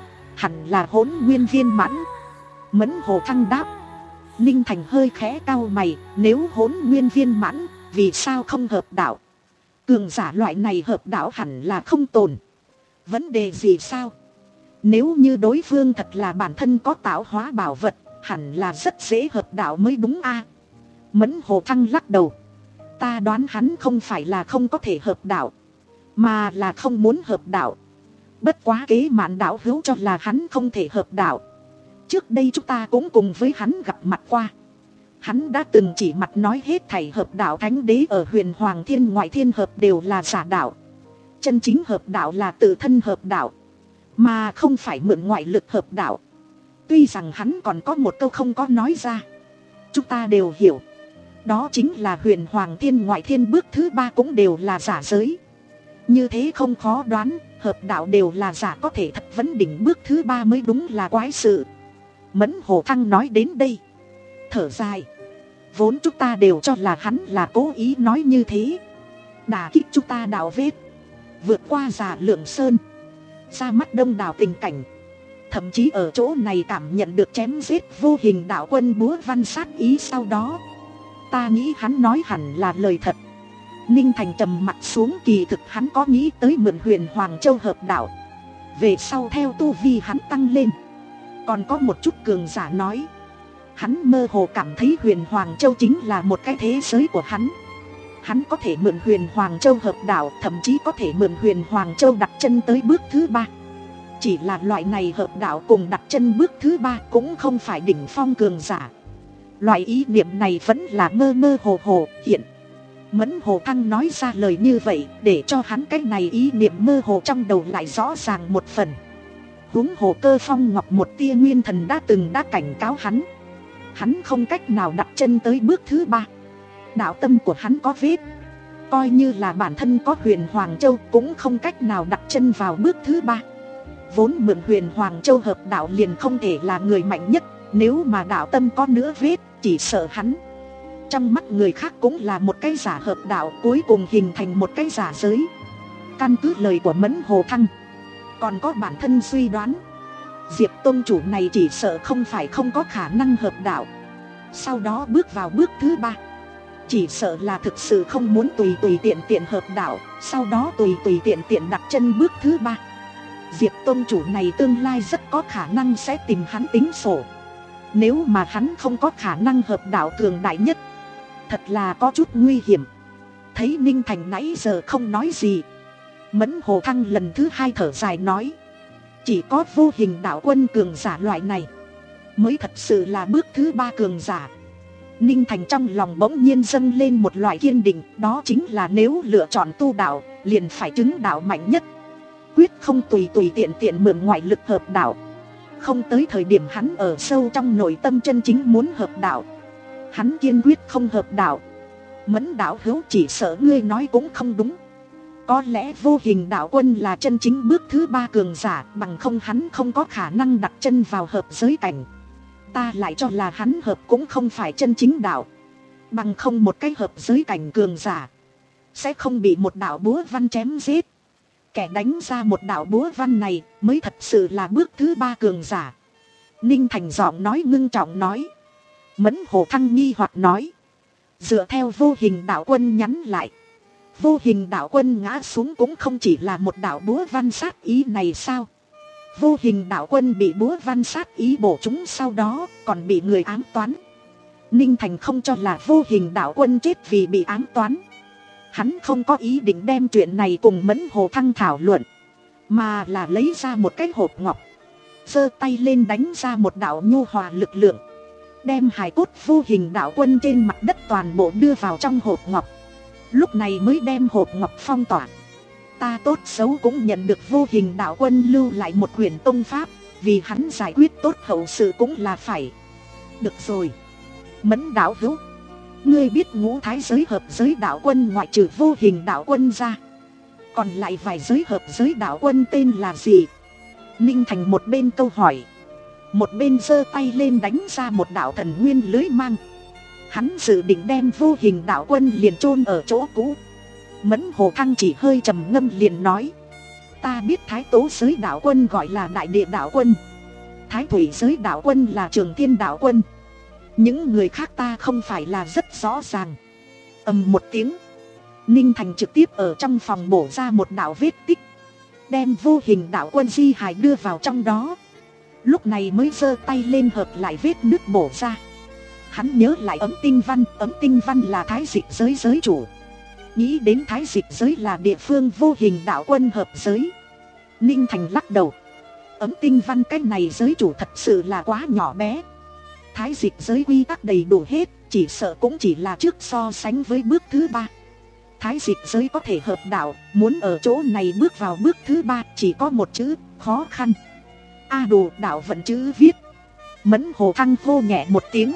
Hẳn là hỗn nguyên viên mãn. Mẫn Hồ Thăng đáp. Ninh Thành hơi khẽ cau mày, nếu hỗn nguyên viên mãn, vì sao không hợp đạo? Cường giả loại này hợp đạo hẳn là không tồn vấn đề gì sao? Nếu như đối phương thật là bản thân có tạo hóa bảo vật, hẳn là rất dễ hợp đạo mới đúng a. Mẫn Hồ Thăng lắc đầu. Ta đoán hắn không phải là không có thể hợp đạo, mà là không muốn hợp đạo. Bất quá kế mạn đạo hữu cho là hắn không thể hợp đạo. Trước đây chúng ta cũng cùng với hắn gặp mặt qua. Hắn đã từng chỉ mặt nói hết thảy hợp đạo thánh đế ở huyền hoàng thiên ngoại thiên hợp đều là giả đạo. Chân chính hợp đạo là tự thân hợp đạo, mà không phải mượn ngoại lực hợp đạo. Tuy rằng hắn còn có một câu không có nói ra, chúng ta đều hiểu. Đó chính là huyền hoàng thiên ngoại thiên bước thứ ba cũng đều là giả giới. Như thế không khó đoán, hợp đạo đều là giả có thể thật vấn đỉnh bước thứ ba mới đúng là quái sự. Mẫn Hồ Thăng nói đến đây thở dài. Vốn chúng ta đều cho là hắn là cố ý nói như thế, đả kích chúng ta đạo vết, vượt qua Già Lượng Sơn, ra mắt đông đảo tình cảnh. Thậm chí ở chỗ này cảm nhận được chém giết vô hình đạo quân búa văn sát ý sau đó. Ta nghĩ hắn nói hẳn là lời thật. Ninh Thành trầm mặt xuống, kỳ thực hắn có nghĩ tới mượn huyền Hoàng Châu hợp đạo. Về sau theo tu vi hắn tăng lên, còn có một chút cường giả nói, hắn mơ hồ cảm thấy huyền Hoàng Châu chính là một cái thế giới của hắn. Hắn có thể mượn huyền Hoàng Châu hợp đạo, thậm chí có thể mượn huyền Hoàng Châu đặt chân tới bước thứ ba. Chỉ là loại này hợp đạo cùng đặt chân bước thứ ba cũng không phải đỉnh phong cường giả. Loại ý niệm này vẫn là mơ mơ hồ hồ hiện. Mẫn Hồ Thăng nói ra lời như vậy, để cho hắn cái này ý niệm mơ hồ trong đầu lại rõ ràng một phần. Huống hồ Cơ Phong Ngọc một tia nguyên thần đã từng đã cảnh cáo hắn, hắn không cách nào đặt chân tới bước thứ ba. Đạo tâm của hắn có vết, coi như là bản thân có huyền Hoàng Châu cũng không cách nào đặt chân vào bước thứ ba. Vốn mượn huyền Hoàng Châu hợp đạo liền không thể là người mạnh nhất, nếu mà đạo tâm có nữa vết, chỉ sợ hắn trong mắt người khác cũng là một cái giả hợp đạo, cuối cùng hình thành một cái giả giới. Căn cứ lời của Mẫn Hồ Thăng, còn có bản thân suy đoán, Diệp Tông chủ này chỉ sợ không phải không có khả năng hợp đạo, sau đó bước vào bước thứ ba. Chỉ sợ là thực sự không muốn tùy tùy tiện tiện hợp đạo, sau đó tùy tùy tiện tiện đặt chân bước thứ ba. Diệp Tông chủ này tương lai rất có khả năng sẽ tìm hắn tính sổ. Nếu mà hắn không có khả năng hợp đạo cường đại nhất, thật là có chút nguy hiểm. Thấy Ninh Thành nãy giờ không nói gì, Mẫn Hồ Thăng lần thứ hai thở dài nói, chỉ có vô hình đạo quân cường giả loại này mới thật sự là bước thứ ba cường giả. Ninh Thành trong lòng bỗng nhiên dâng lên một loại kiên định, đó chính là nếu lựa chọn tu đạo, liền phải chứng đạo mạnh nhất, quyết không tùy tùy tiện tiện mượn ngoại lực hợp đạo. Không tới thời điểm hắn ở sâu trong nội tâm chân chính muốn hợp đạo, hắn kiên quyết không hợp đạo. Mẫn đạo hữu, chỉ sợ ngươi nói cũng không đúng. Có lẽ Vô Hình đạo quân là chân chính bước thứ ba cường giả, bằng không hắn không có khả năng đặt chân vào hợp giới cảnh. Ta lại cho là hắn hợp cũng không phải chân chính đạo. Bằng không một cái hợp giới cảnh cường giả sẽ không bị một đạo búa văn chém giết. Kẻ đánh ra một đạo búa văn này mới thật sự là bước thứ ba cường giả. Ninh Thành giọng nói ngưng trọng nói. Mẫn Hồ Thăng nghi hoặc nói. Dựa theo Vô Hình đạo quân nhắn lại, Vô Hình đạo quân ngã xuống cũng không chỉ là một đạo búa văn sát ý này sao? Vô Hình đạo quân bị búa văn sát ý bổ trúng, sau đó còn bị người ám toán. Ninh Thành không cho là Vô Hình đạo quân chết vì bị ám toán. Hắn không có ý định đem chuyện này cùng Mẫn Hồ Thăng thảo luận, mà là lấy ra một cái hộp ngọc, giơ tay lên đánh ra một đạo nhu hòa lực lượng, đem hài cốt Vô Hình đạo quân trên mặt đất toàn bộ đưa vào trong hộp ngọc. Lúc này mới đem hộp ngọc phong tỏa. Ta tốt xấu cũng nhận được Vô Hình đạo quân lưu lại một quyển tông pháp, vì hắn giải quyết tốt hậu sự cũng là phải. Được rồi, Mẫn đạo hữu, ngươi biết ngũ thái giới hợp giới đạo quân ngoại trừ Vô Hình đạo quân ra, còn lại vài giới hợp giới đạo quân tên là gì? Ninh Thành một bên câu hỏi, một bên giơ tay lên đánh ra một đạo thần nguyên lưới mang. Hắn dự định đem Vô Hình đạo quân liền chôn ở chỗ cũ. Mẫn Hồ Thăng chỉ hơi trầm ngâm liền nói. Ta biết Thái Tố giới đạo quân gọi là Đại Địa đạo quân, Thái Thủy giới đạo quân là Trường Thiên đạo quân. Những người khác ta không phải là rất rõ ràng. Ầm một tiếng, Ninh Thành trực tiếp ở trong phòng bổ ra một đạo vết tích, đem Vô Hình đạo quân di hài đưa vào trong đó. Lúc này mới giơ tay lên hợp lại vết nứt bổ ra. Hắn nhớ lại ấm tinh văn, ấm tinh văn là Thái Dịch giới giới chủ. Nghĩ đến Thái Dịch giới là địa phương Vô Hình đạo quân hợp giới, Ninh Thành lắc đầu. Ấm tinh văn cái này giới chủ thật sự là quá nhỏ bé. Thái Dịch giới quy tắc đầy đủ hết, chỉ sợ cũng chỉ là trước so sánh với bước thứ ba. Thái Dịch giới có thể hợp đạo, muốn ở chỗ này bước vào bước thứ ba chỉ có một chữ, khó khăn. A đồ đạo vận chữ viết. Mẫn Hồ Thăng hô nhẹ một tiếng.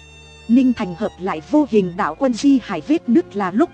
Ninh Thành hợp lại Vô Hình đạo quân di hải vết nứt là lúc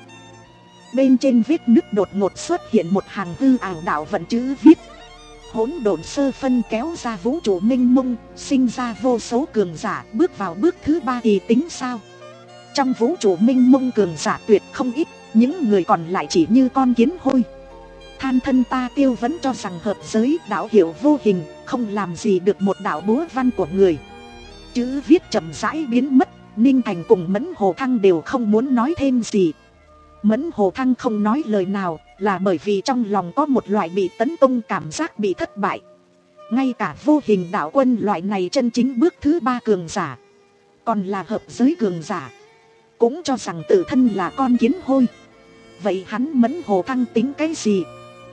bên trên vết nứt đột ngột xuất hiện một hàng hư ảo đạo vận chữ viết. Hỗn độn sơ phân kéo ra vũ trụ minh mông, sinh ra vô số cường giả, bước vào bước thứ ba thì tính sao? Trong vũ trụ minh mông cường giả tuyệt không ít, những người còn lại chỉ như con kiến hôi. Than thân ta tiêu vẫn cho rằng hợp giới đạo hiệu Vô Hình không làm gì được một đạo búa văn của người. Chữ viết chậm rãi biến mất. Ninh Thành cùng Mẫn Hồ Thăng đều không muốn nói thêm gì. Mẫn Hồ Thăng không nói lời nào là bởi vì trong lòng có một loại bị tấn công cảm giác bị thất bại. Ngay cả Vô Hình đạo quân loại này chân chính bước thứ ba cường giả, còn là hợp giới cường giả, cũng cho rằng tự thân là con kiến hôi. Vậy hắn Mẫn Hồ Thăng tính cái gì?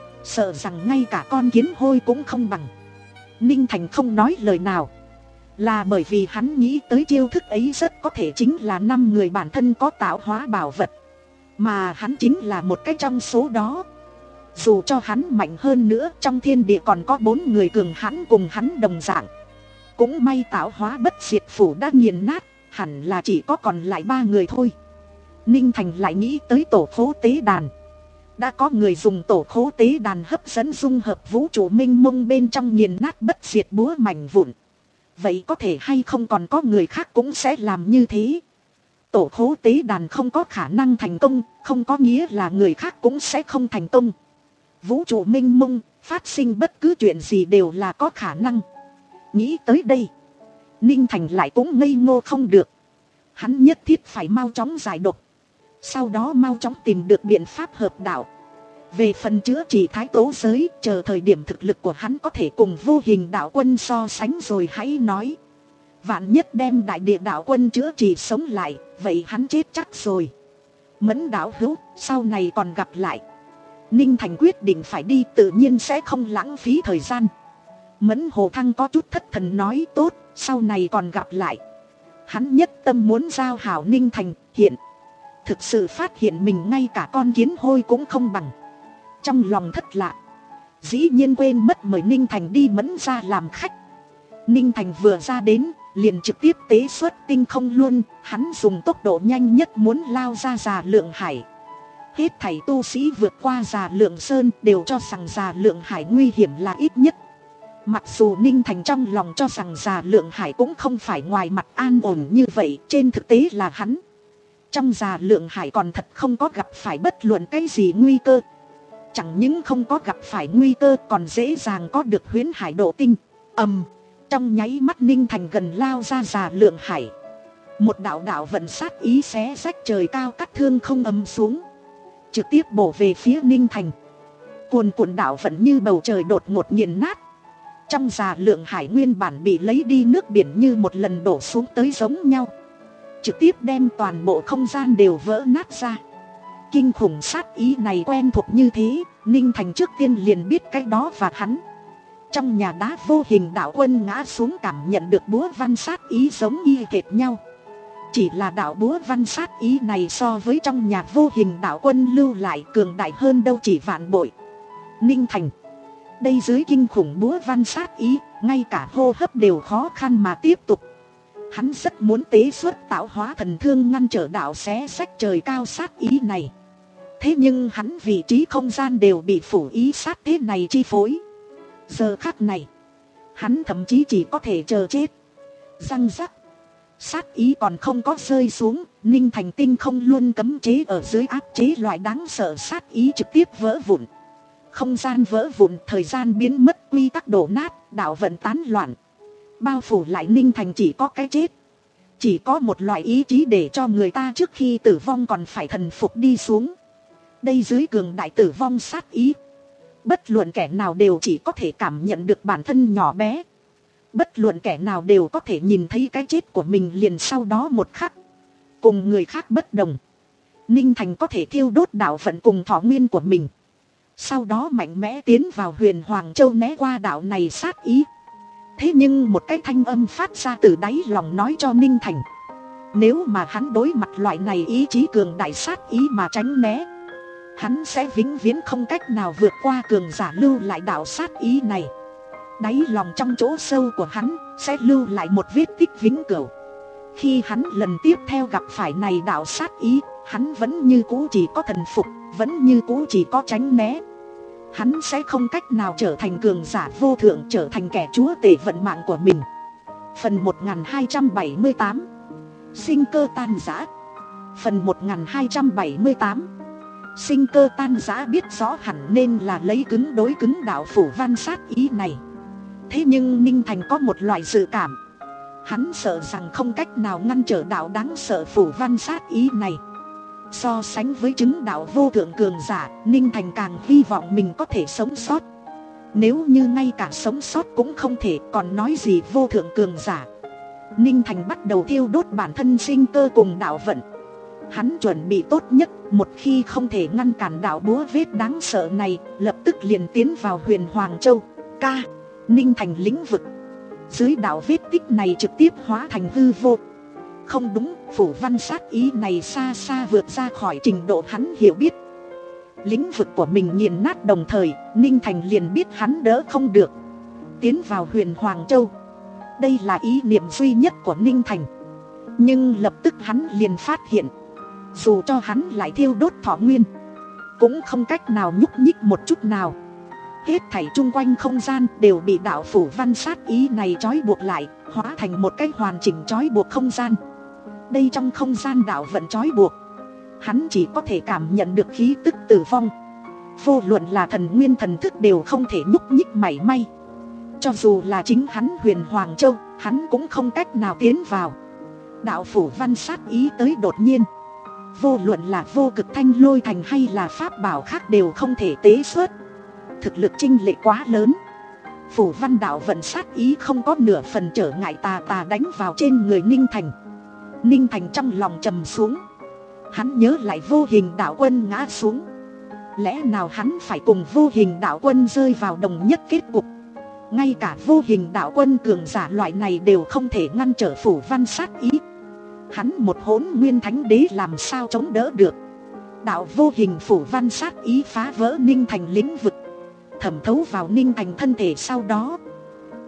Sợ rằng ngay cả con kiến hôi cũng không bằng. Ninh Thành không nói lời nào là bởi vì hắn nghĩ tới chiêu thức ấy rất có thể chính là năm người bản thân có tạo hóa bảo vật, mà hắn chính là một cái trong số đó. Dù cho hắn mạnh hơn nữa, trong thiên địa còn có bốn người cường hãn cùng hắn đồng dạng. Cũng may tạo hóa bất diệt phủ đã nghiền nát, hẳn là chỉ có còn lại ba người thôi. Ninh Thành lại nghĩ tới tổ khố tế đàn. Đã có người dùng tổ khố tế đàn hấp dẫn dung hợp vũ trụ minh mông bên trong nghiền nát bất diệt búa mảnh vụn. Vậy có thể hay không còn có người khác cũng sẽ làm như thế? Tổ khố tế đàn không có khả năng thành công, không có nghĩa là người khác cũng sẽ không thành công. Vũ trụ minh mông, phát sinh bất cứ chuyện gì đều là có khả năng. Nghĩ tới đây, Ninh Thành lại cũng ngây ngô không được. Hắn nhất thiết phải mau chóng giải độc, sau đó mau chóng tìm được biện pháp hợp đạo. Về phần chữa trị Thái Tố giới, chờ thời điểm thực lực của hắn có thể cùng Vô Hình đạo quân so sánh rồi hãy nói. Vạn nhất đem Đại Địa đạo quân chữa trị sống lại, vậy hắn chết chắc rồi. Mẫn đạo hữu, sau này còn gặp lại. Ninh Thành quyết định phải đi, tự nhiên sẽ không lãng phí thời gian. Mẫn Hồ Thăng có chút thất thần nói tốt, sau này còn gặp lại. Hắn nhất tâm muốn giao hảo Ninh Thành, hiện thực sự phát hiện mình ngay cả con kiến hôi cũng không bằng. Trong lòng thất lạc, dĩ nhiên quên mất mời Ninh Thành đi Mẫn ra làm khách. Ninh Thành vừa ra đến, liền trực tiếp tế xuất tinh không luôn. Hắn dùng tốc độ nhanh nhất muốn lao ra Già Lượng Hải. Hết thảy tu sĩ vượt qua Già Lượng Sơn đều cho rằng Già Lượng Hải nguy hiểm là ít nhất. Mặc dù Ninh Thành trong lòng cho rằng Già Lượng Hải cũng không phải ngoài mặt an ổn như vậy, trên thực tế là hắn trong Già Lượng Hải còn thật không có gặp phải bất luận cái gì nguy cơ. Chẳng những không có gặp phải nguy cơ, còn dễ dàng có được Huyễn Hải Độ Tinh. Ầm, trong nháy mắt Ninh Thành gần lao ra Già Lượng Hải. Một đạo đạo vận sát ý xé rách trời cao, cắt thương không ầm xuống, trực tiếp bổ về phía Ninh Thành. Cuồn cuộn đạo vận như bầu trời đột ngột nghiền nát. Trong Già Lượng Hải nguyên bản bị lấy đi nước biển như một lần đổ xuống tới giống nhau, trực tiếp đem toàn bộ không gian đều vỡ nát ra. Kinh khủng sát ý này quen thuộc như thế, Ninh Thành trước tiên liền biết cái đó và hắn trong nhà đá vô hình đạo quân ngã xuống cảm nhận được búa văn sát ý giống y hệt nhau. Chỉ là đạo búa văn sát ý này so với trong nhà vô hình đạo quân lưu lại cường đại hơn đâu chỉ vạn bội. Ninh Thành đây dưới kinh khủng búa văn sát ý, ngay cả hô hấp đều khó khăn mà tiếp tục. Hắn rất muốn tế xuất tạo hóa thần thương ngăn trở đạo xé rách trời cao sát ý này. Thế nhưng hắn vị trí không gian đều bị phủ ý sát thế này chi phối. Giờ khắc này, hắn thậm chí chỉ có thể chờ chết. Răng rắc, sát ý còn không có rơi xuống, Ninh Thành tinh không luôn cấm chế ở dưới áp chế loại đáng sợ sát ý trực tiếp vỡ vụn. Không gian vỡ vụn, thời gian biến mất, quy tắc đổ nát, đạo vận tán loạn. Bao phủ lại Ninh Thành chỉ có cái chết. Chỉ có một loại ý chí để cho người ta trước khi tử vong còn phải thần phục đi xuống. Đây dưới cường đại tử vong sát ý, bất luận kẻ nào đều chỉ có thể cảm nhận được bản thân nhỏ bé. Bất luận kẻ nào đều có thể nhìn thấy cái chết của mình liền sau đó một khắc. Cùng người khác bất đồng, Ninh Thành có thể thiêu đốt đạo vận cùng thọ nguyên của mình, sau đó mạnh mẽ tiến vào Huyền Hoàng Châu né qua đạo này sát ý. Thế nhưng một cái thanh âm phát ra từ đáy lòng nói cho Ninh Thành, nếu mà hắn đối mặt loại này ý chí cường đại sát ý mà tránh né, hắn sẽ vĩnh viễn không cách nào vượt qua cường giả lưu lại đạo sát ý này. Đáy lòng trong chỗ sâu của hắn sẽ lưu lại một vết tích vĩnh cửu. Khi hắn lần tiếp theo gặp phải này đạo sát ý, hắn vẫn như cũ chỉ có thần phục, vẫn như cũ chỉ có tránh né. Hắn sẽ không cách nào trở thành cường giả vô thượng, trở thành kẻ chúa tể vận mạng của mình. Phần một nghìn hai trăm bảy mươi tám, sinh cơ tan rã. Phần một nghìn hai trăm bảy mươi tám, sinh cơ tan rã biết rõ hẳn nên là lấy cứng đối cứng đạo phủ văn sát ý này. Thế nhưng Ninh Thành có một loại dự cảm, hắn sợ rằng không cách nào ngăn trở đạo đáng sợ phủ văn sát ý này. So sánh với chứng đạo vô thượng cường giả, Ninh Thành càng hy vọng mình có thể sống sót. Nếu như ngay cả sống sót cũng không thể, còn nói gì vô thượng cường giả. Ninh Thành bắt đầu thiêu đốt bản thân sinh cơ cùng đạo vận. Hắn chuẩn bị tốt nhất, một khi không thể ngăn cản đạo búa vết đáng sợ này, lập tức liền tiến vào Huyền Hoàng Châu. Ca, Ninh Thành lĩnh vực dưới đạo vết tích này trực tiếp hóa thành hư vô. Không đúng, phủ văn sát ý này xa xa vượt ra khỏi trình độ hắn hiểu biết. Lĩnh vực của mình nghiền nát đồng thời, Ninh Thành liền biết hắn đỡ không được, tiến vào Huyền Hoàng Châu. Đây là ý niệm duy nhất của Ninh Thành. Nhưng lập tức hắn liền phát hiện, dù cho hắn lại thiêu đốt thọ nguyên, cũng không cách nào nhúc nhích một chút nào. Hết thảy chung quanh không gian đều bị đạo phủ văn sát ý này trói buộc lại, hóa thành một cái hoàn chỉnh trói buộc không gian. Đây trong không gian đạo vận trói buộc, hắn chỉ có thể cảm nhận được khí tức tử vong. Vô luận là thần nguyên thần thức đều không thể nhúc nhích mảy may. Cho dù là chính hắn Huyền Hoàng Châu, hắn cũng không cách nào tiến vào. Đạo phủ văn sát ý tới đột nhiên, vô luận là vô cực thanh lôi thành hay là pháp bảo khác đều không thể tế xuất. Thực lực chênh lệch quá lớn. Phủ văn đạo vận sát ý không có nửa phần trở ngại tà tà đánh vào trên người Ninh Thành. Ninh Thành trong lòng trầm xuống. Hắn nhớ lại vô hình đạo quân ngã xuống. Lẽ nào hắn phải cùng vô hình đạo quân rơi vào đồng nhất kết cục? Ngay cả vô hình đạo quân cường giả loại này đều không thể ngăn trở phủ văn sát ý. Hắn một hỗn nguyên thánh đế làm sao chống đỡ được? Đạo vô hình phủ văn sát ý phá vỡ Ninh Thành lĩnh vực, thẩm thấu vào Ninh Thành thân thể. Sau đó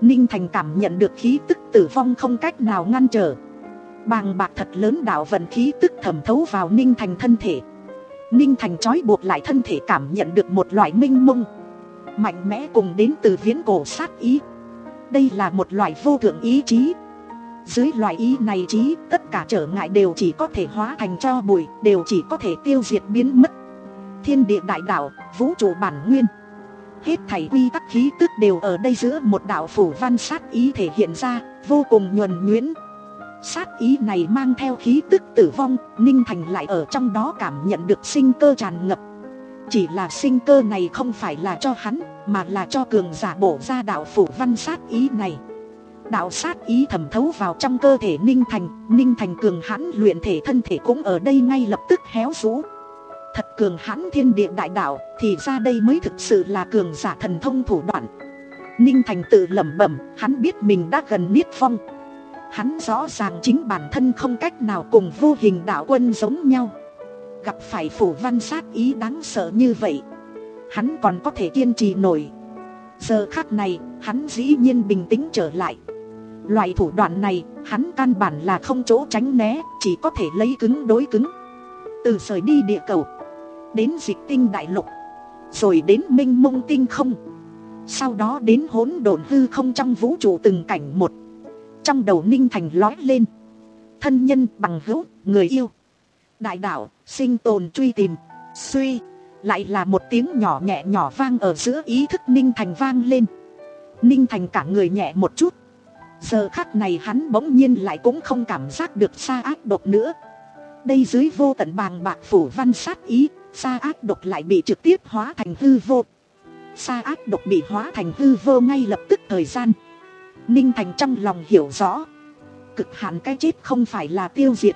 Ninh Thành cảm nhận được khí tức tử vong không cách nào ngăn trở. Bàng bạc thật lớn đạo vận khí tức thẩm thấu vào Ninh Thành thân thể. Ninh Thành trói buộc lại thân thể, cảm nhận được một loại minh mông mạnh mẽ cùng đến từ viễn cổ sát ý. Đây là một loại vô thượng ý chí. Dưới loại ý này chí, tất cả trở ngại đều chỉ có thể hóa thành tro bụi, đều chỉ có thể tiêu diệt biến mất. Thiên địa đại đạo, vũ trụ bản nguyên, hết thảy quy tắc khí tức đều ở đây giữa một đạo phủ văn sát ý thể hiện ra, vô cùng nhuần nhuyễn. Sát ý này mang theo khí tức tử vong, Ninh Thành lại ở trong đó cảm nhận được sinh cơ tràn ngập. Chỉ là sinh cơ này không phải là cho hắn, mà là cho cường giả bổ ra đạo phủ văn sát ý này. Đạo sát ý thẩm thấu vào trong cơ thể Ninh Thành, Ninh Thành cường hãn luyện thể thân thể cũng ở đây ngay lập tức héo rũ. Thật cường hãn thiên địa đại đạo, thì ra đây mới thực sự là cường giả thần thông thủ đoạn. Ninh Thành tự lẩm bẩm, hắn biết mình đã gần niết phong. Hắn rõ ràng chính bản thân không cách nào cùng vô hình đạo quân giống nhau. Gặp phải phủ văn sát ý đáng sợ như vậy, hắn còn có thể kiên trì nổi. Giờ khắc này, hắn dĩ nhiên bình tĩnh trở lại. Loại thủ đoạn này, hắn căn bản là không chỗ tránh né, chỉ có thể lấy cứng đối cứng. Từ rời đi địa cầu, đến dịch tinh đại lục, rồi đến minh mông tinh không, sau đó đến hỗn độn hư không trong vũ trụ từng cảnh một. Trong đầu Ninh Thành lói lên: thân nhân, bằng hữu, người yêu, đại đạo, sinh tồn, truy tìm. Suy, lại là một tiếng nhỏ nhẹ nhỏ vang ở giữa ý thức Ninh Thành vang lên. Ninh Thành cả người nhẹ một chút. Giờ khắc này hắn bỗng nhiên lại cũng không cảm giác được xa ác độc nữa. Đây dưới vô tận bàng bạc phủ văn sát ý, xa ác độc lại bị trực tiếp hóa thành hư vô. Xa ác độc bị hóa thành hư vô ngay lập tức thời gian. Ninh Thành trong lòng hiểu rõ, cực hạn cái chết không phải là tiêu diệt,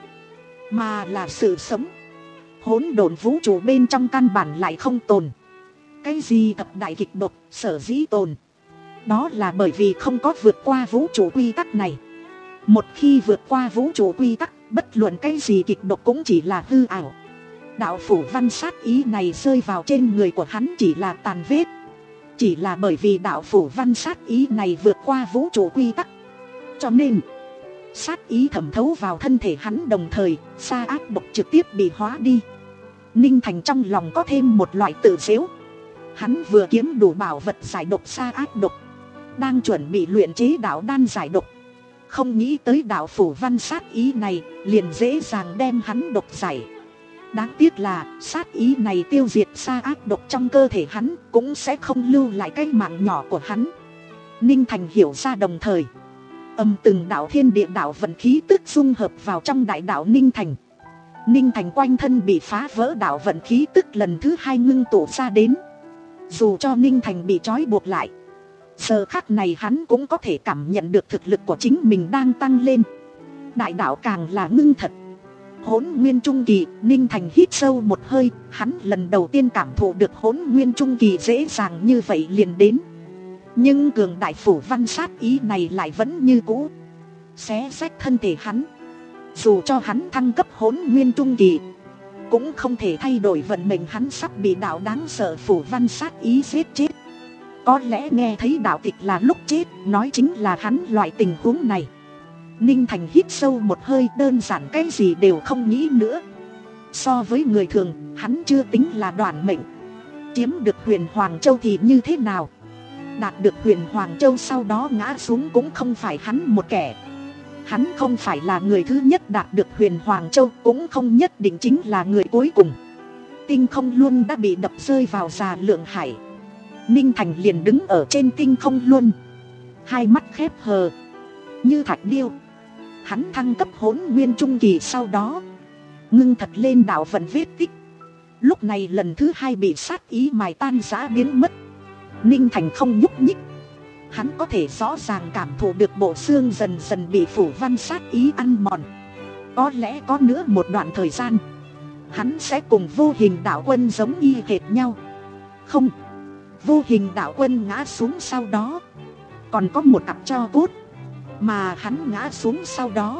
mà là sự sống. Hỗn độn vũ trụ bên trong căn bản lại không tồn. Cái gì thập đại kịch độc sở dĩ tồn, đó là bởi vì không có vượt qua vũ trụ quy tắc này. Một khi vượt qua vũ trụ quy tắc, bất luận cái gì kịch độc cũng chỉ là hư ảo. Đạo phủ văn sát ý này rơi vào trên người của hắn chỉ là tàn vết. Chỉ là bởi vì đạo phủ văn sát ý này vượt qua vũ trụ quy tắc, cho nên sát ý thẩm thấu vào thân thể hắn, đồng thời xa ác độc trực tiếp bị hóa đi. Ninh Thành trong lòng có thêm một loại tự giễu. Hắn vừa kiếm đủ bảo vật giải độc xa ác độc, đang chuẩn bị luyện chế đạo đan giải độc, không nghĩ tới đạo phủ văn sát ý này liền dễ dàng đem hắn độc giải. Đáng tiếc là sát ý này tiêu diệt xa ác độc trong cơ thể hắn, cũng sẽ không lưu lại cái mạng nhỏ của hắn. Ninh Thành hiểu ra, đồng thời âm từng đạo thiên địa đạo vận khí tức dung hợp vào trong đại đạo Ninh Thành. Ninh Thành quanh thân bị phá vỡ đạo vận khí tức lần thứ hai ngưng tụ ra đến. Dù cho Ninh Thành bị trói buộc lại, giờ khắc này hắn cũng có thể cảm nhận được thực lực của chính mình đang tăng lên. Đại đạo càng là ngưng thật. Hỗn nguyên trung kỳ, Ninh Thành hít sâu một hơi, hắn lần đầu tiên cảm thụ được hỗn nguyên trung kỳ dễ dàng như vậy liền đến. Nhưng cường đại phủ văn sát ý này lại vẫn như cũ xé rách thân thể hắn. Dù cho hắn thăng cấp hỗn nguyên trung kỳ, cũng không thể thay đổi vận mệnh hắn sắp bị đạo đáng sợ phủ văn sát ý giết chết. Có lẽ nghe thấy đạo tịch là lúc chết, nói chính là hắn loại tình huống này. Ninh Thành hít sâu một hơi, đơn giản cái gì đều không nghĩ nữa. So với người thường, hắn chưa tính là đoạn mệnh. Chiếm được Huyền Hoàng Châu thì như thế nào? Đạt được Huyền Hoàng Châu sau đó ngã xuống cũng không phải hắn một kẻ. Hắn không phải là người thứ nhất đạt được Huyền Hoàng Châu, cũng không nhất định chính là người cuối cùng. Tinh không luôn đã bị đập rơi vào già lượng hải. Ninh Thành liền đứng ở trên tinh không luôn, hai mắt khép hờ như thạch điêu. Hắn thăng cấp hỗn nguyên trung kỳ sau đó ngưng thật lên đạo vận vết tích, lúc này lần thứ hai bị sát ý mài tan rã biến mất. Ninh Thành không nhúc nhích. Hắn có thể rõ ràng cảm thụ được bộ xương dần dần bị phủ văn sát ý ăn mòn. Có lẽ có nữa một đoạn thời gian, hắn sẽ cùng vô hình đạo quân giống y hệt nhau. Không, vô hình đạo quân ngã xuống sau đó còn có một cặp tro cốt, mà hắn ngã xuống sau đó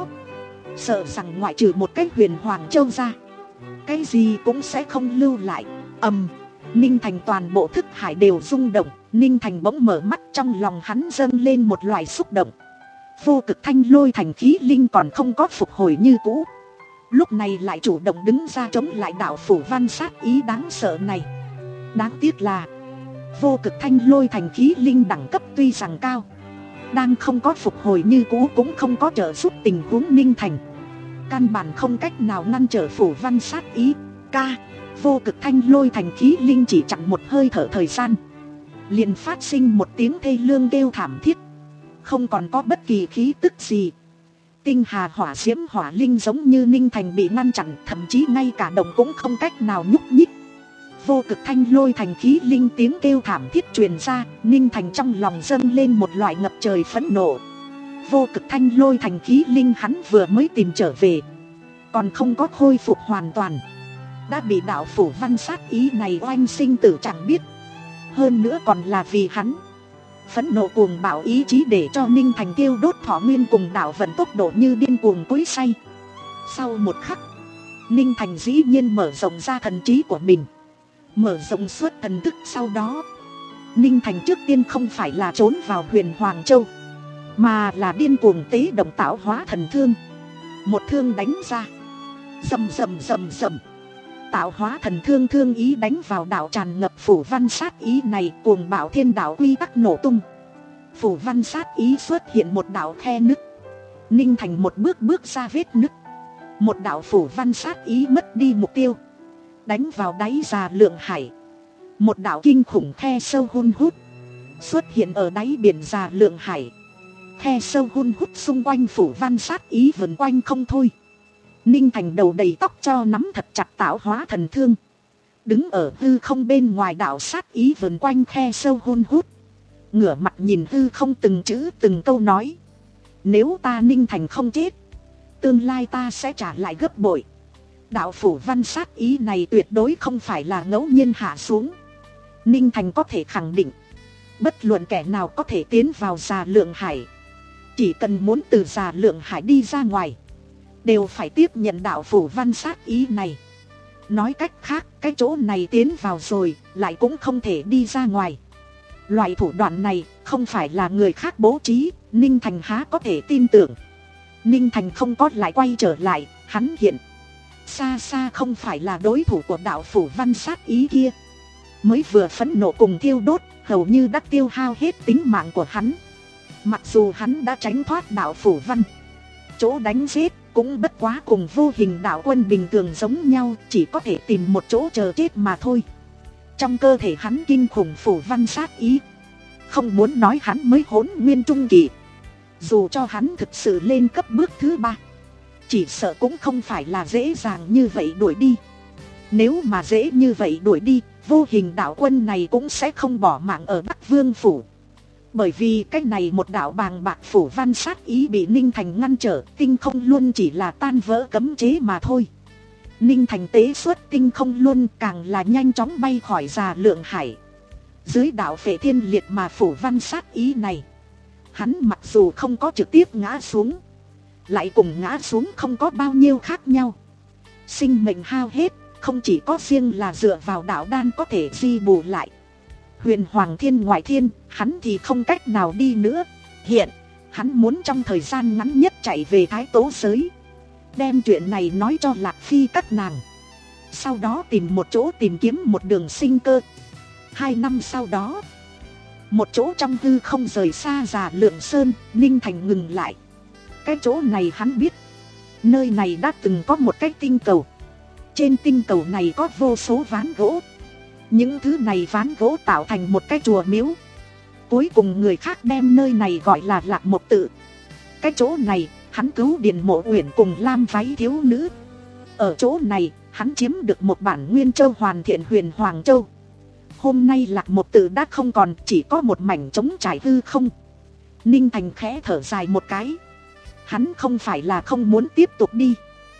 sợ rằng ngoại trừ một cái Huyền Hoàng Châu ra, cái gì cũng sẽ không lưu lại. Ầm, Ninh Thành toàn bộ thức hải đều rung động. Ninh Thành bỗng mở mắt, trong lòng hắn dâng lên một loại xúc động. Vô cực thanh lôi thành khí linh còn không có phục hồi như cũ, lúc này lại chủ động đứng ra chống lại đạo phủ văn sát ý đáng sợ này. Đáng tiếc là vô cực thanh lôi thành khí linh đẳng cấp tuy rằng cao, đang không có phục hồi như cũ cũng không có trợ giúp tình huống Ninh Thành, căn bản không cách nào ngăn trở phủ văn sát ý. Ca, vô cực thanh lôi thành khí linh chỉ chặn một hơi thở thời gian, liền phát sinh một tiếng thê lương kêu thảm thiết, không còn có bất kỳ khí tức gì. Tinh hà hỏa diễm hỏa linh giống như Ninh Thành bị ngăn chặn, thậm chí ngay cả động cũng không cách nào nhúc nhích. Vô cực thanh lôi thành khí linh tiếng kêu thảm thiết truyền ra, Ninh Thành trong lòng dâng lên một loại ngập trời phẫn nộ. Vô cực thanh lôi thành khí linh hắn vừa mới tìm trở về, còn không có khôi phục hoàn toàn, đã bị đạo phủ văn sát ý này oanh sinh tử chẳng biết. Hơn nữa còn là vì hắn phẫn nộ cuồng bạo ý chí để cho Ninh Thành tiêu đốt thọ nguyên cùng đạo vận tốc độ như điên cuồng cối say. Sau một khắc, Ninh Thành dĩ nhiên mở rộng ra thần trí của mình, mở rộng suốt thần thức. Sau đó Ninh Thành trước tiên không phải là trốn vào Huyền Hoàng Châu, mà là điên cuồng tế động tạo hóa thần thương. Một thương đánh ra, rầm rầm rầm rầm, tạo hóa thần thương thương ý đánh vào đạo tràn ngập phủ văn sát ý này, cuồng bạo thiên đạo quy tắc nổ tung. Phủ văn sát ý xuất hiện một đạo khe nứt, Ninh Thành một bước bước ra vết nứt, một đạo phủ văn sát ý mất đi mục tiêu, đánh vào đáy già lượng hải. Một đạo kinh khủng khe sâu hun hút xuất hiện ở đáy biển già lượng hải. Khe sâu hun hút xung quanh phủ văn sát ý vần quanh không thôi. Ninh Thành đầu đầy tóc cho nắm thật chặt tạo hóa thần thương, đứng ở hư không bên ngoài đạo sát ý vần quanh khe sâu hun hút, ngửa mặt nhìn hư không từng chữ từng câu nói: nếu ta Ninh Thành không chết, tương lai ta sẽ trả lại gấp bội. Đạo phủ văn sát ý này tuyệt đối không phải là ngẫu nhiên hạ xuống. Ninh Thành có thể khẳng định, bất luận kẻ nào có thể tiến vào già lượng hải, chỉ cần muốn từ già lượng hải đi ra ngoài, đều phải tiếp nhận đạo phủ văn sát ý này. Nói cách khác, cái chỗ này tiến vào rồi, lại cũng không thể đi ra ngoài. Loại thủ đoạn này không phải là người khác bố trí, Ninh Thành há có thể tin tưởng. Ninh Thành không có lại quay trở lại, hắn hiện xa xa không phải là đối thủ của đạo phủ văn sát ý kia. Mới vừa phẫn nộ cùng thiêu đốt, hầu như đã tiêu hao hết tính mạng của hắn. Mặc dù hắn đã tránh thoát đạo phủ văn, chỗ đánh giết cũng bất quá cùng vô hình đạo quân bình thường giống nhau, chỉ có thể tìm một chỗ chờ chết mà thôi. Trong cơ thể hắn kinh khủng phủ văn sát ý, không muốn nói hắn mới hỗn nguyên trung kỳ, dù cho hắn thực sự lên cấp bước thứ ba, chỉ sợ cũng không phải là dễ dàng như vậy đuổi đi. Nếu mà dễ như vậy đuổi đi, vô hình đạo quân này cũng sẽ không bỏ mạng ở Bắc Vương phủ. Bởi vì cái này một đạo bàng bạc phủ văn sát ý bị Ninh Thành ngăn trở, tinh không luôn chỉ là tan vỡ cấm chế mà thôi. Ninh Thành tế xuất tinh không luôn càng là nhanh chóng bay khỏi già lượng hải. Dưới đạo phệ thiên liệt mà phủ văn sát ý này, hắn mặc dù không có trực tiếp ngã xuống, lại cùng ngã xuống không có bao nhiêu khác nhau. Sinh mệnh hao hết, không chỉ có riêng là dựa vào đạo đan có thể di bù lại. Huyền Hoàng Thiên ngoại thiên, hắn thì không cách nào đi nữa. Hiện, hắn muốn trong thời gian ngắn nhất chạy về Thái Tố giới, đem chuyện này nói cho Lạc Phi các nàng, sau đó tìm một chỗ tìm kiếm một đường sinh cơ. Hai năm sau đó, một chỗ trong hư không rời xa già lượng sơn, Ninh Thành ngừng lại. Cái chỗ này hắn biết, nơi này đã từng có một cái tinh cầu. Trên tinh cầu này có vô số ván gỗ. Những thứ này ván gỗ tạo thành một cái chùa miếu. Cuối cùng người khác đem nơi này gọi là Lạc Mộc Tự. Cái chỗ này, hắn cứu Điền Mộ Uyển cùng Lam Váy thiếu nữ. Ở chỗ này, hắn chiếm được một bản Nguyên Châu hoàn thiện Huyền Hoàng Châu. Hôm nay Lạc Mộc Tự đã không còn, chỉ có một mảnh trống trải hư không. Ninh Thành khẽ thở dài một cái. Hắn không phải là không muốn tiếp tục đi,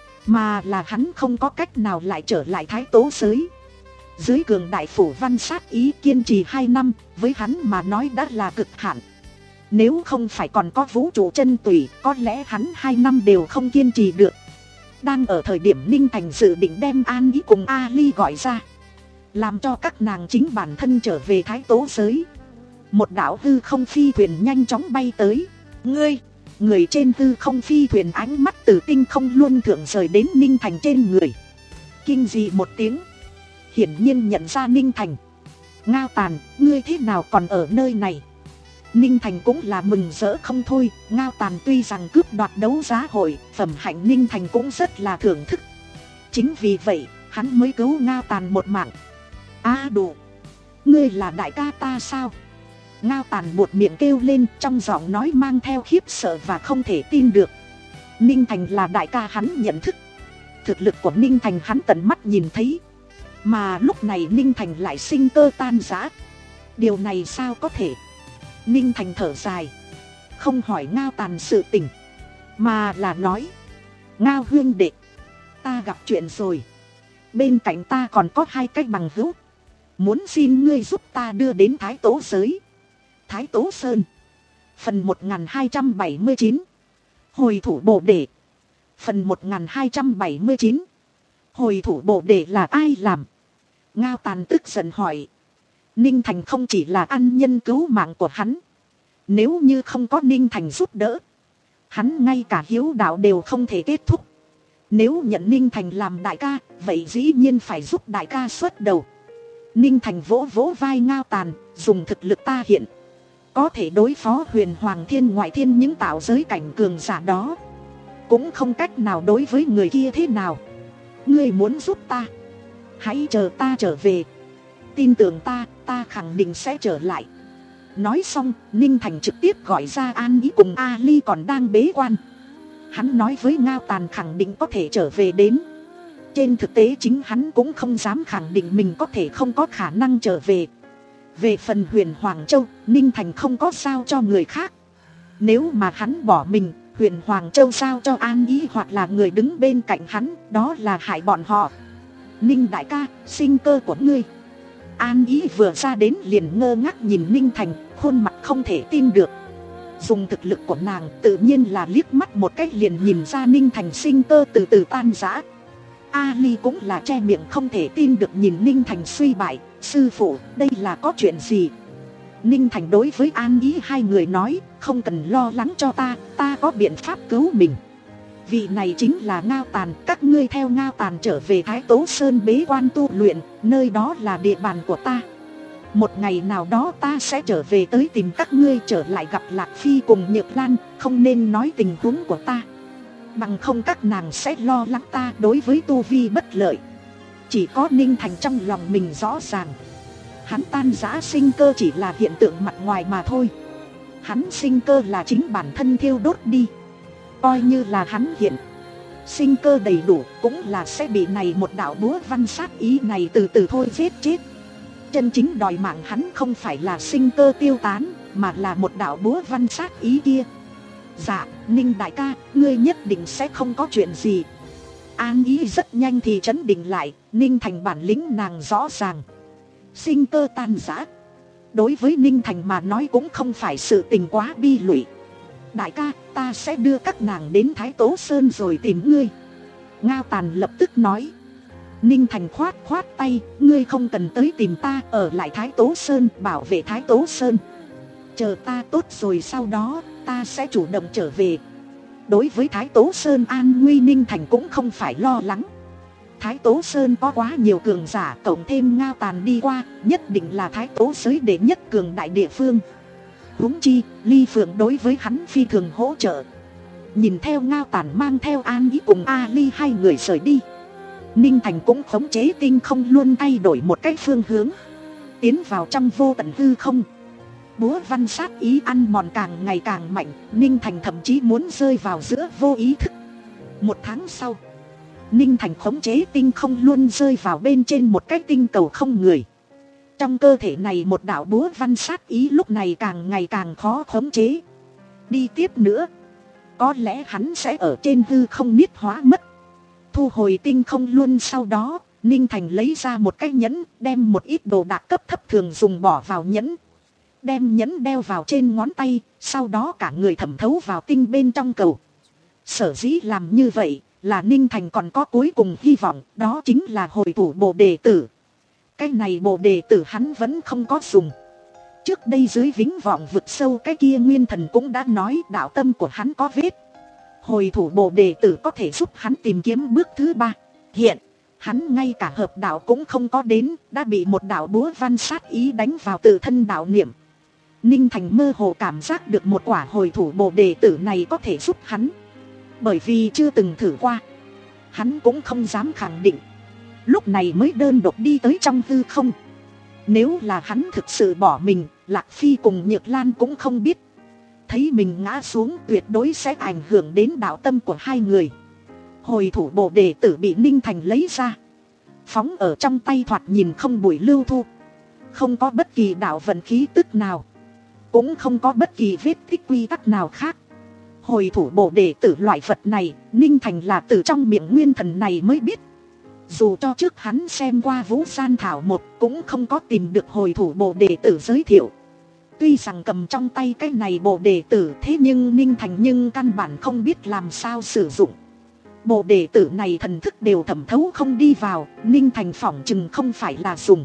mà là hắn không có cách nào lại trở lại Thái Tố giới. Dưới cường đại phủ văn sát ý kiên trì hai năm, với hắn mà nói đã là cực hạn. Nếu không phải còn có vũ trụ chân tùy, có lẽ hắn hai năm đều không kiên trì được. Đang ở thời điểm Ninh Thành dự định đem An Ý cùng Ali gọi ra, làm cho các nàng chính bản thân trở về thái tố giới. Một đạo hư không phi thuyền nhanh chóng bay tới. Ngươi, người trên hư không phi thuyền ánh mắt từ tinh không luân thượng rời đến Ninh Thành trên người. Kinh dị một tiếng, hiển nhiên nhận ra Ninh Thành. Ngao Tàn, ngươi thế nào còn ở nơi này? Ninh Thành cũng là mừng rỡ không thôi. Ngao Tàn tuy rằng cướp đoạt đấu giá hội, phẩm hạnh Ninh Thành cũng rất là thưởng thức. Chính vì vậy, hắn mới cứu Ngao Tàn một mạng. A à, đủ, ngươi là đại ca ta sao? Ngao Tàn buột miệng kêu lên, trong giọng nói mang theo khiếp sợ và không thể tin được. Ninh Thành là đại ca hắn nhận thức. Thực lực của Ninh Thành hắn tận mắt nhìn thấy. Mà lúc này Ninh Thành lại sinh cơ tan rã. Điều này sao có thể? Ninh Thành thở dài, không hỏi Ngao Tàn sự tình, mà là nói: Ngao huynh đệ, ta gặp chuyện rồi. Bên cạnh ta còn có hai cái bằng hữu, muốn xin ngươi giúp ta đưa đến Thái Tố giới. Thái Tố Sơn. Phần một nghìn hai trăm bảy mươi chín. Hồi thủ Bồ Đề. Phần một nghìn hai trăm bảy mươi chín. Hồi thủ Bồ Đề là ai làm? Ngao Tàn tức giận hỏi. Ninh Thành không chỉ là ân nhân cứu mạng của hắn. Nếu như không có Ninh Thành giúp đỡ, hắn ngay cả hiếu đạo đều không thể kết thúc. Nếu nhận Ninh Thành làm đại ca, vậy dĩ nhiên phải giúp đại ca xuất đầu. Ninh Thành vỗ vỗ vai Ngao Tàn, dùng thực lực ta hiện có thể đối phó huyền hoàng thiên ngoại thiên những tạo giới cảnh cường giả đó, cũng không cách nào đối với người kia thế nào. Ngươi muốn giúp ta, hãy chờ ta trở về. Tin tưởng ta, ta khẳng định sẽ trở lại. Nói xong, Ninh Thành trực tiếp gọi ra An Ý cùng Ali còn đang bế quan. Hắn nói với Ngao Tàn khẳng định có thể trở về đến. Trên thực tế chính hắn cũng không dám khẳng định mình có thể không có khả năng trở về. Về phần huyền Hoàng Châu, Ninh Thành không có sao cho người khác. Nếu mà hắn bỏ mình, huyền Hoàng Châu sao cho An Ý hoặc là người đứng bên cạnh hắn, đó là hại bọn họ. Ninh đại ca, sinh cơ của ngươi. An Ý vừa ra đến liền ngơ ngác nhìn Ninh Thành, khuôn mặt không thể tin được. Dùng thực lực của nàng tự nhiên là liếc mắt một cách liền nhìn ra Ninh Thành sinh cơ từ từ tan rã. Ali cũng là che miệng không thể tin được nhìn Ninh Thành suy bại. Sư phụ, đây là có chuyện gì? Ninh Thành đối với An Ý hai người nói, không cần lo lắng cho ta, ta có biện pháp cứu mình. Vị này chính là Ngao Tàn, các ngươi theo Ngao Tàn trở về Thái Tố Sơn bế quan tu luyện, nơi đó là địa bàn của ta. Một ngày nào đó ta sẽ trở về tới tìm các ngươi, trở lại gặp Lạc Phi cùng Nhược Lan, không nên nói tình huống của ta. Bằng không các nàng sẽ lo lắng ta đối với tu vi bất lợi. Chỉ có Ninh Thành trong lòng mình rõ ràng, hắn tan rã sinh cơ chỉ là hiện tượng mặt ngoài mà thôi. Hắn sinh cơ là chính bản thân thiêu đốt đi. Coi như là hắn hiện sinh cơ đầy đủ, cũng là sẽ bị này một đạo búa văn sát ý này từ từ thôi giết chết. Chân chính đòi mạng hắn không phải là sinh cơ tiêu tán, mà là một đạo búa văn sát ý kia. Dạ, Ninh đại ca, ngươi nhất định sẽ không có chuyện gì. An Ý rất nhanh thì trấn định lại, Ninh Thành bản lĩnh nàng rõ ràng. Sinh cơ tan rã, đối với Ninh Thành mà nói cũng không phải sự tình quá bi lụy. Đại ca, ta sẽ đưa các nàng đến Thái Tố Sơn rồi tìm ngươi. Ngao Tàn lập tức nói. Ninh Thành khoát khoát tay, ngươi không cần tới tìm ta, ở lại Thái Tố Sơn, bảo vệ Thái Tố Sơn. Chờ ta tốt rồi sau đó, ta sẽ chủ động trở về. Đối với Thái Tố Sơn an nguy, Ninh Thành cũng không phải lo lắng. Thái Tố Sơn có quá nhiều cường giả, cộng thêm Ngao Tàn đi qua, nhất định là Thái Tố giới đệ nhất cường đại địa phương. Huống chi, Ly Phượng đối với hắn phi thường hỗ trợ. Nhìn theo Ngao Tàn mang theo An Ý cùng A Ly hai người rời đi, Ninh Thành cũng khống chế tinh không luôn thay đổi một cái phương hướng, tiến vào trong vô tận hư không. Búa văn sát ý ăn mòn càng ngày càng mạnh, Ninh Thành thậm chí muốn rơi vào giữa vô ý thức. Một tháng sau, Ninh Thành khống chế tinh không luôn rơi vào bên trên một cái tinh cầu không người. Trong cơ thể này một đạo búa văn sát ý lúc này càng ngày càng khó khống chế. Đi tiếp nữa, có lẽ hắn sẽ ở trên hư không niết hóa mất. Thu hồi tinh không luôn sau đó, Ninh Thành lấy ra một cái nhẫn, đem một ít đồ đạc cấp thấp thường dùng bỏ vào nhẫn. Đem nhẫn đeo vào trên ngón tay, sau đó cả người thẩm thấu vào tinh bên trong cầu. Sở dĩ làm như vậy là Ninh Thành còn có cuối cùng hy vọng, đó chính là hồi thủ Bồ Đề tử. Cái này bộ đề tử hắn vẫn không có dùng. Trước đây dưới Vĩnh Vọng vực sâu cái kia nguyên thần cũng đã nói đạo tâm của hắn có vết. Hồi thủ bộ đề tử có thể giúp hắn tìm kiếm bước thứ ba. Hiện, hắn ngay cả hợp đạo cũng không có đến, đã bị một đạo búa văn sát ý đánh vào tự thân đạo niệm. Ninh Thành mơ hồ cảm giác được một quả hồi thủ bộ đề tử này có thể giúp hắn. Bởi vì chưa từng thử qua, hắn cũng không dám khẳng định. Lúc này mới đơn độc đi tới trong hư không. Nếu là hắn thực sự bỏ mình, Lạc Phi cùng Nhược Lan cũng không biết. Thấy mình ngã xuống tuyệt đối sẽ ảnh hưởng đến đạo tâm của hai người. Hồi thủ bộ đệ tử bị Ninh Thành lấy ra, phóng ở trong tay thoạt nhìn không bụi lưu thu. Không có bất kỳ đạo vận khí tức nào, cũng không có bất kỳ vết tích quy tắc nào khác. Hồi thủ bộ đệ tử loại vật này, Ninh Thành là từ trong miệng nguyên thần này mới biết. Dù cho trước hắn xem qua Vũ Gian Thảo một cũng không có tìm được hồi thủ bộ đệ tử giới thiệu. Tuy rằng cầm trong tay cái này bộ đệ tử, thế nhưng Ninh Thành nhưng căn bản không biết làm sao sử dụng. Bộ đệ tử này thần thức đều thẩm thấu không đi vào, Ninh Thành phỏng chừng không phải là dùng.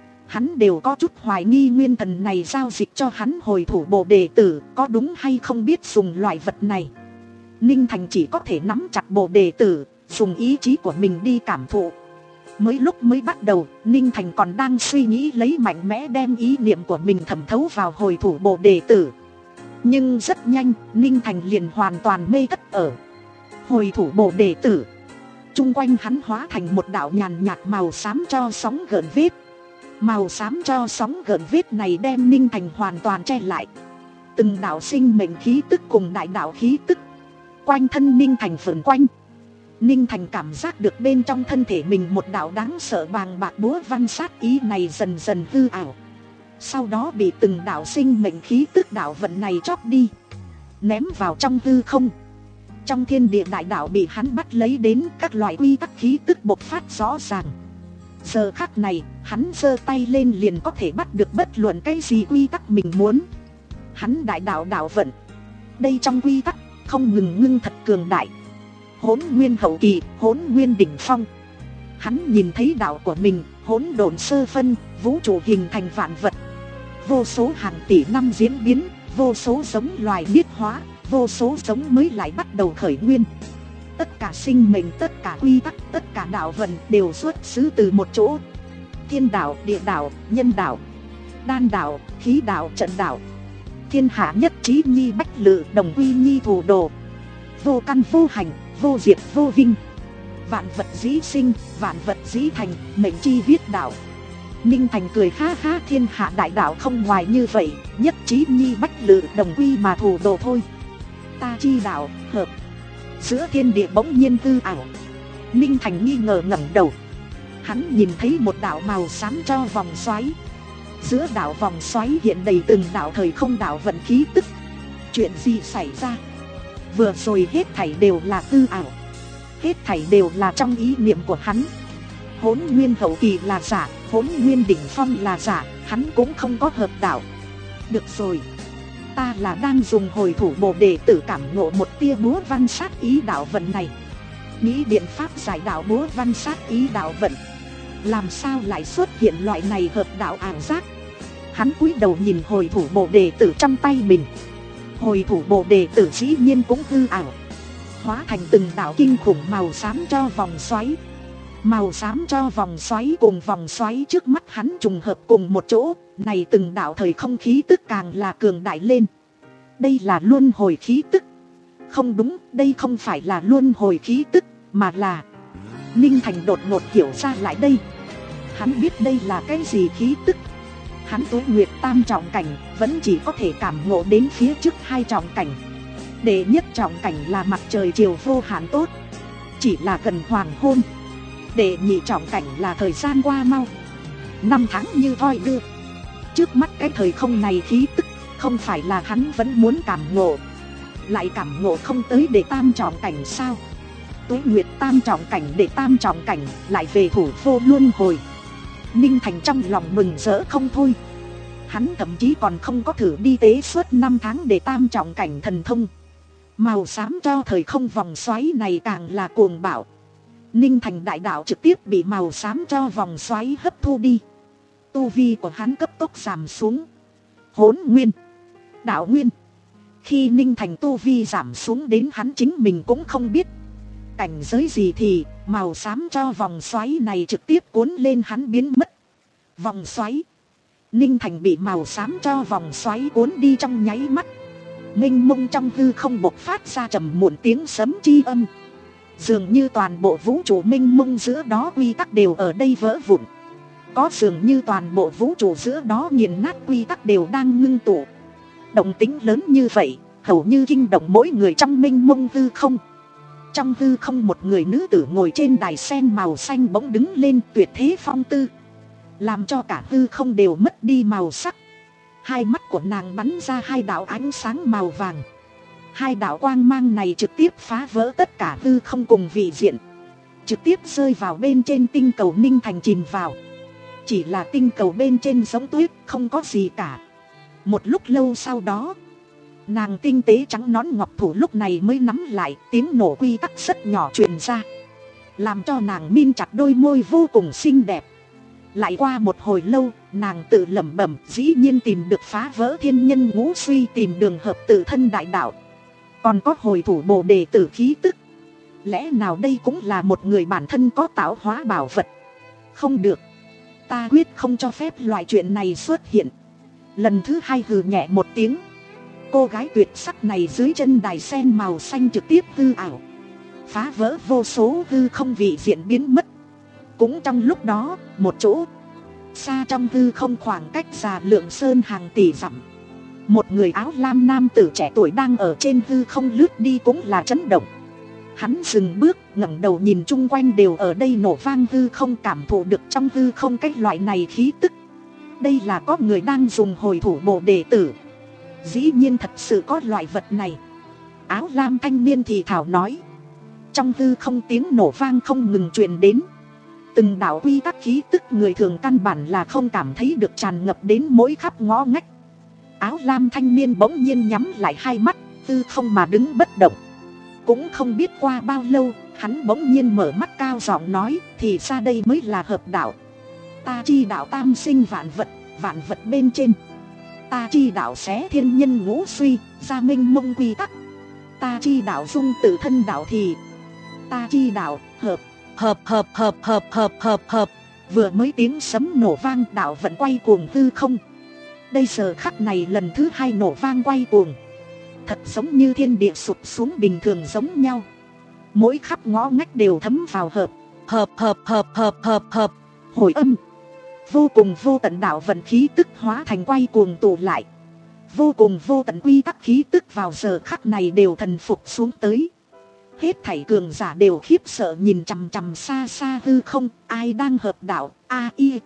Hắn đều có chút hoài nghi nguyên thần này giao dịch cho hắn hồi thủ bộ đệ tử có đúng hay không biết dùng loại vật này. Ninh Thành chỉ có thể nắm chặt bộ đệ tử, dùng ý chí của mình đi cảm thụ. Mới lúc mới bắt đầu, Ninh Thành còn đang suy nghĩ lấy mạnh mẽ đem ý niệm của mình thẩm thấu vào hồi thủ bộ đệ tử. Nhưng rất nhanh, Ninh Thành liền hoàn toàn mê thất ở hồi thủ bộ đệ tử. Trung quanh hắn hóa thành một đạo nhàn nhạt màu xám cho sóng gợn vết. Màu xám cho sóng gợn vết này đem Ninh Thành hoàn toàn che lại. Từng đạo sinh mệnh khí tức cùng đại đạo khí tức quanh thân Ninh Thành vờn quanh. Ninh Thành cảm giác được bên trong thân thể mình một đạo đáng sợ bàng bạc búa văn sát ý này dần dần hư ảo. Sau đó bị từng đạo sinh mệnh khí tức đạo vận này chóp đi, ném vào trong hư không. Trong thiên địa đại đạo bị hắn bắt lấy đến, các loại quy tắc khí tức bộc phát rõ ràng. Giờ khắc này, hắn giơ tay lên liền có thể bắt được bất luận cái gì quy tắc mình muốn. Hắn đại đạo đạo vận, đây trong quy tắc không ngừng ngưng thật cường đại. Hỗn nguyên hậu kỳ, hỗn nguyên đỉnh phong. Hắn nhìn thấy đạo của mình, hỗn độn sơ phân, vũ trụ hình thành vạn vật. Vô số hàng tỷ năm diễn biến, vô số giống loài biến hóa, vô số giống mới lại bắt đầu khởi nguyên. Tất cả sinh mệnh, tất cả quy tắc, tất cả đạo vận đều xuất xứ từ một chỗ. Thiên đạo, địa đạo, nhân đạo, đan đạo, khí đạo, trận đạo. Thiên hạ nhất trí nhi bách lự, đồng quy nhi thủ đồ. Vô căn vô hành, vô diệt vô vinh. Vạn vật dĩ sinh, vạn vật dĩ thành, mệnh chi viết đạo. Ninh Thành cười ha ha, thiên hạ đại đạo không ngoài như vậy, nhất trí nhi bách lự, đồng quy mà thủ đồ thôi. Ta chi đạo, hợp. Giữa thiên địa bỗng nhiên hư ảo. Ninh Thành nghi ngờ ngẩng đầu. Hắn nhìn thấy một đạo màu xám cho vòng xoáy. Giữa đạo vòng xoáy hiện đầy từng đạo thời không đạo vận khí tức. Chuyện gì xảy ra? Vừa rồi hết thảy đều là hư ảo. Hết thảy đều là trong ý niệm của hắn. Hỗn nguyên hậu kỳ là giả, hỗn nguyên đỉnh phong là giả, hắn cũng không có hợp đạo. Được rồi, ta là đang dùng hồi thủ bộ để tự cảm ngộ một tia búa văn sát ý đạo vận này. Nghĩ biện pháp giải đạo búa văn sát ý đạo vận. Làm sao lại xuất hiện loại này hợp đạo ảo giác? Hắn cúi đầu nhìn hồi thủ bộ đệ tử trong tay mình. Hồi thủ bộ đệ tử dĩ nhiên cũng hư ảo, hóa thành từng đạo kinh khủng màu xám cho vòng xoáy. Màu xám cho vòng xoáy cùng vòng xoáy trước mắt hắn trùng hợp cùng một chỗ. Này từng đạo thời không khí tức càng là cường đại lên. Đây là luân hồi khí tức. Không đúng, đây không phải là luân hồi khí tức, mà là... Ninh Thành đột ngột hiểu ra lại đây. Hắn biết đây là cái gì khí tức. Hắn Tuế Nguyệt tam trọng cảnh vẫn chỉ có thể cảm ngộ đến phía trước hai trọng cảnh. Đệ nhất trọng cảnh là mặt trời chiều vô hạn tốt, chỉ là gần hoàng hôn. Đệ nhị trọng cảnh là thời gian qua mau, năm tháng như thoi đưa. Trước mắt cái thời không này khí tức không phải là hắn vẫn muốn cảm ngộ, lại cảm ngộ không tới đệ tam trọng cảnh sao? Tuế Nguyệt tam trọng cảnh đệ tam trọng cảnh lại về thủ vô luân hồi. Ninh Thành trong lòng mừng rỡ không thôi. Hắn thậm chí còn không có thử đi tế suốt năm tháng để tam trọng cảnh thần thông. Màu xám cho thời không vòng xoáy này càng là cuồng bạo. Ninh Thành đại đạo trực tiếp bị màu xám cho vòng xoáy hấp thu đi. tu vi của hắn cấp tốc giảm xuống. Hỗn nguyên, đạo nguyên. Khi Ninh Thành tu vi giảm xuống đến hắn chính mình cũng không biết cảnh giới gì thì màu xám cho vòng xoáy này trực tiếp cuốn lên hắn biến mất. Vòng xoáy, Ninh Thành bị màu xám cho vòng xoáy cuốn đi trong nháy mắt. Mênh mông trong hư không bộc phát ra trầm muộn tiếng sấm chi âm. Dường như toàn bộ vũ trụ mênh mông giữa đó quy tắc đều ở đây vỡ vụn. Có dường như toàn bộ vũ trụ giữa đó nghiền nát quy tắc đều đang ngưng tụ. Động tĩnh lớn như vậy, hầu như kinh động mỗi người trong mênh mông hư không. Trong hư không một người nữ tử ngồi trên đài sen màu xanh bỗng đứng lên tuyệt thế phong tư, làm cho cả hư không đều mất đi màu sắc. Hai mắt của nàng bắn ra hai đạo ánh sáng màu vàng. Hai đạo quang mang này trực tiếp phá vỡ tất cả hư không cùng vị diện, trực tiếp rơi vào bên trên tinh cầu Ninh Thành chìm vào. Chỉ là tinh cầu bên trên giống tuyết, không có gì cả. Một lúc lâu sau đó, nàng tinh tế trắng nón ngọc thủ lúc này mới nắm lại, tiếng nổ quy tắc rất nhỏ truyền ra, làm cho nàng min chặt đôi môi vô cùng xinh đẹp. Lại qua một hồi lâu, nàng tự lẩm bẩm, dĩ nhiên tìm được phá vỡ thiên nhân ngũ suy, tìm đường hợp tự thân đại đạo, còn có hồi thủ bồ đề tử khí tức. Lẽ nào đây cũng là một người bản thân có tạo hóa bảo vật? Không được, ta quyết không cho phép loại chuyện này xuất hiện. Lần thứ hai hừ nhẹ một tiếng, cô gái tuyệt sắc này dưới chân đài sen màu xanh trực tiếp hư ảo, phá vỡ vô số hư không vị diện biến mất. Cũng trong lúc đó, một chỗ xa trong hư không khoảng cách già lượng sơn hàng tỷ dặm, một người áo lam nam tử trẻ tuổi đang ở trên hư không lướt đi cũng là chấn động. Hắn dừng bước, ngẩng đầu nhìn chung quanh đều ở đây nổ vang hư không, cảm thụ được trong hư không cái loại này khí tức. Đây là có người đang dùng hồi thủ bồ đề tử. Dĩ nhiên thật sự có loại vật này. Áo lam thanh niên thì thảo nói. Trong hư không tiếng nổ vang không ngừng truyền đến. Từng đạo quy tắc khí tức người thường căn bản là không cảm thấy được tràn ngập đến mỗi khắp ngõ ngách. Áo lam thanh niên bỗng nhiên nhắm lại hai mắt, hư không mà đứng bất động. Cũng không biết qua bao lâu, hắn bỗng nhiên mở mắt cao giọng nói, thì ra đây mới là hợp đạo. Ta chi đạo tam sinh vạn vật, vạn vật bên trên. Ta chi đạo xé thiên nhân ngũ suy, ra minh mông quy tắc. Ta chi đạo dung tự thân đạo thì. Ta chi đạo hợp, hợp hợp hợp hợp hợp hợp hợp. Vừa mới tiếng sấm nổ vang, đạo vẫn quay cuồng hư không. Đây giờ khắc này lần thứ hai nổ vang quay cuồng, thật giống như thiên địa sụp xuống bình thường giống nhau. Mỗi khắp ngõ ngách đều thấm vào hợp, hợp hợp hợp hợp hợp hợp hồi âm. Vô cùng vô tận đạo vận khí tức hóa thành quay cuồng tụ lại. Vô cùng vô tận quy tắc khí tức vào giờ khắc này đều thần phục xuống tới. Hết thảy cường giả đều khiếp sợ nhìn chằm chằm xa xa hư không, ai đang hợp đạo, a y.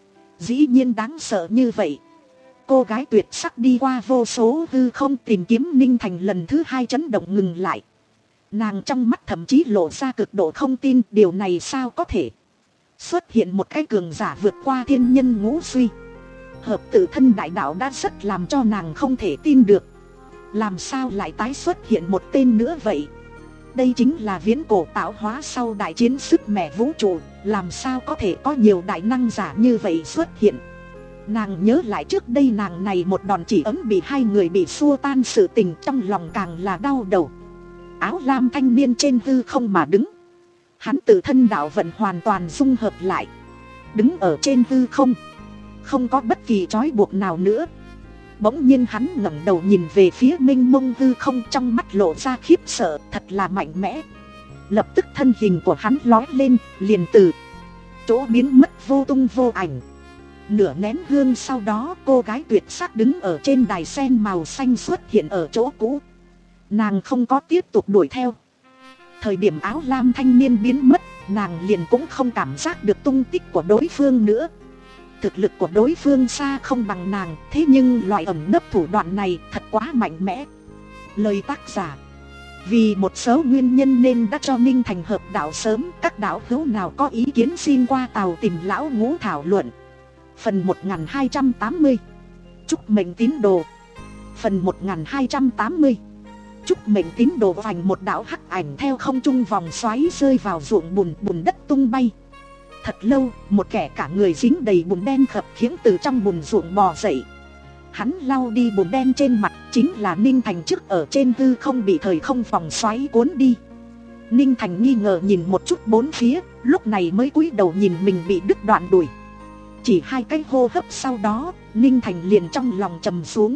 Dĩ nhiên đáng sợ như vậy. Cô gái tuyệt sắc đi qua vô số hư không tìm kiếm Ninh Thành lần thứ hai chấn động ngừng lại. Nàng trong mắt thậm chí lộ ra cực độ không tin, điều này sao có thể. Xuất hiện một cái cường giả vượt qua thiên nhân ngũ suy, hợp tự thân đại đạo đã rất làm cho nàng không thể tin được. Làm sao lại tái xuất hiện một tên nữa vậy? Đây chính là viễn cổ tạo hóa sau đại chiến sức mẻ vũ trụ, làm sao có thể có nhiều đại năng giả như vậy xuất hiện. Nàng nhớ lại trước đây nàng này một đòn chỉ ấm bị hai người bị xua tan sự tình, trong lòng càng là đau đầu. Áo lam thanh niên trên hư không mà đứng, hắn tự thân đạo vận hoàn toàn dung hợp lại, đứng ở trên hư không, không có bất kỳ trói buộc nào nữa. Bỗng nhiên hắn ngẩng đầu nhìn về phía mênh mông hư không, trong mắt lộ ra khiếp sợ, thật là mạnh mẽ. Lập tức thân hình của hắn lói lên, liền từ chỗ biến mất vô tung vô ảnh. Nửa nén hương sau đó, cô gái tuyệt sắc đứng ở trên đài sen màu xanh xuất hiện ở chỗ cũ. Nàng không có tiếp tục đuổi theo. Thời điểm áo lam thanh niên biến mất, nàng liền cũng không cảm giác được tung tích của đối phương nữa. Thực lực của đối phương xa không bằng nàng, thế nhưng loại ẩn nấp thủ đoạn này thật quá mạnh mẽ. Lời tác giả: vì một số nguyên nhân nên đã cho Ninh Thành hợp đạo sớm. Các đạo hữu nào có ý kiến xin qua tàu tìm lão ngũ thảo luận. Phần một nghìn hai trăm tám mươi. Chúc mệnh tín đồ. Phần một nghìn hai trăm tám mươi. Chúc mệnh tín đồ. Vành một đạo hắc ảnh theo không trung vòng xoáy rơi vào ruộng bùn, bùn đất tung bay. thật lâu, một kẻ cả người dính đầy bùn đen khập khiễng từ trong bùn ruộng bò dậy. Hắn lau đi bùn đen trên mặt, chính là Ninh Thành trước ở trên hư không bị thời không vòng xoáy cuốn đi. Ninh Thành nghi ngờ nhìn một chút bốn phía, lúc này mới cúi đầu nhìn mình bị đứt đoạn đùi. Chỉ hai cái hô hấp sau đó, Ninh Thành liền trong lòng trầm xuống.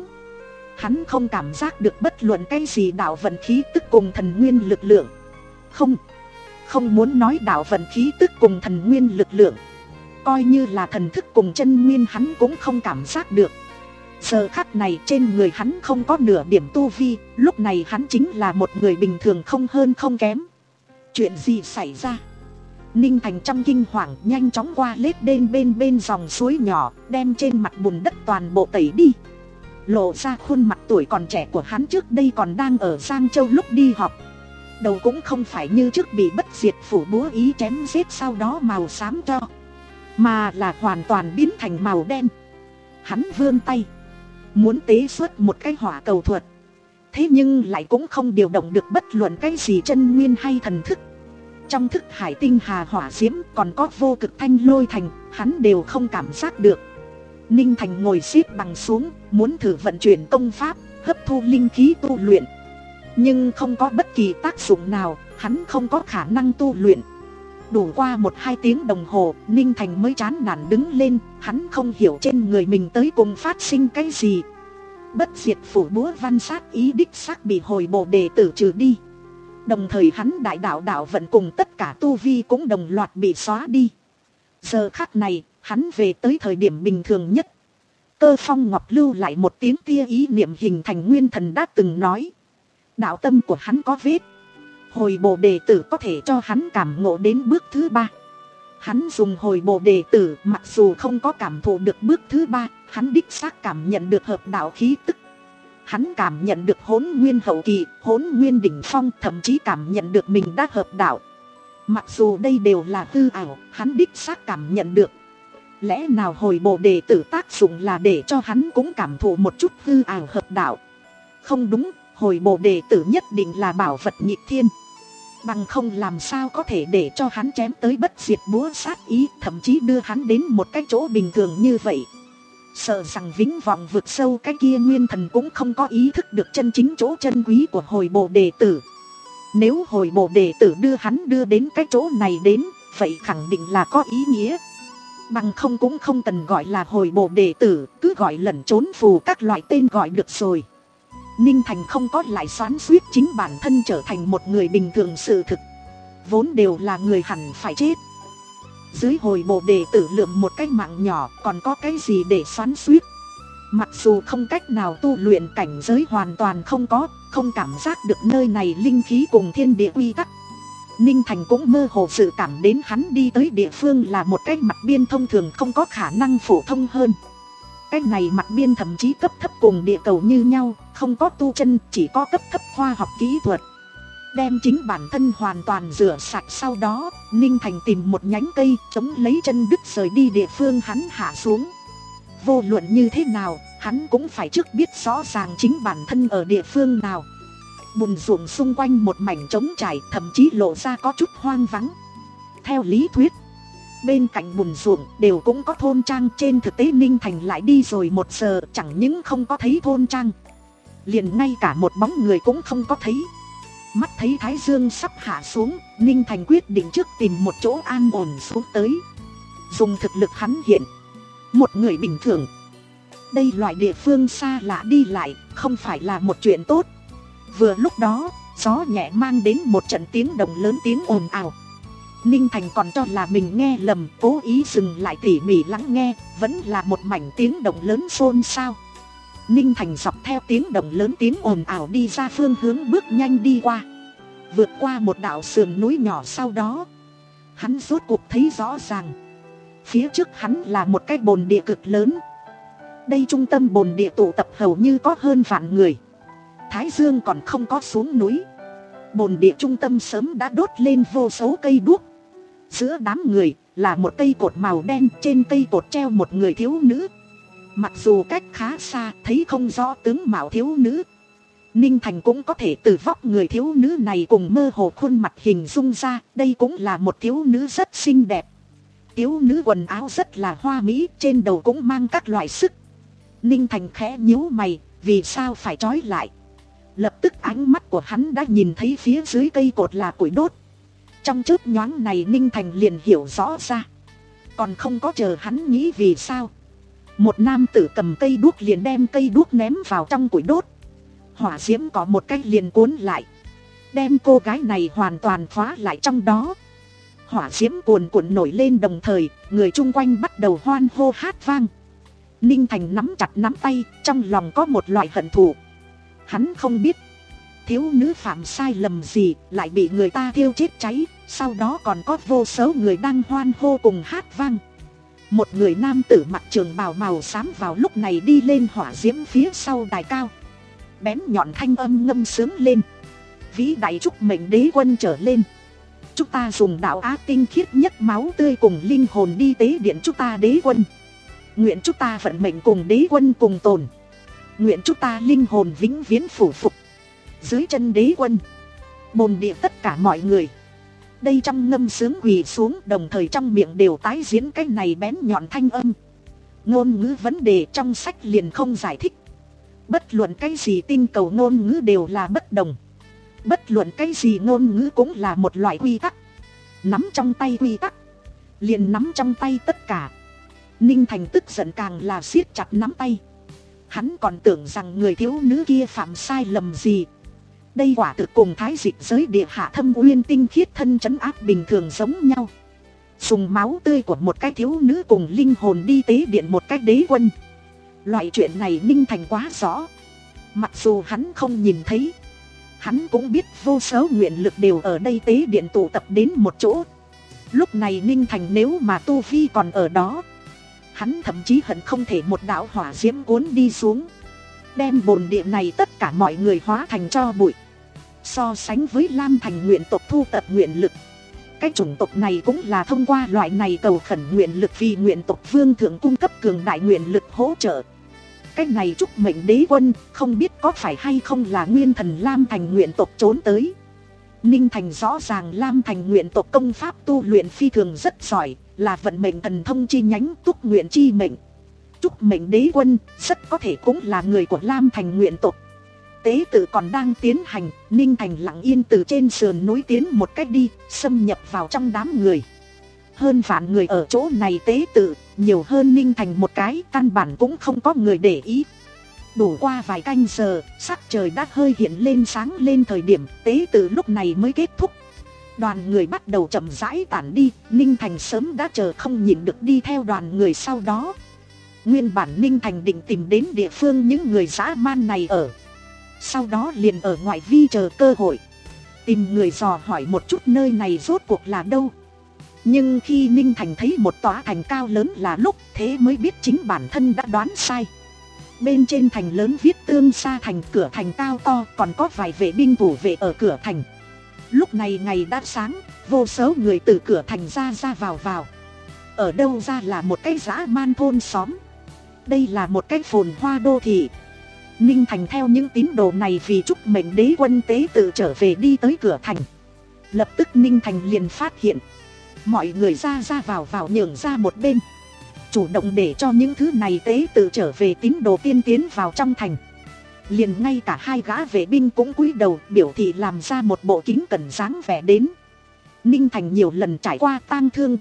Hắn không cảm giác được bất luận cái gì đạo vận khí tức cùng thần nguyên lực lượng. Không, không muốn nói đạo vận khí tức cùng thần nguyên lực lượng, coi như là thần thức cùng chân nguyên hắn cũng không cảm giác được. Giờ khắc này trên người hắn không có nửa điểm tu vi, lúc này hắn chính là một người bình thường không hơn không kém. Chuyện gì xảy ra? Ninh Thành trong kinh hoàng nhanh chóng qua lết đên bên bên dòng suối nhỏ, đem trên mặt bùn đất toàn bộ tẩy đi. Lộ ra khuôn mặt tuổi còn trẻ của hắn trước đây còn đang ở Giang Châu lúc đi học. Đầu cũng không phải như trước bị bất diệt phủ búa ý chém giết sau đó màu xám cho, mà là hoàn toàn biến thành màu đen. Hắn vươn tay muốn tế xuất một cái hỏa cầu thuật, thế nhưng lại cũng không điều động được bất luận cái gì chân nguyên hay thần thức. Trong thức hải tinh hà hỏa diễm còn có vô cực thanh lôi thành, hắn đều không cảm giác được. Ninh Thành ngồi xếp bằng xuống, muốn thử vận chuyển công pháp, hấp thu linh khí tu luyện. Nhưng không có bất kỳ tác dụng nào, hắn không có khả năng tu luyện. Đủ qua một hai tiếng đồng hồ, Ninh Thành mới chán nản đứng lên, hắn không hiểu trên người mình tới cùng phát sinh cái gì. Bất diệt phủ búa văn sát ý đích xác bị hồi bộ đệ tử trừ đi. Đồng thời hắn đại đạo đạo vận cùng tất cả tu vi cũng đồng loạt bị xóa đi. Giờ khắc này, hắn về tới thời điểm bình thường nhất. Cơ Phong Ngọc lưu lại một tiếng tia ý niệm hình thành nguyên thần đã từng nói. Đạo tâm của hắn có vết. Hồi bộ đệ tử có thể cho hắn cảm ngộ đến bước thứ ba. Hắn dùng hồi bộ đệ tử, mặc dù không có cảm thụ được bước thứ ba, hắn đích xác cảm nhận được hợp đạo khí tức. Hắn cảm nhận được hỗn nguyên hậu kỳ, hỗn nguyên đỉnh phong, thậm chí cảm nhận được mình đã hợp đạo. Mặc dù đây đều là hư ảo, hắn đích xác cảm nhận được. Lẽ nào hồi bộ đệ tử tác dụng là để cho hắn cũng cảm thụ một chút hư ảo hợp đạo? Không đúng, hồi bộ đệ tử nhất định là bảo vật nhị thiên. Bằng không làm sao có thể để cho hắn chém tới bất diệt búa sát ý, thậm chí đưa hắn đến một cái chỗ bình thường như vậy. Sợ rằng vĩnh vọng vượt sâu cái kia nguyên thần cũng không có ý thức được chân chính chỗ chân quý của hồi bộ đệ tử. Nếu hồi bộ đệ tử đưa hắn đưa đến cái chỗ này đến, vậy khẳng định là có ý nghĩa. Bằng không cũng không cần gọi là hồi bộ đệ tử, cứ gọi lẩn trốn phù các loại tên gọi được rồi. Ninh Thành không có lại xoắn xuýt chính bản thân trở thành một người bình thường sự thực. Vốn đều là người hẳn phải chết. Dưới hồi bộ đệ tử lượm một cái mạng nhỏ, còn có cái gì để xoắn xuýt? Mặc dù không cách nào tu luyện, cảnh giới hoàn toàn không có, không cảm giác được nơi này linh khí cùng thiên địa quy tắc. Ninh Thành cũng mơ hồ dự cảm đến hắn đi tới địa phương là một cái mặt biên thông thường không có khả năng phổ thông hơn. Cái này mặt biên thậm chí cấp thấp cùng địa cầu như nhau, không có tu chân, chỉ có cấp thấp khoa học kỹ thuật. Đem chính bản thân hoàn toàn rửa sạch sau đó, Ninh Thành tìm một nhánh cây chống lấy chân đứt rời đi địa phương hắn hạ xuống. Vô luận như thế nào, hắn cũng phải trước biết rõ ràng chính bản thân ở địa phương nào. Bùn ruộng xung quanh một mảnh trống trải, thậm chí lộ ra có chút hoang vắng. Theo lý thuyết, bên cạnh bùn ruộng đều cũng có thôn trang. Trên thực tế Ninh Thành lại đi rồi một giờ, chẳng những không có thấy thôn trang, liền ngay cả một bóng người cũng không có thấy. Mắt thấy thái dương sắp hạ xuống, Ninh Thành quyết định trước tìm một chỗ an ổn xuống tới. Dùng thực lực hắn hiện một người bình thường, đây loại địa phương xa lạ đi lại không phải là một chuyện tốt. Vừa lúc đó, gió nhẹ mang đến một trận tiếng động lớn, tiếng ồn ào. Ninh Thành còn cho là mình nghe lầm, cố ý dừng lại tỉ mỉ lắng nghe, vẫn là một mảnh tiếng động lớn xôn xao. Ninh Thành dọc theo tiếng động lớn, tiếng ồn ào đi ra phương hướng, bước nhanh đi qua. Vượt qua một đạo sườn núi nhỏ sau đó, hắn rốt cuộc thấy rõ ràng. Phía trước hắn là một cái bồn địa cực lớn. Đây trung tâm bồn địa tụ tập hầu như có hơn vạn người. Thái dương còn không có xuống núi, bồn địa trung tâm sớm đã đốt lên vô số cây đuốc. Giữa đám người là một cây cột màu đen, trên cây cột treo một người thiếu nữ. Mặc dù cách khá xa, thấy không rõ tướng mạo thiếu nữ, Ninh Thành cũng có thể từ vóc người thiếu nữ này cùng mơ hồ khuôn mặt hình dung ra, đây cũng là một thiếu nữ rất xinh đẹp. Thiếu nữ quần áo rất là hoa mỹ, trên đầu cũng mang các loại sức. Ninh Thành khẽ nhíu mày, vì sao phải trói lại. Lập tức ánh mắt của hắn đã nhìn thấy phía dưới cây cột là củi đốt. Trong chớp nhoáng này Ninh Thành liền hiểu rõ ra. Còn không có chờ hắn nghĩ vì sao, một nam tử cầm cây đuốc liền đem cây đuốc ném vào trong củi đốt. Hỏa diễm có một cái liền cuốn lại, đem cô gái này hoàn toàn khóa lại trong đó. Hỏa diễm cuồn cuộn nổi lên, đồng thời người chung quanh bắt đầu hoan hô hát vang. Ninh Thành nắm chặt nắm tay, trong lòng có một loại hận thù. Hắn không biết thiếu nữ phạm sai lầm gì lại bị người ta thiêu chết cháy, sau đó còn có vô số người đang hoan hô cùng hát vang. Một người nam tử mặc trường bào màu xám vào lúc này đi lên hỏa diễm phía sau đài cao. Bén nhọn thanh âm ngâm sướng lên. Vĩ đại chúc mệnh đế quân trở lên. Chúng ta dùng đạo á tinh khiết nhất máu tươi cùng linh hồn đi tế điện chúng ta đế quân. Nguyện chúng ta vận mệnh cùng đế quân cùng tồn. Nguyện chúng ta linh hồn vĩnh viễn phủ phục dưới chân đế quân. Bồn địa tất cả mọi người đây trong ngâm sướng quỳ xuống, đồng thời trong miệng đều tái diễn cái này bén nhọn thanh âm. Ngôn ngữ vấn đề trong sách liền không giải thích. Bất luận cái gì tinh cầu ngôn ngữ đều là bất đồng. Bất luận cái gì ngôn ngữ cũng là một loại quy tắc. Nắm trong tay quy tắc, liền nắm trong tay tất cả. Ninh Thành tức giận càng là siết chặt nắm tay. Hắn còn tưởng rằng người thiếu nữ kia phạm sai lầm gì. Đây quả thực cùng thái dịch giới địa hạ thâm uyên tinh khiết thân trấn áp bình thường giống nhau. Dùng máu tươi của một cái thiếu nữ cùng linh hồn đi tế điện một cái đế quân. Loại chuyện này Ninh Thành quá rõ. Mặc dù hắn không nhìn thấy, hắn cũng biết vô số nguyện lực đều ở đây tế điện tụ tập đến một chỗ. Lúc này Ninh Thành nếu mà tu vi còn ở đó, hắn thậm chí hận không thể một đạo hỏa diễm cuốn đi xuống, đem bồn địa này tất cả mọi người hóa thành tro bụi. So sánh với Lam Thành nguyện tộc thu tập nguyện lực, cái chủng tộc này cũng là thông qua loại này cầu khẩn nguyện lực vì nguyện tộc vương thượng cung cấp cường đại nguyện lực hỗ trợ. Cái này chúc mệnh đế quân không biết có phải hay không là nguyên thần Lam Thành nguyện tộc trốn tới. Ninh Thành rõ ràng Lam Thành nguyện tộc công pháp tu luyện phi thường rất giỏi, là vận mệnh thần thông chi nhánh túc nguyện chi mệnh. Chúc mệnh đế quân rất có thể cũng là người của Lam Thành nguyện tộc. Tế tự còn đang tiến hành, Ninh Thành lặng yên từ trên sườn núi tiến một cách đi, xâm nhập vào trong đám người. Hơn vạn người ở chỗ này tế tự, nhiều hơn Ninh Thành một cái, căn bản cũng không có người để ý. Đủ qua vài canh giờ, sắc trời đã hơi hiện lên sáng lên, thời điểm tế tự lúc này mới kết thúc. Đoàn người bắt đầu chậm rãi tản đi, Ninh Thành sớm đã chờ không nhịn được đi theo đoàn người sau đó. Nguyên bản Ninh Thành định tìm đến địa phương những người dã man này ở, sau đó liền ở ngoại vi chờ cơ hội, tìm người dò hỏi một chút nơi này rốt cuộc là đâu. Nhưng khi Ninh Thành thấy một tòa thành cao lớn là lúc, thế mới biết chính bản thân đã đoán sai. Bên trên thành lớn viết Tương Sa Thành, cửa thành cao to, còn có vài vệ binh thủ vệ ở cửa thành. Lúc này ngày đã sáng, vô số người từ cửa thành ra ra vào vào. Ở đâu ra là một cái dã man thôn xóm. Đây là một cái phồn hoa đô thị. Ninh Thành theo những tín đồ này vì chúc mệnh đế quân tế tự trở về đi tới cửa thành. Lập tức Ninh Thành liền phát hiện mọi người ra ra vào vào nhường ra một bên, chủ động để cho những thứ này tế tự trở về tín đồ tiên tiến vào trong thành. Liền ngay cả hai gã vệ binh cũng cúi đầu biểu thị làm ra một bộ kính cẩn dáng vẻ đến. Ninh Thành nhiều lần trải qua tang thương,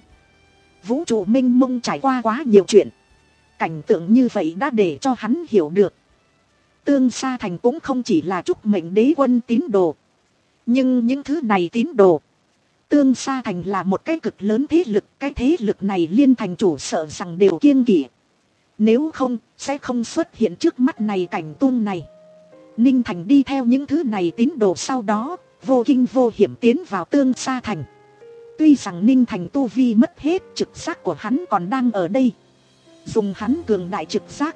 vũ trụ mênh mông trải qua quá nhiều chuyện. Cảnh tượng như vậy đã để cho hắn hiểu được Tương Sa Thành cũng không chỉ là chúc mệnh đế quân tín đồ. Nhưng những thứ này tín đồ, Tương Sa Thành là một cái cực lớn thế lực. Cái thế lực này liên thành chủ sợ rằng đều kiêng kỵ. Nếu không sẽ không xuất hiện trước mắt này cảnh tung này. Ninh Thành đi theo những thứ này tín đồ, sau đó vô kinh vô hiểm tiến vào Tương Sa Thành. Tuy rằng Ninh Thành tu vi mất hết, trực giác của hắn còn đang ở đây. Dùng hắn cường đại trực giác,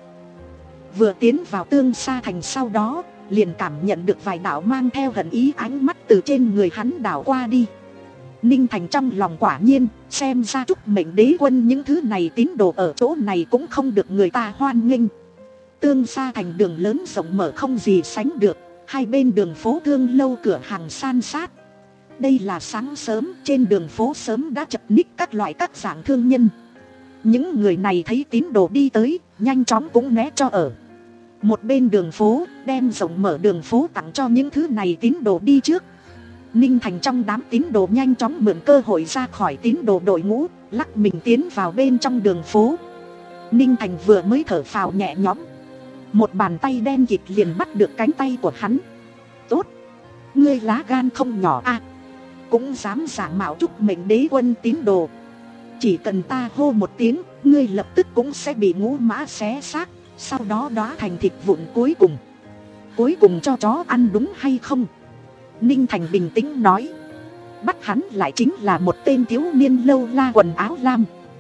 vừa tiến vào Tương Sa Thành sau đó liền cảm nhận được vài đạo mang theo hận ý ánh mắt từ trên người hắn đảo qua đi. Ninh Thành trong lòng quả nhiên, xem ra chúc mệnh đế quân những thứ này tín đồ ở chỗ này cũng không được người ta hoan nghênh. Tương Sa Thành đường lớn rộng mở không gì sánh được, hai bên đường phố thương lâu cửa hàng san sát. Đây là sáng sớm, trên đường phố sớm đã chật ních các loại các dạng thương nhân. Những người này thấy tín đồ đi tới, nhanh chóng cũng né cho ở một bên đường phố, đem rộng mở đường phố tặng cho những thứ này tín đồ đi trước. Ninh Thành trong đám tín đồ nhanh chóng mượn cơ hội ra khỏi tín đồ đội ngũ, lắc mình tiến vào bên trong đường phố. Ninh Thành vừa mới thở phào nhẹ nhõm, một bàn tay đen kịt liền bắt được cánh tay của hắn. Tốt, ngươi lá gan không nhỏ à, cũng dám giả mạo chúc mệnh đế quân tín đồ. Chỉ cần ta hô một tiếng, ngươi lập tức cũng sẽ bị ngũ mã xé xác, sau đó đóa thành thịt vụn cuối cùng. Cuối cùng cho chó ăn đúng hay không? Ninh Thành bình tĩnh nói. Bắt hắn lại chính là một tên thiếu niên lâu la quần áo lam.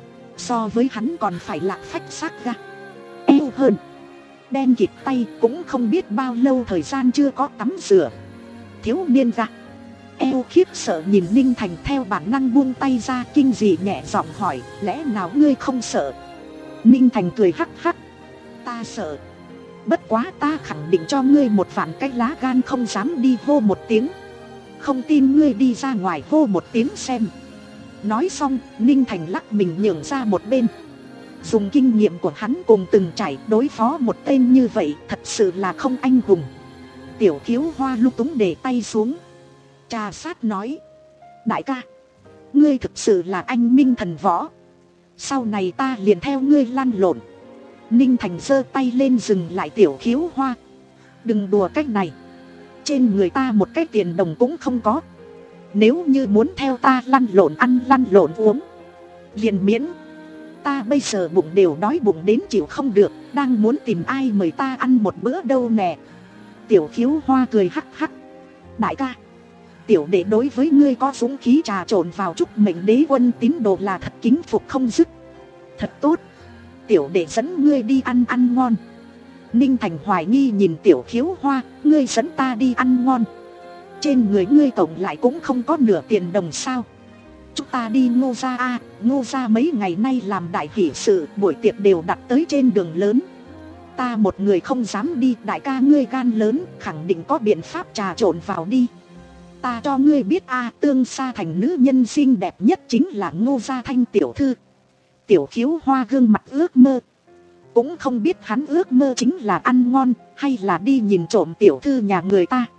So với hắn còn phải lạc phách xác ga eo hơn, đen kịt tay, cũng không biết bao lâu thời gian chưa có tắm rửa. Thiếu niên ga eo khiếp sợ nhìn Ninh Thành, theo bản năng buông tay ra, kinh dị nhẹ giọng hỏi, lẽ nào ngươi không sợ? Ninh Thành cười hắc hắc, ta sợ. Bất quá ta khẳng định cho ngươi một vạn cái lá gan không dám đi hô một tiếng. Không tin ngươi đi ra ngoài hô một tiếng xem. Nói xong, Ninh Thành lắc mình nhường ra một bên. Dùng kinh nghiệm của hắn cùng từng trải đối phó một tên như vậy thật sự là không anh hùng. Tiểu Khiếu Hoa lung túng để tay xuống, trà sát nói, đại ca, ngươi thực sự là anh minh thần võ, sau này ta liền theo ngươi lăn lộn. Ninh Thành giơ tay lên dừng lại Tiểu Khiếu Hoa, đừng đùa cách này, trên người ta một cái tiền đồng cũng không có. Nếu như muốn theo ta lăn lộn ăn lăn lộn uống, liền miễn. Ta bây giờ bụng đều đói bụng đến chịu không được, đang muốn tìm ai mời ta ăn một bữa đâu nè. Tiểu Khiếu Hoa cười hắc hắc, đại ca, tiểu đệ đối với ngươi có dũng khí trà trộn vào chúc mệnh đế quân tín đồ là thật kính phục không dứt. Thật tốt, tiểu đệ dẫn ngươi đi ăn ăn ngon. Ninh Thành hoài nghi nhìn Tiểu Khiếu Hoa, ngươi dẫn ta đi ăn ngon? Trên người ngươi tổng lại cũng không có nửa tiền đồng sao? Chúng ta đi Ngô gia a, Ngô gia mấy ngày nay làm đại hỷ sự, buổi tiệc đều đặt tới trên đường lớn. Ta một người không dám đi, đại ca ngươi gan lớn, khẳng định có biện pháp trà trộn vào đi. Ta cho ngươi biết a, Tương Sa thành nữ nhân xinh đẹp nhất chính là Ngô gia Thanh tiểu thư. Tiểu Khiếu Hoa gương mặt ước mơ, cũng không biết hắn ước mơ chính là ăn ngon hay là đi nhìn trộm tiểu thư nhà người ta.